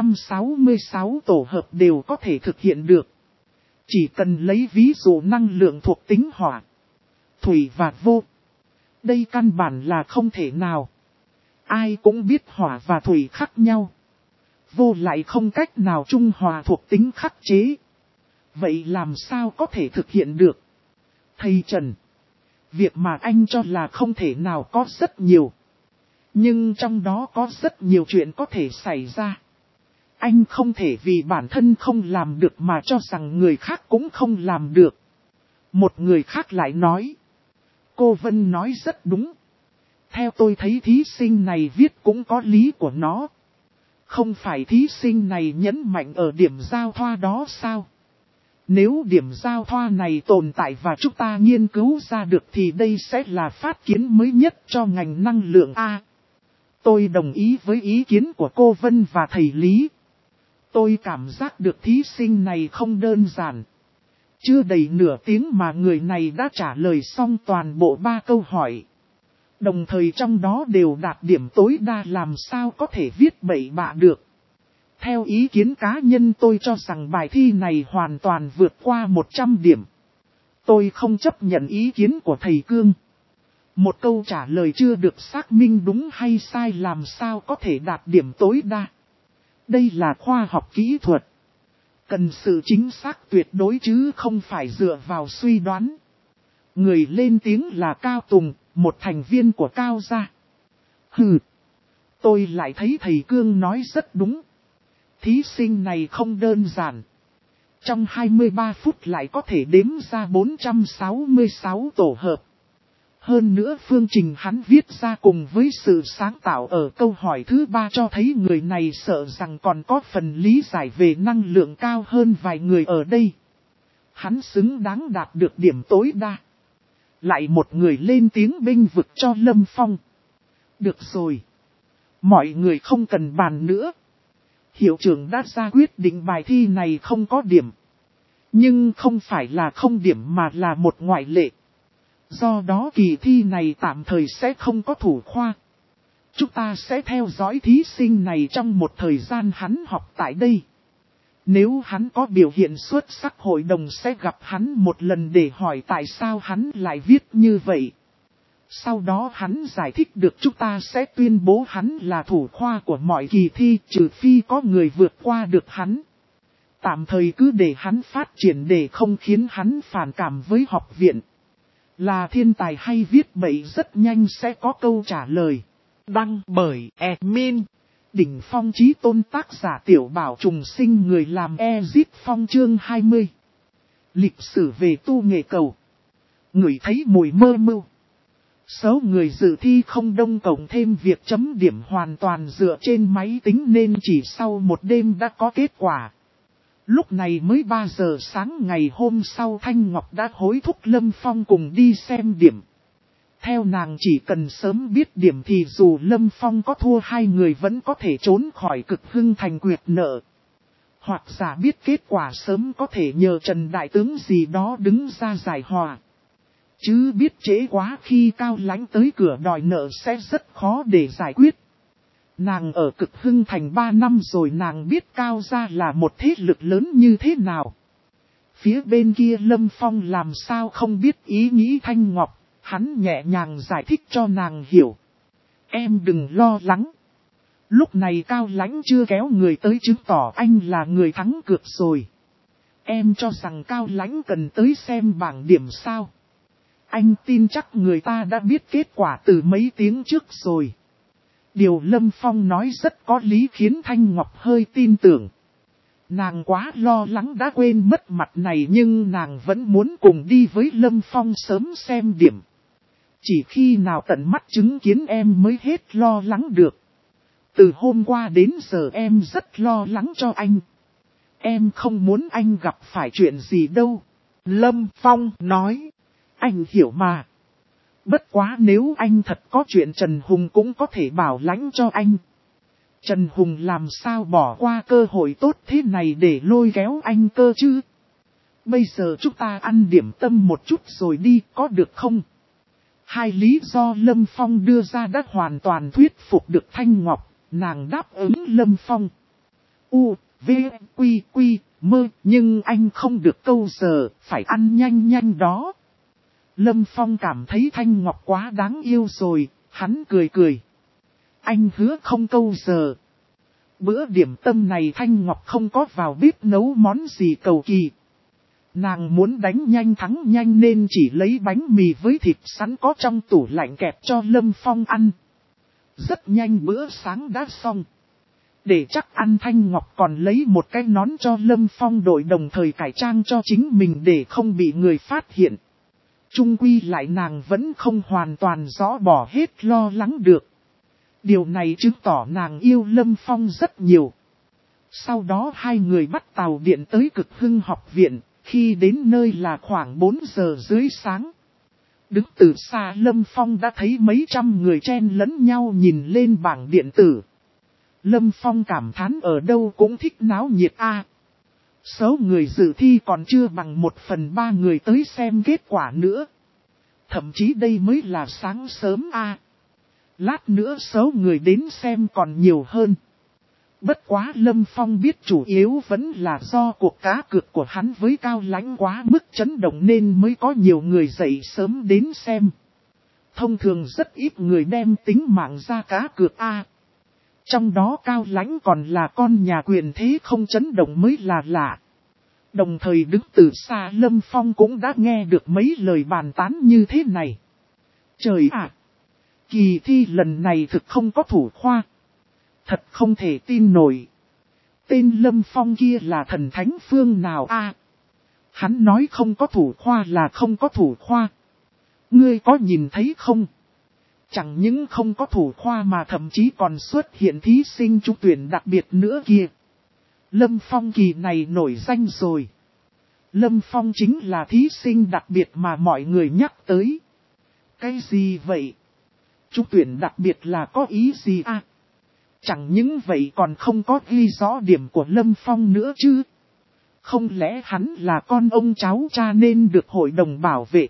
466 tổ hợp đều có thể thực hiện được. Chỉ cần lấy ví dụ năng lượng thuộc tính hỏa, thủy và vô. Đây căn bản là không thể nào. Ai cũng biết hỏa và thủy khác nhau. Vô lại không cách nào trung hòa thuộc tính khắc chế. Vậy làm sao có thể thực hiện được? Thầy Trần, việc mà anh cho là không thể nào có rất nhiều. Nhưng trong đó có rất nhiều chuyện có thể xảy ra. Anh không thể vì bản thân không làm được mà cho rằng người khác cũng không làm được. Một người khác lại nói. Cô Vân nói rất đúng. Theo tôi thấy thí sinh này viết cũng có lý của nó. Không phải thí sinh này nhấn mạnh ở điểm giao thoa đó sao? Nếu điểm giao thoa này tồn tại và chúng ta nghiên cứu ra được thì đây sẽ là phát kiến mới nhất cho ngành năng lượng A. Tôi đồng ý với ý kiến của cô Vân và thầy Lý. Tôi cảm giác được thí sinh này không đơn giản. Chưa đầy nửa tiếng mà người này đã trả lời xong toàn bộ 3 câu hỏi. Đồng thời trong đó đều đạt điểm tối đa, làm sao có thể viết bậy bạ được. Theo ý kiến cá nhân tôi cho rằng bài thi này hoàn toàn vượt qua 100 điểm. Tôi không chấp nhận ý kiến của thầy Cương. Một câu trả lời chưa được xác minh đúng hay sai làm sao có thể đạt điểm tối đa. Đây là khoa học kỹ thuật. Cần sự chính xác tuyệt đối chứ không phải dựa vào suy đoán. Người lên tiếng là Cao Tùng, một thành viên của Cao gia. Tôi lại thấy thầy Cương nói rất đúng. Thí sinh này không đơn giản. Trong 23 phút lại có thể đếm ra 466 tổ hợp. Hơn nữa phương trình hắn viết ra cùng với sự sáng tạo ở câu hỏi thứ 3 cho thấy người này sợ rằng còn có phần lý giải về năng lượng cao hơn vài người ở đây. Hắn xứng đáng đạt được điểm tối đa. Lại một người lên tiếng bênh vực cho Lâm Phong. Được rồi. Mọi người không cần bàn nữa. Hiệu trưởng đã ra quyết định bài thi này không có điểm. Nhưng không phải là không điểm mà là một ngoại lệ. Do đó kỳ thi này tạm thời sẽ không có thủ khoa. Chúng ta sẽ theo dõi thí sinh này trong một thời gian hắn học tại đây. Nếu hắn có biểu hiện xuất sắc, hội đồng sẽ gặp hắn một lần để hỏi tại sao hắn lại viết như vậy. Sau đó hắn giải thích được, chúng ta sẽ tuyên bố hắn là thủ khoa của mọi kỳ thi, trừ phi có người vượt qua được hắn. Tạm thời cứ để hắn phát triển để không khiến hắn phản cảm với học viện. Là thiên tài hay viết bậy rất nhanh sẽ có câu trả lời. Đăng bởi admin. Đỉnh phong chí tôn, tác giả Tiểu Bảo Trùng Sinh, người làm Ezip Phong, chương 20. Lịch sử về tu nghệ cầu. Người thấy mùi mơ mưu. Số người dự thi không đông, cộng thêm việc chấm điểm hoàn toàn dựa trên máy tính nên chỉ sau một đêm đã có kết quả. Lúc này mới 3 giờ sáng ngày hôm sau, Thanh Ngọc đã hối thúc Lâm Phong cùng đi xem điểm. Theo nàng, chỉ cần sớm biết điểm thì dù Lâm Phong có thua, 2 người vẫn có thể trốn khỏi Cực Hưng thành quyệt nợ. Hoặc giả biết kết quả sớm có thể nhờ Trần Đại Tướng gì đó đứng ra giải hòa. Chứ biết trễ quá khi Cao Lãnh tới cửa đòi nợ sẽ rất khó để giải quyết. Nàng ở Cực Hưng thành 3 năm rồi, nàng biết Cao gia là một thế lực lớn như thế nào. Phía bên kia Lâm Phong làm sao không biết ý nghĩ Thanh Ngọc, hắn nhẹ nhàng giải thích cho nàng hiểu. Em đừng lo lắng. Lúc này Cao Lãnh chưa kéo người tới chứng tỏ anh là người thắng cược rồi. Em cho rằng Cao Lãnh cần tới xem bảng điểm sao? Anh tin chắc người ta đã biết kết quả từ mấy tiếng trước rồi. Điều Lâm Phong nói rất có lý khiến Thanh Ngọc hơi tin tưởng. Nàng quá lo lắng đã quên mất mặt này nhưng nàng vẫn muốn cùng đi với Lâm Phong sớm xem điểm. Chỉ khi nào tận mắt chứng kiến em mới hết lo lắng được. Từ hôm qua đến giờ em rất lo lắng cho anh. Em không muốn anh gặp phải chuyện gì đâu. Lâm Phong nói. Anh hiểu mà. Bất quá nếu anh thật có chuyện Trần Hùng cũng có thể bảo lãnh cho anh. Trần Hùng làm sao bỏ qua cơ hội tốt thế này để lôi kéo anh cơ chứ? Bây giờ chúng ta ăn điểm tâm một chút rồi đi, có được không? Hai lý do Lâm Phong đưa ra đã hoàn toàn thuyết phục được Thanh Ngọc, nàng đáp ứng Lâm Phong. U, V, Quy, Quy, Mơ, nhưng anh không được câu giờ, phải ăn nhanh nhanh đó. Lâm Phong cảm thấy Thanh Ngọc quá đáng yêu rồi, hắn cười cười. Anh hứa không câu giờ. Bữa điểm tâm này Thanh Ngọc không có vào bếp nấu món gì cầu kỳ. Nàng muốn đánh nhanh thắng nhanh nên chỉ lấy bánh mì với thịt sẵn có trong tủ lạnh kẹp cho Lâm Phong ăn. Rất nhanh bữa sáng đã xong. Để chắc ăn Thanh Ngọc còn lấy một cái nón cho Lâm Phong đội đồng thời cải trang cho chính mình để không bị người phát hiện. Chung quy lại nàng vẫn không hoàn toàn rõ bỏ hết lo lắng được. Điều này chứng tỏ nàng yêu Lâm Phong rất nhiều. Sau đó hai người bắt tàu điện tới Cực Hưng học viện, khi đến nơi là khoảng 4 giờ dưới sáng. Đứng từ xa Lâm Phong đã thấy mấy trăm người chen lẫn nhau nhìn lên bảng điện tử. Lâm Phong cảm thán ở đâu cũng thích náo nhiệt a. Số người dự thi còn chưa bằng 1/3 người tới xem kết quả nữa. Thậm chí đây mới là sáng sớm a. Lát nữa số người đến xem còn nhiều hơn. Bất quá Lâm Phong biết chủ yếu vẫn là do cuộc cá cược của hắn với Cao Lãnh quá mức chấn động nên mới có nhiều người dậy sớm đến xem. Thông thường rất ít người đem tính mạng ra cá cược a. Trong đó Cao Lãnh còn là con nhà quyền thế không chấn động mới là lạ. Đồng thời đứng từ xa Lâm Phong cũng đã nghe được mấy lời bàn tán như thế này. Trời ạ! Kỳ thi lần này thực không có thủ khoa. Thật không thể tin nổi. Tên Lâm Phong kia là thần thánh phương nào a? Hắn nói không có thủ khoa là không có thủ khoa. Ngươi có nhìn thấy không? Chẳng những không có thủ khoa mà thậm chí còn xuất hiện thí sinh trúng tuyển đặc biệt nữa kia. Lâm Phong kỳ này nổi danh rồi. Lâm Phong chính là thí sinh đặc biệt mà mọi người nhắc tới. Cái gì vậy? Trúng tuyển đặc biệt là có ý gì à? Chẳng những vậy còn không có ghi rõ điểm của Lâm Phong nữa chứ. Không lẽ hắn là con ông cháu cha nên được hội đồng bảo vệ.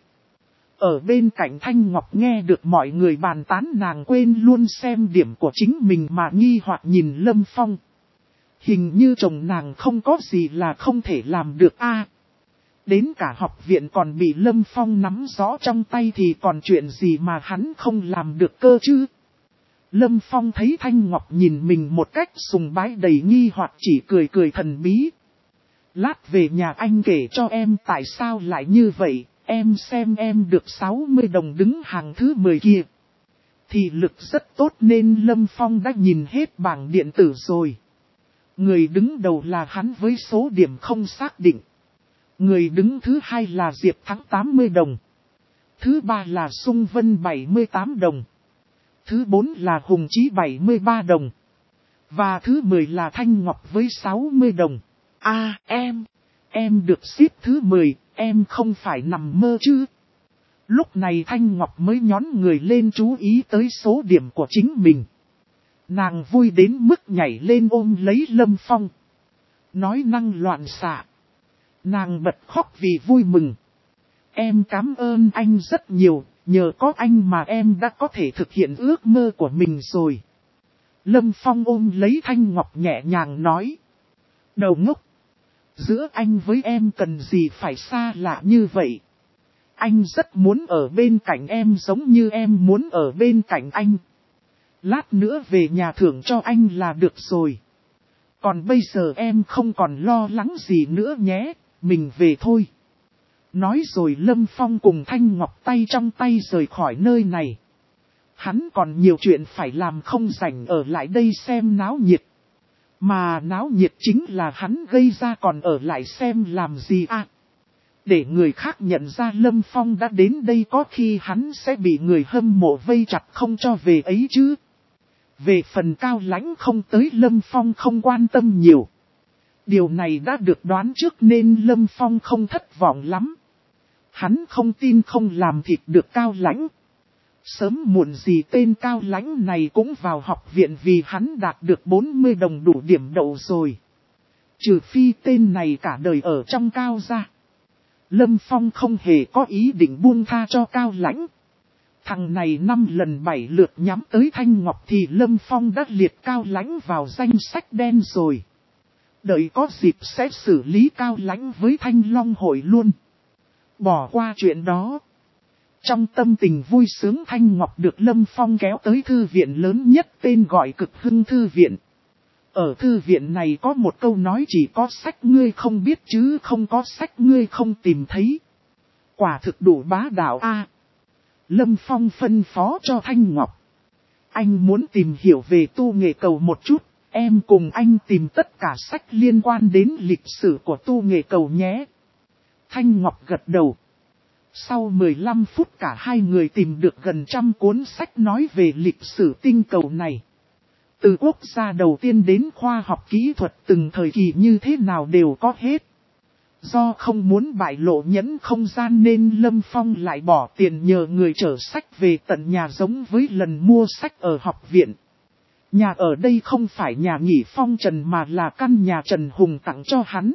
Ở bên cạnh Thanh Ngọc nghe được mọi người bàn tán nàng quên luôn xem điểm của chính mình mà nghi hoặc nhìn Lâm Phong. Hình như chồng nàng không có gì là không thể làm được a. Đến cả học viện còn bị Lâm Phong nắm rõ trong tay thì còn chuyện gì mà hắn không làm được cơ chứ. Lâm Phong thấy Thanh Ngọc nhìn mình một cách sùng bái đầy nghi hoặc chỉ cười cười thần bí. Lát về nhà anh kể cho em tại sao lại như vậy, em xem em được 60 đồng đứng hàng thứ 10 kia. Thị lực rất tốt nên Lâm Phong đã nhìn hết bảng điện tử rồi. Người đứng đầu là hắn với số điểm không xác định. Người đứng thứ hai là Diệp Thắng 80 đồng. Thứ ba là Sung Vân 78 đồng. Thứ 4 là Hùng Chí 73 đồng. Và thứ 10 là Thanh Ngọc với 60 đồng. Em được xếp thứ 10, em không phải nằm mơ chứ. Lúc này Thanh Ngọc mới nhón người lên chú ý tới số điểm của chính mình. Nàng vui đến mức nhảy lên ôm lấy Lâm Phong. Nói năng loạn xạ. Nàng bật khóc vì vui mừng. Em cảm ơn anh rất nhiều, nhờ có anh mà em đã có thể thực hiện ước mơ của mình rồi. Lâm Phong ôm lấy Thanh Ngọc nhẹ nhàng nói. Đầu ngốc. Giữa anh với em cần gì phải xa lạ như vậy. Anh rất muốn ở bên cạnh em giống như em muốn ở bên cạnh anh. Lát nữa về nhà thưởng cho anh là được rồi. Còn bây giờ em không còn lo lắng gì nữa nhé, mình về thôi. Nói rồi Lâm Phong cùng Thanh Ngọc tay trong tay rời khỏi nơi này. Hắn còn nhiều chuyện phải làm không rảnh ở lại đây xem náo nhiệt. Mà náo nhiệt chính là hắn gây ra, còn ở lại xem làm gì à? Để người khác nhận ra Lâm Phong đã đến đây, có khi hắn sẽ bị người hâm mộ vây chặt không cho về ấy chứ. Về phần Cao Lãnh không tới, Lâm Phong không quan tâm nhiều. Điều này đã được đoán trước nên Lâm Phong không thất vọng lắm. Hắn không tin không làm thịt được Cao Lãnh. Sớm muộn gì tên Cao Lãnh này cũng vào học viện, vì hắn đạt được 40 đồng đủ điểm đậu rồi. Trừ phi tên này cả đời ở trong Cao gia. Lâm Phong không hề có ý định buông tha cho Cao Lãnh. Thằng này 5 lần 7 lượt nhắm tới Thanh Ngọc thì Lâm Phong đã liệt Cao Lãnh vào danh sách đen rồi. Đợi có dịp sẽ xử lý Cao Lãnh với Thanh Long hội luôn. Bỏ qua chuyện đó. Trong tâm tình vui sướng, Thanh Ngọc được Lâm Phong kéo tới thư viện lớn nhất, tên gọi Cực Hưng Thư Viện. Ở thư viện này có một câu nói: chỉ có sách ngươi không biết chứ không có sách ngươi không tìm thấy. Quả thực đủ bá đạo a. Lâm Phong phân phó cho Thanh Ngọc: anh muốn tìm hiểu về tu nghệ cầu một chút, em cùng anh tìm tất cả sách liên quan đến lịch sử của tu nghệ cầu nhé. Thanh Ngọc gật đầu. Sau 15 phút cả hai người tìm được gần 100 cuốn sách nói về lịch sử tinh cầu này. Từ quốc gia đầu tiên đến khoa học kỹ thuật từng thời kỳ như thế nào đều có hết. Do không muốn bại lộ nhẫn không gian nên Lâm Phong lại bỏ tiền nhờ người chở sách về tận nhà, giống với lần mua sách ở học viện. Nhà ở đây không phải nhà nghỉ Phong Trần mà là căn nhà Trần Hùng tặng cho hắn.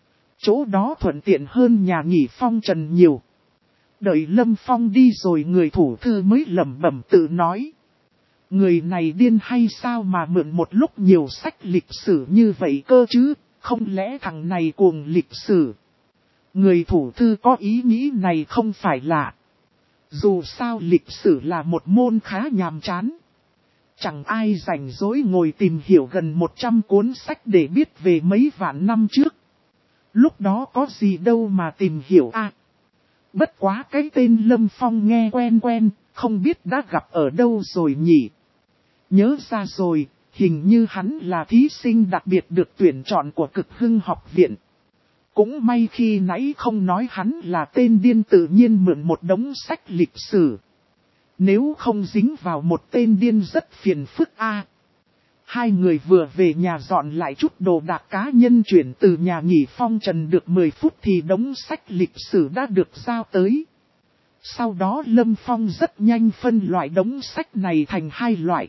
Chỗ đó thuận tiện hơn nhà nghỉ Phong Trần nhiều. Đợi Lâm Phong đi rồi, người thủ thư mới lẩm bẩm tự nói: người này điên hay sao mà mượn một lúc nhiều sách lịch sử như vậy cơ chứ, không lẽ thằng này cuồng lịch sử. Người thủ thư có ý nghĩ này không phải lạ. Dù sao lịch sử là một môn khá nhàm chán. Chẳng ai rảnh rỗi ngồi tìm hiểu gần 100 cuốn sách để biết về mấy vạn năm trước. Lúc đó có gì đâu mà tìm hiểu à. Bất quá cái tên Lâm Phong nghe quen quen, không biết đã gặp ở đâu rồi nhỉ. Nhớ ra rồi, hình như hắn là thí sinh đặc biệt được tuyển chọn của Cực Hưng học viện. Cũng may khi nãy không nói hắn là tên điên tự nhiên mượn một đống sách lịch sử. Nếu không dính vào một tên điên rất phiền phức a. Hai người vừa về nhà dọn lại chút đồ đạc cá nhân, chuyển từ nhà nghỉ Phong Trần được 10 phút thì đống sách lịch sử đã được giao tới. Sau đó Lâm Phong rất nhanh phân loại đống sách này thành hai loại.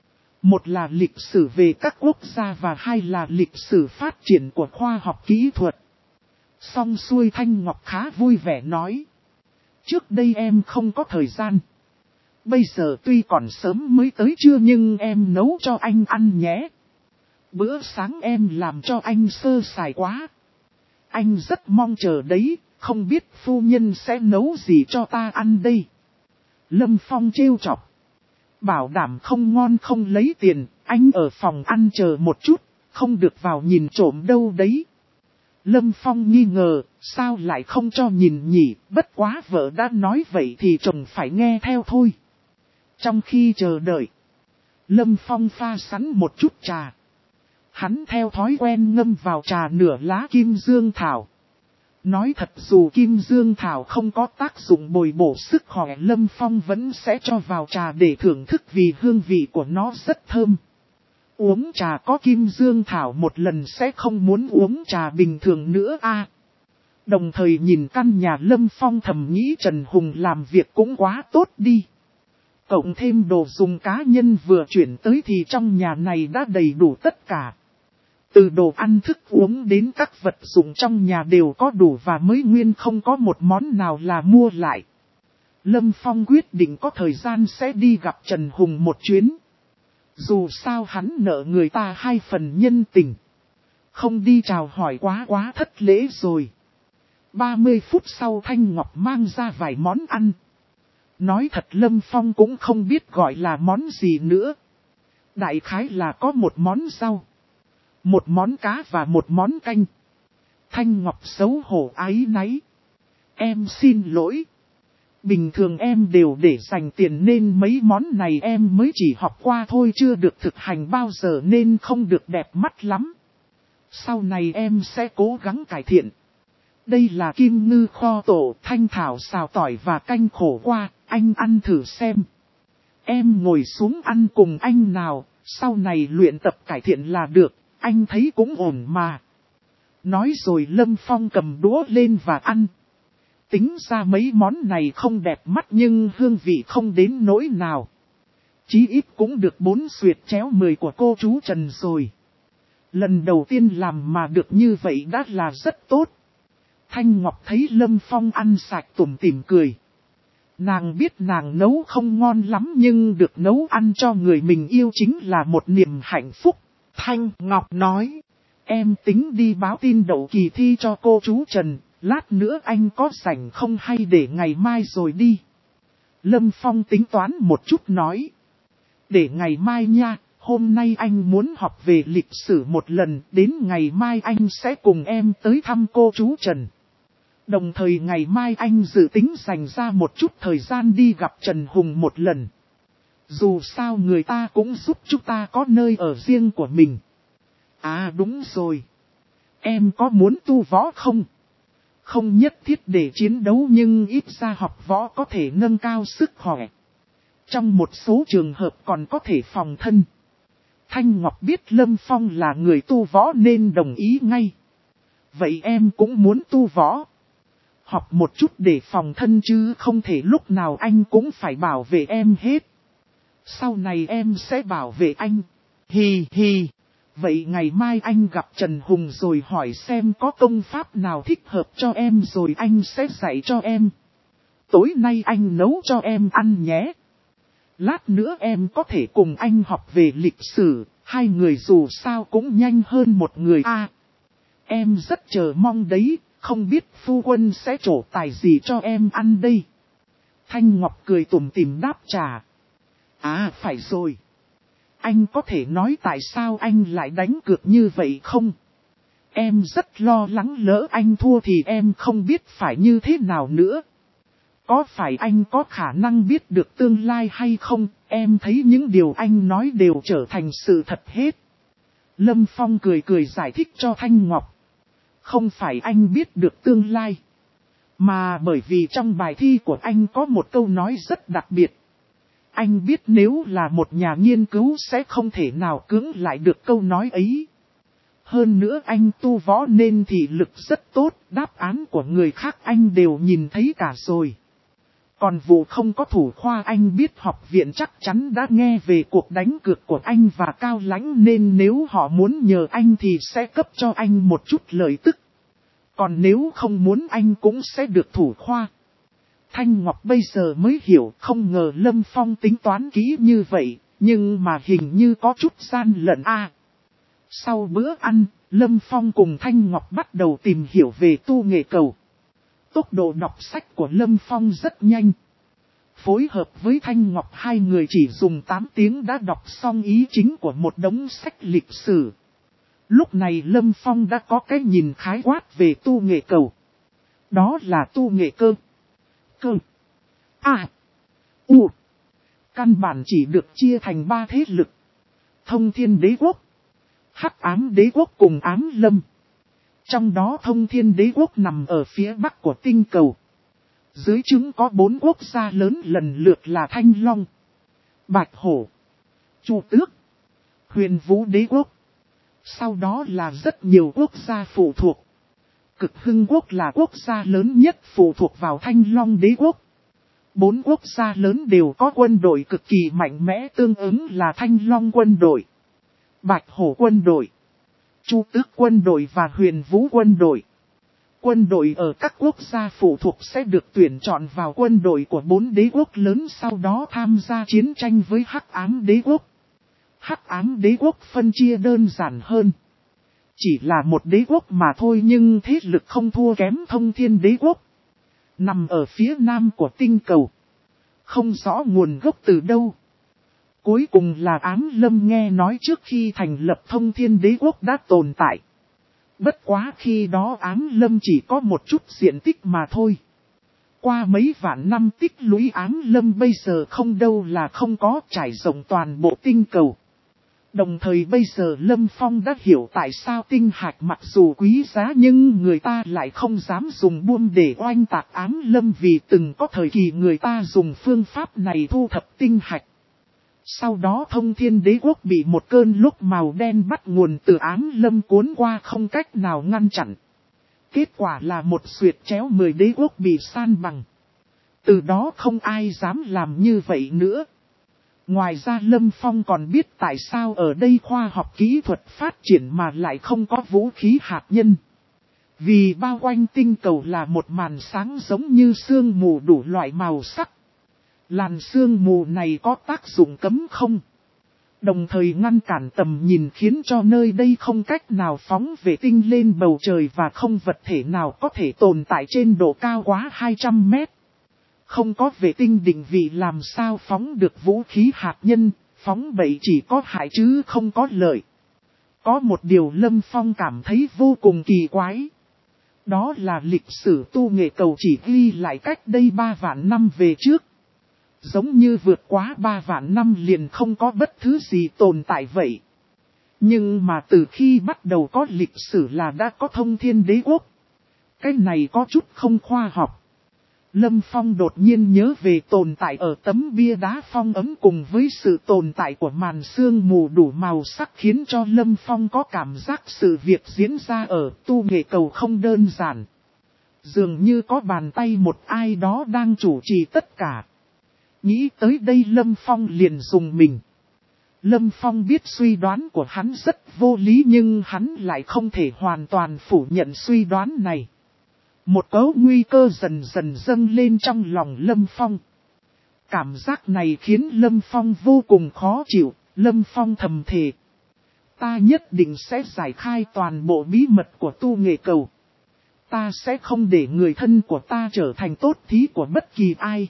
Một là lịch sử về các quốc gia và hai là lịch sử phát triển của khoa học kỹ thuật. Xong xuôi, Thanh Ngọc khá vui vẻ nói: trước đây em không có thời gian. Bây giờ tuy còn sớm mới tới trưa nhưng em nấu cho anh ăn nhé. Bữa sáng em làm cho anh sơ sài quá. Anh rất mong chờ đấy, không biết phu nhân sẽ nấu gì cho ta ăn đây. Lâm Phong trêu chọc: bảo đảm không ngon không lấy tiền, anh ở phòng ăn chờ một chút, không được vào nhìn trộm đâu đấy. Lâm Phong nghi ngờ, sao lại không cho nhìn nhỉ, bất quá vợ đã nói vậy thì chồng phải nghe theo thôi. Trong khi chờ đợi, Lâm Phong pha sẵn một chút trà. Hắn theo thói quen ngâm vào trà nửa lá kim dương thảo. Nói thật, dù kim dương thảo không có tác dụng bồi bổ sức khỏe, Lâm Phong vẫn sẽ cho vào trà để thưởng thức vì hương vị của nó rất thơm. Uống trà có kim dương thảo một lần sẽ không muốn uống trà bình thường nữa a. Đồng thời nhìn căn nhà, Lâm Phong thầm nghĩ Trần Hùng làm việc cũng quá tốt đi. Cộng thêm đồ dùng cá nhân vừa chuyển tới thì trong nhà này đã đầy đủ tất cả. Từ đồ ăn thức uống đến các vật dụng trong nhà đều có đủ và mới nguyên, không có một món nào là mua lại. Lâm Phong quyết định có thời gian sẽ đi gặp Trần Hùng một chuyến. Dù sao hắn nợ người ta 2 phần nhân tình. Không đi chào hỏi quá thất lễ rồi. 30 phút sau, Thanh Ngọc mang ra vài món ăn. Nói thật, Lâm Phong cũng không biết gọi là món gì nữa. Đại khái là có một món rau, một món cá và một món canh. Thanh Ngọc xấu hổ áy náy: em xin lỗi. Bình thường em đều để dành tiền nên mấy món này em mới chỉ học qua thôi, chưa được thực hành bao giờ nên không được đẹp mắt lắm. Sau này em sẽ cố gắng cải thiện. Đây là kim ngư kho tổ, thanh thảo xào tỏi và canh khổ qua, anh ăn thử xem. Em ngồi xuống ăn cùng anh nào, sau này luyện tập cải thiện là được, anh thấy cũng ổn mà. Nói rồi Lâm Phong cầm đũa lên và ăn. Tính ra mấy món này không đẹp mắt nhưng hương vị không đến nỗi nào. Chí ít cũng được 4 xuyệt chéo 10 của cô chú Trần rồi. Lần đầu tiên làm mà được như vậy đã là rất tốt. Thanh Ngọc thấy Lâm Phong ăn sạch tủm tỉm cười. Nàng biết nàng nấu không ngon lắm nhưng được nấu ăn cho người mình yêu chính là một niềm hạnh phúc. Thanh Ngọc nói, em tính đi báo tin đậu kỳ thi cho cô chú Trần, lát nữa anh có rảnh không hay để ngày mai rồi đi. Lâm Phong tính toán một chút nói, để ngày mai nha, hôm nay anh muốn học về lịch sử một lần, đến ngày mai anh sẽ cùng em tới thăm cô chú Trần. Đồng thời ngày mai anh dự tính dành ra một chút thời gian đi gặp Trần Hùng một lần. Dù sao người ta cũng giúp chúng ta có nơi ở riêng của mình. À đúng rồi. Em có muốn tu võ không? Không nhất thiết để chiến đấu nhưng ít ra học võ có thể nâng cao sức khỏe. Trong một số trường hợp còn có thể phòng thân. Thanh Ngọc biết Lâm Phong là người tu võ nên đồng ý ngay. Vậy em cũng muốn tu võ. Học một chút để phòng thân chứ không thể lúc nào anh cũng phải bảo vệ em hết. Sau này em sẽ bảo vệ anh. Hi hi. Vậy ngày mai anh gặp Trần Hùng rồi hỏi xem có công pháp nào thích hợp cho em rồi anh sẽ dạy cho em. Tối nay anh nấu cho em ăn nhé. Lát nữa em có thể cùng anh học về lịch sử, hai người dù sao cũng nhanh hơn một người a. Em rất chờ mong đấy, không biết phu quân sẽ trổ tài gì cho em ăn đây. Thanh Ngọc cười tủm tỉm đáp trả. À phải rồi. Anh có thể nói tại sao anh lại đánh cược như vậy không? Em rất lo lắng lỡ anh thua thì em không biết phải như thế nào nữa. Có phải anh có khả năng biết được tương lai hay không? Em thấy những điều anh nói đều trở thành sự thật hết. Lâm Phong cười cười giải thích cho Thanh Ngọc. Không phải anh biết được tương lai. Mà bởi vì trong bài thi của anh có một câu nói rất đặc biệt. Anh biết nếu là một nhà nghiên cứu sẽ không thể nào cưỡng lại được câu nói ấy. Hơn nữa anh tu võ nên thị lực rất tốt, đáp án của người khác anh đều nhìn thấy cả rồi. Còn vụ không có thủ khoa anh biết học viện chắc chắn đã nghe về cuộc đánh cược của anh và Cao Lãnh nên nếu họ muốn nhờ anh thì sẽ cấp cho anh một chút lợi tức. Còn nếu không muốn anh cũng sẽ được thủ khoa. Thanh Ngọc bây giờ mới hiểu không ngờ Lâm Phong tính toán kỹ như vậy, nhưng mà hình như có chút gian lận a. Sau bữa ăn, Lâm Phong cùng Thanh Ngọc bắt đầu tìm hiểu về tu nghệ cầu. Tốc độ đọc sách của Lâm Phong rất nhanh. Phối hợp với Thanh Ngọc hai người chỉ dùng 8 tiếng đã đọc xong ý chính của một đống sách lịch sử. Lúc này Lâm Phong đã có cái nhìn khái quát về tu nghệ cầu. Đó là tu nghệ cơ. Cơ. A. U. Căn bản chỉ được chia thành 3 thế lực. Thông Thiên Đế Quốc, Hắc Ám Đế Quốc cùng Ám Lâm. Trong đó Thông Thiên Đế Quốc nằm ở phía bắc của tinh cầu. Dưới trướng có 4 quốc gia lớn lần lượt là Thanh Long, Bạch Hổ, Chu Tước, Huyền Vũ Đế Quốc. Sau đó là rất nhiều quốc gia phụ thuộc. Cực Hưng Quốc là quốc gia lớn nhất phụ thuộc vào Thanh Long Đế Quốc. 4 quốc gia lớn đều có quân đội cực kỳ mạnh mẽ tương ứng là Thanh Long quân đội, Bạch Hổ quân đội, Chu Tước quân đội và Huyền Vũ quân đội. Quân đội ở các quốc gia phụ thuộc sẽ được tuyển chọn vào quân đội của 4 đế quốc lớn sau đó tham gia chiến tranh với Hắc Ám Đế Quốc. Hắc Ám Đế Quốc phân chia đơn giản hơn. Chỉ là một đế quốc mà thôi nhưng thế lực không thua kém Thông Thiên Đế Quốc. Nằm ở phía nam của tinh cầu. Không rõ nguồn gốc từ đâu. Cuối cùng là Ám Lâm nghe nói trước khi thành lập Thông Thiên Đế Quốc đã tồn tại. Bất quá khi đó Ám Lâm chỉ có một chút diện tích mà thôi. qua mấy vạn năm tích lũy ám lâm bây giờ không đâu là không có, trải rộng toàn bộ tinh cầu. Đồng thời bây giờ Lâm Phong đã hiểu tại sao tinh hạch mặc dù quý giá nhưng người ta lại không dám dùng buông để oanh tạc ám lâm, vì từng có thời kỳ người ta dùng phương pháp này thu thập tinh hạch. Sau đó Thông Thiên Đế Quốc bị một cơn lốc màu đen bắt nguồn từ ám lâm cuốn qua không cách nào ngăn chặn. Kết quả là một xuyệt chéo 10 đế quốc bị san bằng. Từ đó không ai dám làm như vậy nữa. Ngoài ra Lâm Phong còn biết tại sao ở đây khoa học kỹ thuật phát triển mà lại không có vũ khí hạt nhân. Vì bao quanh tinh cầu là một màn sáng giống như sương mù đủ loại màu sắc. Làn sương mù này có tác dụng cấm không. Đồng thời ngăn cản tầm nhìn khiến cho nơi đây không cách nào phóng vệ tinh lên bầu trời và không vật thể nào có thể tồn tại trên độ cao quá 200 mét. Không có vệ tinh định vị làm sao phóng được vũ khí hạt nhân, phóng bậy chỉ có hại chứ không có lợi. Có một điều Lâm Phong cảm thấy vô cùng kỳ quái. Đó là lịch sử tu nghệ cầu chỉ ghi lại cách đây 3 vạn năm về trước. Giống như vượt quá 3 vạn năm liền không có bất thứ gì tồn tại vậy. Nhưng mà từ khi bắt đầu có lịch sử là đã có Thông Thiên Đế Quốc. Cái này có chút không khoa học. Lâm Phong đột nhiên nhớ về tồn tại ở tấm bia đá phong ấm cùng với sự tồn tại của màn sương mù đủ màu sắc khiến cho Lâm Phong có cảm giác sự việc diễn ra ở tu nghệ cầu không đơn giản. Dường như có bàn tay một ai đó đang chủ trì tất cả. Nghĩ tới đây Lâm Phong liền dùng mình. Lâm Phong biết suy đoán của hắn rất vô lý nhưng hắn lại không thể hoàn toàn phủ nhận suy đoán này. Một cấu nguy cơ dần dần dâng lên trong lòng Lâm Phong. Cảm giác này khiến Lâm Phong vô cùng khó chịu. Lâm Phong thầm thề. Ta nhất định sẽ giải khai toàn bộ bí mật của tu nghệ cầu. Ta sẽ không để người thân của ta trở thành tốt thí của bất kỳ ai.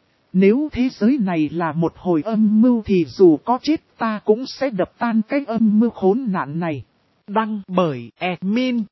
Nếu thế giới này là một hồi âm mưu thì dù có chết ta cũng sẽ đập tan cái âm mưu khốn nạn này. Đăng bởi admin.